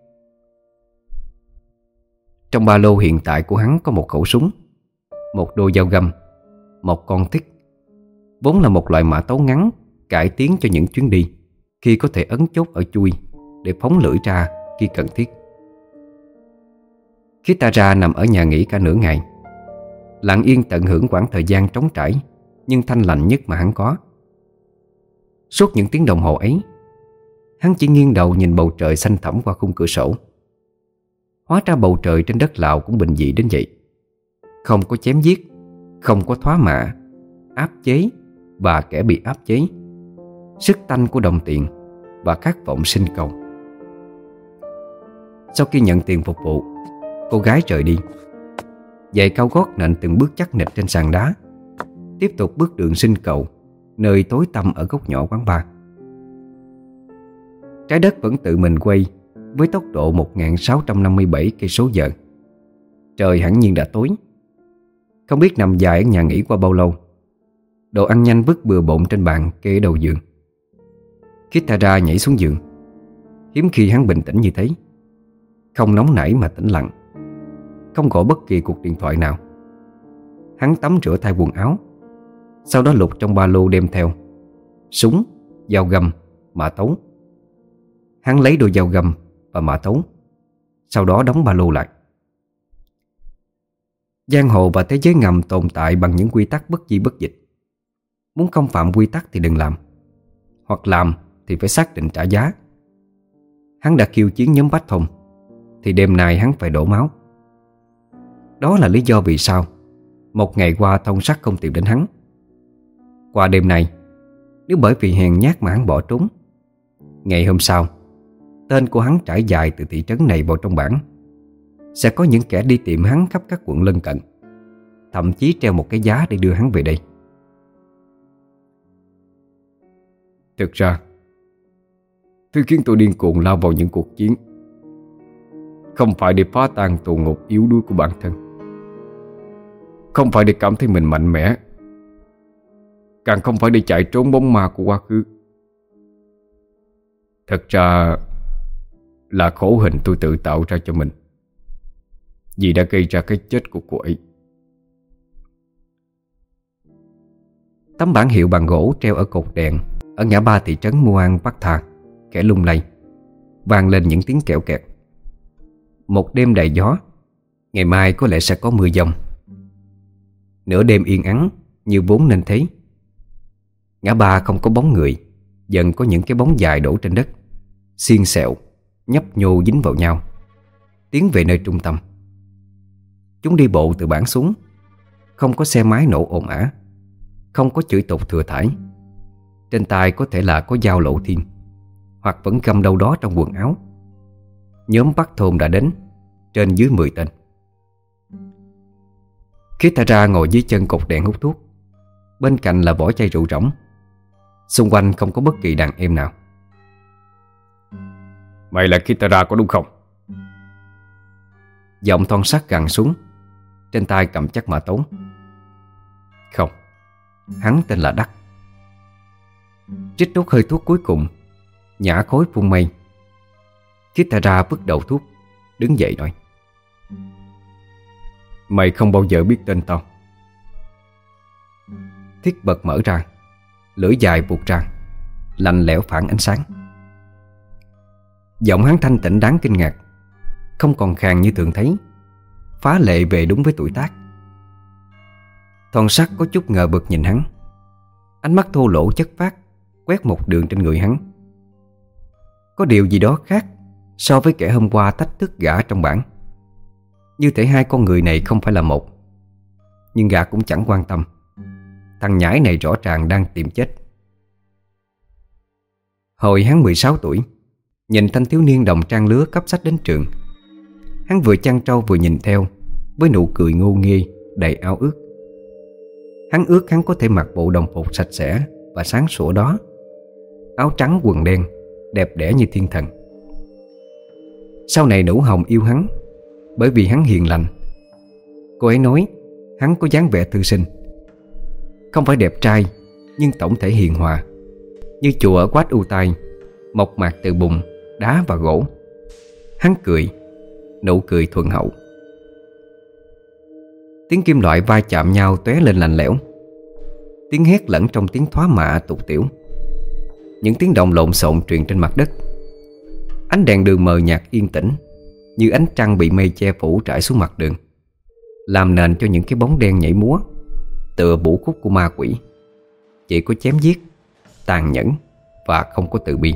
Trong ba lô hiện tại của hắn có một khẩu súng, một đôi dao găm, một con thích, vốn là một loại mã tấu ngắn cải tiến cho những chuyến đi khi có thể ấn chốt ở chui để phóng lưỡi ra khi cần thiết. Kitara nằm ở nhà nghỉ cả nửa ngày, lặng yên tận hưởng quãng thời gian trống trải nhưng thanh lành nhất mà hắn có. Suốt những tiếng đồng hồ ấy, hắn chỉ nghiêng đầu nhìn bầu trời xanh thẳm qua khung cửa sổ. Hóa ra bầu trời trên đất Lào cũng bình dị đến vậy. Không có chém giết, không có thoá mạ, áp chế và kẻ bị áp chế, sức tanh của đồng tiền và khát vọng sinh cầu. Sau khi nhận tiền phục vụ, cô gái rời đi. Giày cao gót nện từng bước chắc nịch trên sàn đá, tiếp tục bước đường sinh cầu nơi tối tăm ở góc nhỏ quán bar. Trái đất vẫn tự mình quay với tốc độ một nghìn sáu trăm năm mươi bảy cây số giờ. Trời hẳn nhiên đã tối. Không biết nằm dài ở nhà nghỉ qua bao lâu, đồ ăn nhanh vứt bừa bộn trên bàn kê ở đầu giường. Kitara nhảy xuống giường. Hiếm khi hắn bình tĩnh như thế, không nóng nảy mà tĩnh lặng, không gọi bất kỳ cuộc điện thoại nào. Hắn tắm rửa thay quần áo, sau đó lục trong ba lô đem theo súng, dao găm, mã tấu. Hắn lấy đôi dao găm và mã tấu, sau đó đóng ba lô lại. Giang hồ và thế giới ngầm tồn tại bằng những quy tắc bất di bất dịch. Muốn không phạm quy tắc thì đừng làm, hoặc làm thì phải xác định trả giá. Hắn đã khiêu chiến nhóm Bách Thông, thì đêm nay hắn phải đổ máu. Đó là lý do vì sao một ngày qua Thông Sắt không tìm đến hắn. Qua đêm nay, nếu bởi vì hèn nhát mà hắn bỏ trốn, ngày hôm sau tên của hắn trải dài từ thị trấn này vào trong bảng, sẽ có những kẻ đi tìm hắn khắp các quận lân cận, thậm chí treo một cái giá để đưa hắn về đây. Thực ra, thứ khiến tôi điên cuồng lao vào những cuộc chiến không phải để phá tan tù ngục yếu đuối của bản thân, không phải để cảm thấy mình mạnh mẽ, càng không phải để chạy trốn bóng ma của quá khứ. Thật ra là khổ hình tôi tự tạo ra cho mình, vì đã gây ra cái chết của cô ấy. Tấm bảng hiệu bằng gỗ treo ở cột đèn ở ngã ba thị trấn Muang Bắc Thà khẽ lung lay, vang lên những tiếng kẽo kẹt. Một đêm đầy gió, ngày mai có lẽ sẽ có mưa dông. Nửa đêm yên ắng như vốn nên thế. Ngã ba không có bóng người, dần có những cái bóng dài đổ trên đất, xiên xẹo, nhấp nhô dính vào nhau, tiến về nơi trung tâm. Chúng đi bộ từ bản xuống, không có xe máy nổ ồn ào, không có chửi tục thừa thãi. Trên tay có thể là có dao lộ thiên, hoặc vẫn găm đâu đó trong quần áo. Nhóm Bắc Thôn đã đến, trên dưới mười tên. Kitara ngồi dưới chân cột đèn hút thuốc, bên cạnh là vỏ chai rượu rỗng. Xung quanh không có bất kỳ đàn em nào. Mày là Kitara có đúng không? Giọng Thon Sắt gằn xuống, trên tay cầm chắc mã tấu. Không, hắn tên là Đắc. Trích đốt hơi thuốc cuối cùng, nhả khói phun mây. Kitara vứt đầu thuốc, đứng dậy nói: Mày không bao giờ biết tên tao. Thiết bật mở ra, lưỡi dài buộc ra, lạnh lẽo phản ánh sáng. Giọng hắn thanh tịnh đáng kinh ngạc, không còn khàn như thường thấy, phá lệ về đúng với tuổi tác. Thon Sắt có chút ngờ vực nhìn hắn, ánh mắt thô lỗ chất phác quét một đường trên người hắn. Có điều gì đó khác so với kẻ hôm qua thách thức gã trong bảng. Như thể hai con người này không phải là một. Nhưng gã cũng chẳng quan tâm. Thằng nhãi này rõ ràng đang tìm chết. Hồi hắn mười sáu tuổi, nhìn thanh thiếu niên đồng trang lứa cấp sách đến trường, hắn vừa chăn trâu vừa nhìn theo, với nụ cười ngô nghê đầy ao ước. Hắn ước hắn có thể mặc bộ đồng phục sạch sẽ và sáng sủa đó, áo trắng quần đen, đẹp đẽ như thiên thần. Sau này Nũ Hồng yêu hắn bởi vì hắn hiền lành. Cô ấy nói hắn có dáng vẻ thư sinh, không phải đẹp trai, nhưng tổng thể hiền hòa, như chùa ở Quát U Tai, mộc mạc từ bùn, đá và gỗ. Hắn cười, nụ cười thuần hậu. Tiếng kim loại va chạm nhau tóe lên lạnh lẽo. Tiếng hét lẫn trong tiếng thoá mạ tục tiểu. Những tiếng động lộn xộn truyền trên mặt đất. Ánh đèn đường mờ nhạt yên tĩnh, như ánh trăng bị mây che phủ trải xuống mặt đường, làm nền cho những cái bóng đen nhảy múa, tựa vũ khúc của ma quỷ. Chỉ có chém giết, tàn nhẫn và không có từ bi.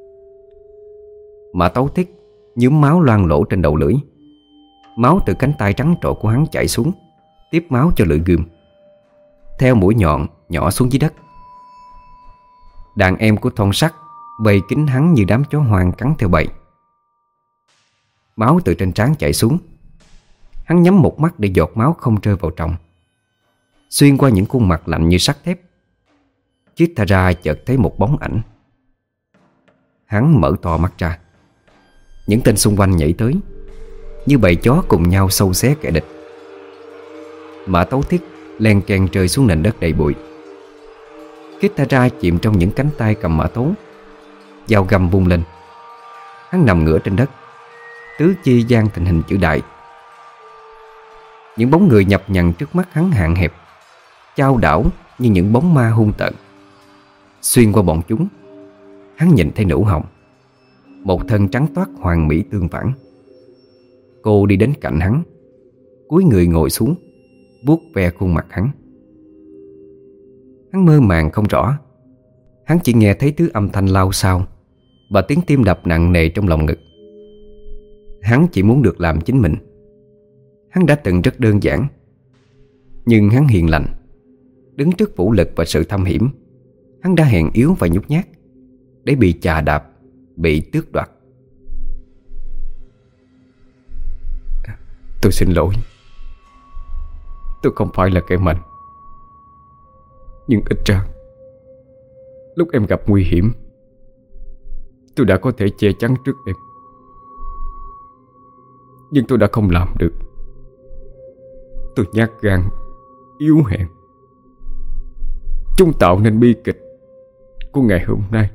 Mã Tấu Thiết nhúm máu loang lỗ trên đầu lưỡi. Máu từ cánh tay trắng trội của hắn chảy xuống, tiếp máu cho lưỡi gươm, theo mũi nhọn nhỏ xuống dưới đất. Đàn em của Thon Sắt vây kín hắn như đám chó hoang cắn theo bầy. Máu từ trên trán chảy xuống. Hắn nhắm một mắt để giọt máu không rơi vào trong. Xuyên qua những khuôn mặt lạnh như sắt thép, Kitara chợt thấy một bóng ảnh. Hắn mở to mắt ra. Những tên xung quanh nhảy tới, như bầy chó cùng nhau xâu xé kẻ địch. Mã Tấu Thiết len keng rơi xuống nền đất đầy bụi. Kitara chìm trong những cánh tay cầm mã tấu. Dao găm vung lên. Hắn nằm ngửa trên đất, tứ chi dang thành hình chữ đại. Những bóng người nhập nhằng trước mắt hắn hạn hẹp, chao đảo như những bóng ma hung tợn. Xuyên qua bọn chúng, hắn nhìn thấy Nũ Hồng, một thân trắng toát hoàn mỹ tương phản. Cô đi đến cạnh hắn, cúi người ngồi xuống, vuốt ve khuôn mặt hắn. Hắn mơ màng không rõ. Hắn chỉ nghe thấy thứ âm thanh lao xao và tiếng tim đập nặng nề trong lòng ngực. Hắn chỉ muốn được làm chính mình. Hắn đã từng rất đơn giản, nhưng hắn hiền lành. Đứng trước vũ lực và sự thâm hiểm, hắn đã hèn yếu và nhút nhát để bị chà đạp, bị tước đoạt. Tôi xin lỗi. Tôi không phải là kẻ mạnh, nhưng ít ra lúc em gặp nguy hiểm, tôi đã có thể che chắn trước em. Nhưng tôi đã không làm được. Tôi nhát gan, yếu hèn. Chúng tạo nên bi kịch của ngày hôm nay.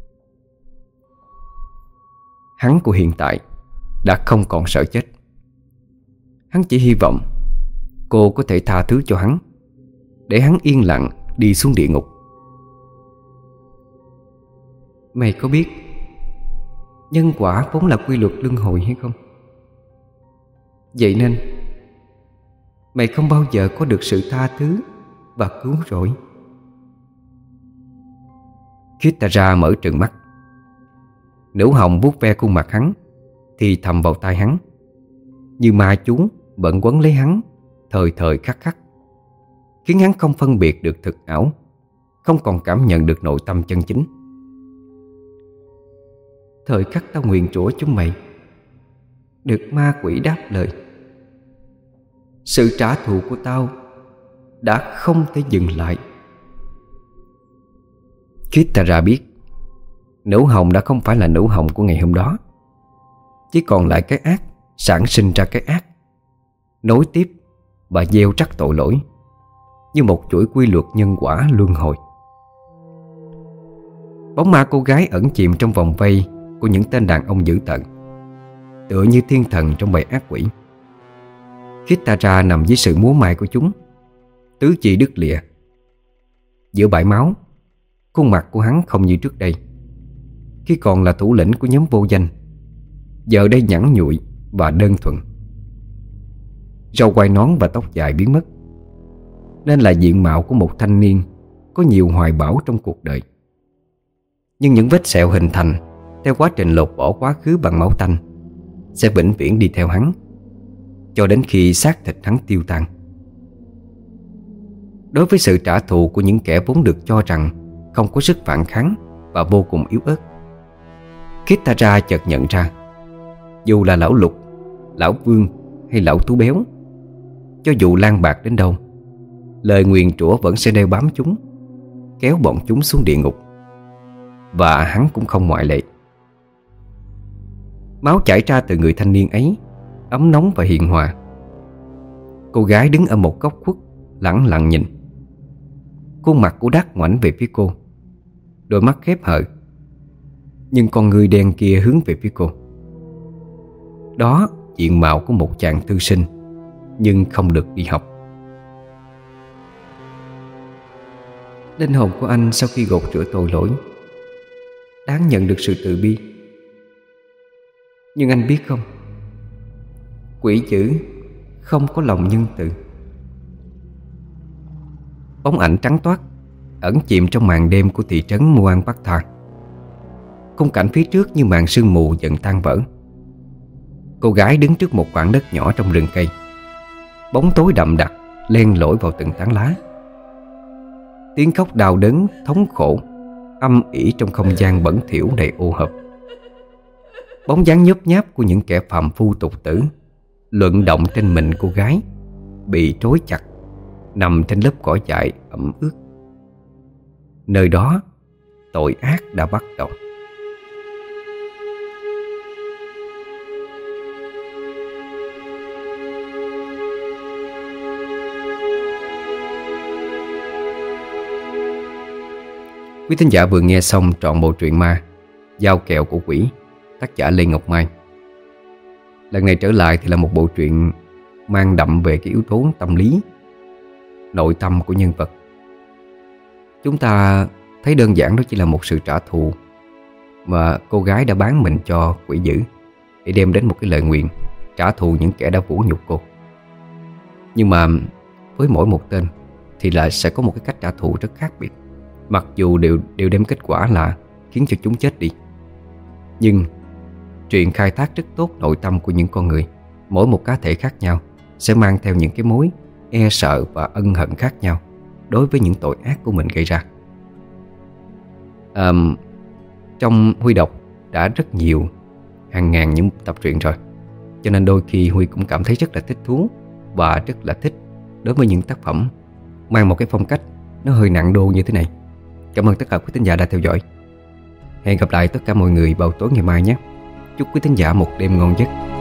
Hắn của hiện tại đã không còn sợ chết. Hắn chỉ hy vọng cô có thể tha thứ cho hắn, để hắn yên lặng đi xuống địa ngục. Mày có biết nhân quả vốn là quy luật luân hồi hay không? Vậy nên mày không bao giờ có được sự tha thứ và cứu rỗi. Kitara mở trừng mắt. Nữ hồng vuốt ve khuôn mặt hắn, thì thầm vào tai hắn, như ma chú bận quấn lấy hắn thời thời khắc khắc, khiến hắn không phân biệt được thực ảo, không còn cảm nhận được nội tâm chân chính. Thời khắc tao nguyền rủa chúng mày, được ma quỷ đáp lời. Sự trả thù của tao đã không thể dừng lại. Kitara biết nữ hồng đã không phải là nữ hồng của ngày hôm đó. Chỉ còn lại cái ác sản sinh ra cái ác, nối tiếp và gieo rắc tội lỗi, như một chuỗi quy luật nhân quả luân hồi. Bóng ma cô gái ẩn chìm trong vòng vây của những tên đàn ông dữ tợn, tựa như thiên thần trong bầy ác quỷ. Kitara nằm dưới sự múa may của chúng, tứ chi đứt lìa. Giữa bãi máu, khuôn mặt của hắn không như trước đây. Khi còn là thủ lĩnh của nhóm vô danh, giờ đây nhẵn nhụi và đơn thuần. Râu quai nón và tóc dài biến mất, nên là diện mạo của một thanh niên có nhiều hoài bão trong cuộc đời. Nhưng những vết sẹo hình thành theo quá trình lột bỏ quá khứ bằng máu tanh sẽ vĩnh viễn đi theo hắn, cho đến khi xác thịt hắn tiêu tan. Đối với sự trả thù của những kẻ vốn được cho rằng không có sức phản kháng và vô cùng yếu ớt, Kitara chợt nhận ra, dù là lão Lục, lão Vương hay lão Tú Béo, cho dù lang bạc đến đâu, lời nguyền rủa vẫn sẽ đeo bám chúng, kéo bọn chúng xuống địa ngục. Và hắn cũng không ngoại lệ. Máu chảy ra từ người thanh niên ấy ấm nóng và hiền hòa. Cô gái đứng ở một góc khuất lẳng lặng nhìn. Khuôn mặt của Đắc ngoảnh về phía cô, đôi mắt khép hờ, nhưng con người đen kia hướng về phía cô. Đó diện mạo của một chàng thư sinh, nhưng không được đi học. Linh hồn của anh sau khi gột rửa tội lỗi đáng nhận được sự từ bi. Nhưng anh biết không, quỷ dữ không có lòng nhân từ. Bóng ảnh trắng toát ẩn chìm trong màn đêm của thị trấn Muang Patha. Khung cảnh phía trước như màn sương mù dần tan vỡ. Cô gái đứng trước một khoảng đất nhỏ trong rừng cây. Bóng tối đậm đặc len lỏi vào từng tán lá. Tiếng khóc đau đớn thống khổ âm ỉ trong không gian bẩn thỉu đầy ô hợp. Bóng dáng nhớp nháp của những kẻ phàm phu tục tử luận động trên mình cô gái, bị trói chặt nằm trên lớp cỏ dại ẩm ướt. Nơi đó tội ác đã bắt đầu. Quý thính giả vừa nghe xong trọn bộ truyện ma Dao kẹo của quỷ, tác giả Lê Ngọc Mai. Lần này trở lại thì là một bộ truyện mang đậm về cái yếu tố tâm lý, nội tâm của nhân vật. Chúng ta thấy đơn giản đó chỉ là một sự trả thù mà cô gái đã bán mình cho quỷ dữ để đem đến một cái lời nguyền trả thù những kẻ đã vũ nhục cô. Nhưng mà với mỗi một tên thì là sẽ có một cái cách trả thù rất khác biệt. Mặc dù đều đều đem kết quả là khiến cho chúng chết đi, nhưng Truyện khai thác rất tốt nội tâm của những con người. Mỗi một cá thể khác nhau sẽ mang theo những cái mối e sợ và ân hận khác nhau đối với những tội ác của mình gây ra. à, Trong Huy đọc đã rất nhiều, hàng ngàn những tập truyện rồi, cho nên đôi khi Huy cũng cảm thấy rất là thích thú và rất là thích đối với những tác phẩm mang một cái phong cách nó hơi nặng đô như thế này. Cảm ơn tất cả quý thính giả đã theo dõi. Hẹn gặp lại tất cả mọi người vào tối ngày mai nhé. Chúc quý thính giả một đêm ngon giấc.